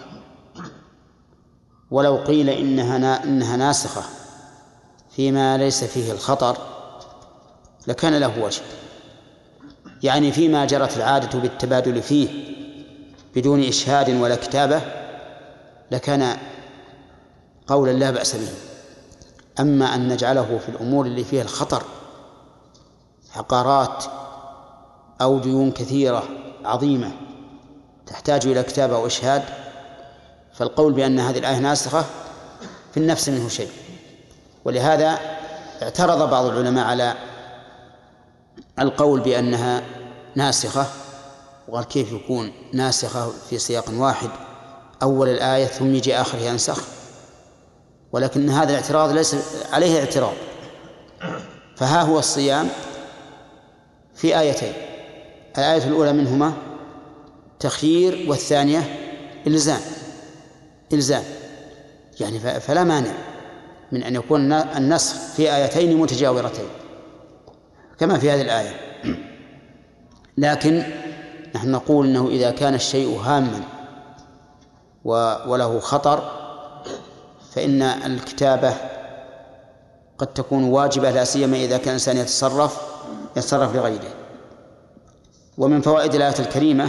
ولو قيل إنها ناسخة فيما ليس فيه الخطر لكان له وجه، يعني فيما جرت العادة بالتبادل فيه بدون إشهاد ولا كتابة لكان قولا لا بأس به. أما أن نجعله في الأمور اللي فيها الخطر، عقارات أو ديون كثيرة عظيمة تحتاج إلى كتابة وإشهاد، فالقول بأن هذه الآية ناسخة في النفس منه شيء. ولهذا اعترض بعض العلماء على القول بأنها ناسخة، وقال كيف يكون ناسخة في سياق واحد أول الآية ثم يجي آخر ينسخ؟ ولكن هذا الاعتراض ليس عليه اعتراض. فها هو الصيام في آيتين، الآية الأولى منهما تخيير والثانية إلزام، يعني فلا مانع من أن يكون النسخ في آيتين متجاورتين كما في هذه الآية. لكن نحن نقول أنه إذا كان الشيء هاما وله خطر فإن الكتابة قد تكون واجبة، لا سيما إذا كان الإنسان يتصرف لغيره. ومن فوائد الآية الكريمة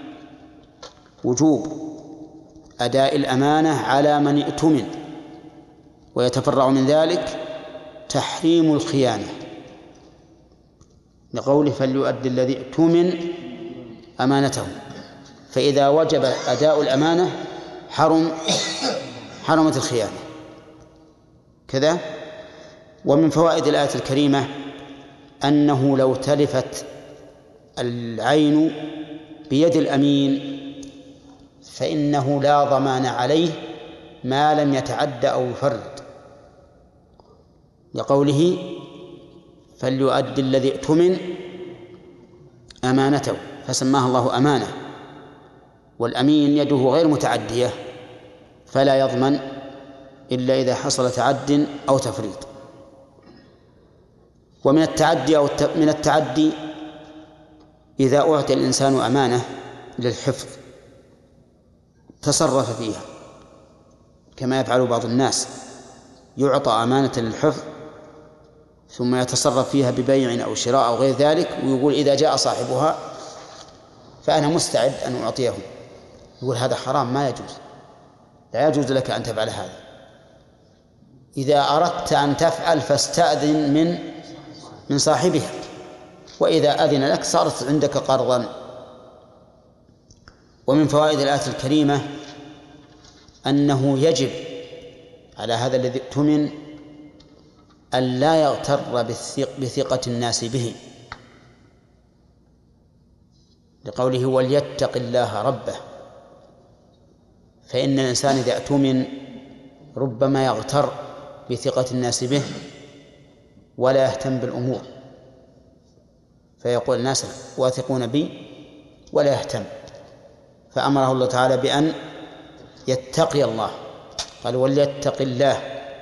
وجوب أداء الأمانة على من ائتمن، ويتفرع من ذلك تحريم الخيانة، لقوله فليؤدي الذي ائتمن أمانته، فإذا وجب أداء الأمانة حرمت الخيانة كذا. ومن فوائد الآية الكريمة أنه لو تلفت العين بيد الأمين فإنه لا ضمان عليه ما لم يتعد أو يفرط، لقوله فليؤدي الذي ائتمن أمانته، فسماها الله أمانة، والأمين يده غير متعدية فلا يضمن إلا إذا حصل تعد أو تفريط. ومن التعدي إذا أعطي الإنسان أمانة للحفظ تصرف فيها، كما يفعل بعض الناس، يعطى أمانة للحفظ ثم يتصرف فيها ببيع أو شراء أو غير ذلك، ويقول إذا جاء صاحبها فأنا مستعد أن أعطيه. يقول هذا حرام، ما يجوز، لا يجوز لك أن تفعل هذا. إذا أردت أن تفعل فاستأذن من صاحبها، وإذا أذن لك صارت عندك قرضا. ومن فوائد الآية الكريمة أنه يجب على هذا الذي ائتمن أن لا يغتر بثقة الناس به، لقوله وليتق الله ربه، فإن الإنسان إذا ائتمن ربما يغتر بثقة الناس به ولا يهتم بالأمور، فيقول الناس واثقون بي ولا يهتم. فأمره الله تعالى بأن يتقي الله، قال وليتق الله.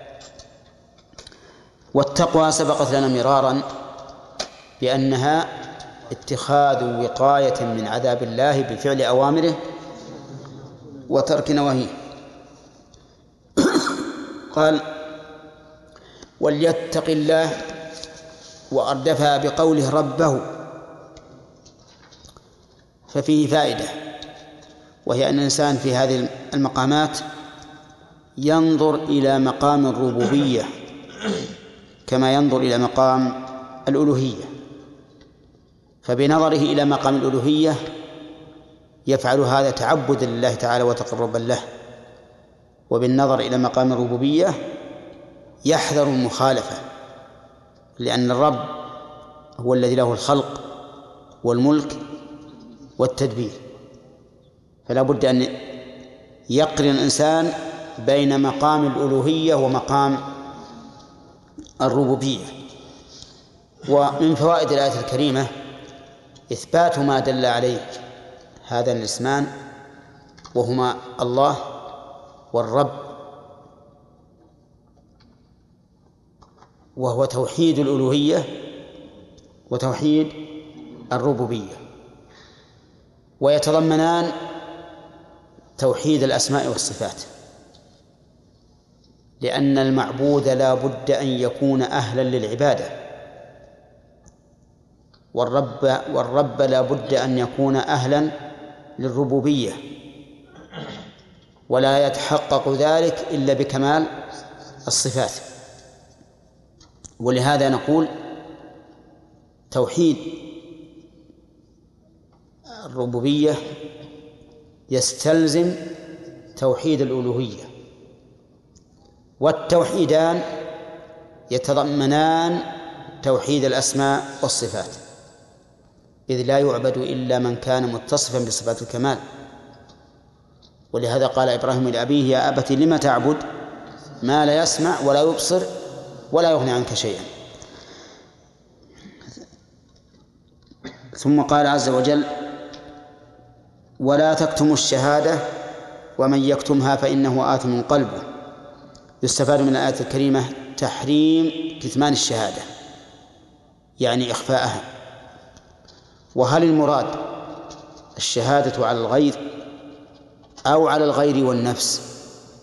والتقوى سبقت لنا مرارا بأنها اتخاذ وقاية من عذاب الله بفعل أوامره وترك نواهيه. قال وليتق الله، وأردفها بقوله ربه، ففيه فائدة، وهي أن الإنسان في هذه المقامات ينظر إلى مقام الربوبية كما ينظر إلى مقام الألوهية، فبنظره إلى مقام الألوهية يفعل هذا تعبدا لله تعالى وتقربا له، وبالنظر إلى مقام الربوبية يحذر المخالفة، لأن الرب هو الذي له الخلق والملك والتدبير، فلا بد أن يقرن الإنسان بين مقام الألوهية ومقام الربوبية. ومن فوائد الآية الكريمة إثبات ما دل عليه هذان الاسمان، وهما الله والرب، وهو توحيد الألوهية وتوحيد الربوبية، ويتضمنان توحيد الأسماء والصفات، لأن المعبود لا بد أن يكون أهلا للعبادة، والرب لا بد أن يكون أهلا للربوبية، ولا يتحقق ذلك إلا بكمال الصفات. ولهذا نقول توحيد الربوبية يستلزم توحيد الألوهية، والتوحيدان يتضمنان توحيد الأسماء والصفات، إذ لا يعبد إلا من كان متصفا بصفات الكمال. ولهذا قال إبراهيم لأبيه يا أبت لم تعبد ما لا يسمع ولا يبصر ولا يغني عنك شيئا. ثم قال عز وجل ولا تكتموا الشهادة ومن يكتمها فإنه آثم قلبه. يستفاد من الآية الكريمة تحريم كتمان الشهادة، يعني إخفاءها. وهل المراد الشهادة على الغير أو على الغير والنفس؟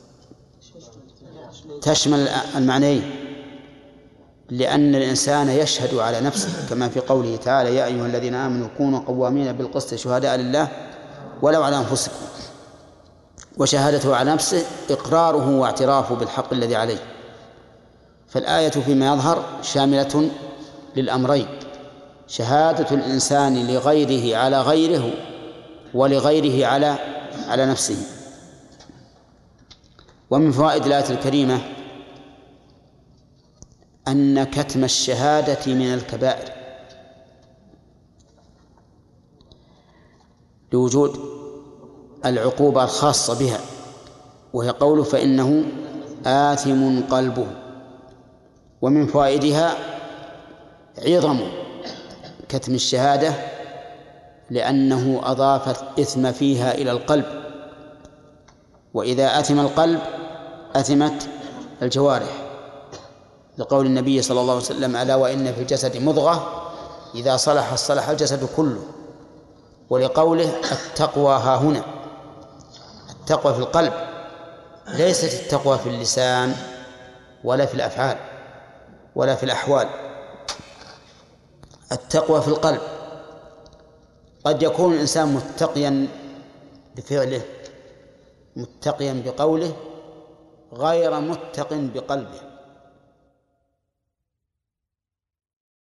تشمل المعنيين، لأن الإنسان يشهد على نفسه كما في قوله تعالى يا أيها الذين آمنوا كونوا قوامين بالقسط شهداء لله ولو على أنفسكم. وشهادته على نفسه إقراره واعترافه بالحق الذي عليه. فالآية فيما يظهر شاملة للأمرين، شهادة الإنسان لغيره على غيره ولغيره على نفسه. ومن فوائد الآية الكريمة أن كتم الشهادة من الكبائر لوجود العقوبة الخاصة بها، وهي قوله فإنه آثم قلبه. ومن فوائدها عظم كتم الشهادة لأنه أضاف الإثم فيها إلى القلب، وإذا أثم القلب أثمت الجوارح، لقول النبي صلى الله عليه وسلم ألا وإن في الجسد مضغة إذا صلح صلح الجسد كله، ولقوله التقوى ها هنا، التقوى في القلب، ليست التقوى في اللسان ولا في الأفعال ولا في الأحوال، التقوى في القلب. قد يكون الإنسان متقيا بفعله متقيا بقوله غير متق بقلبه،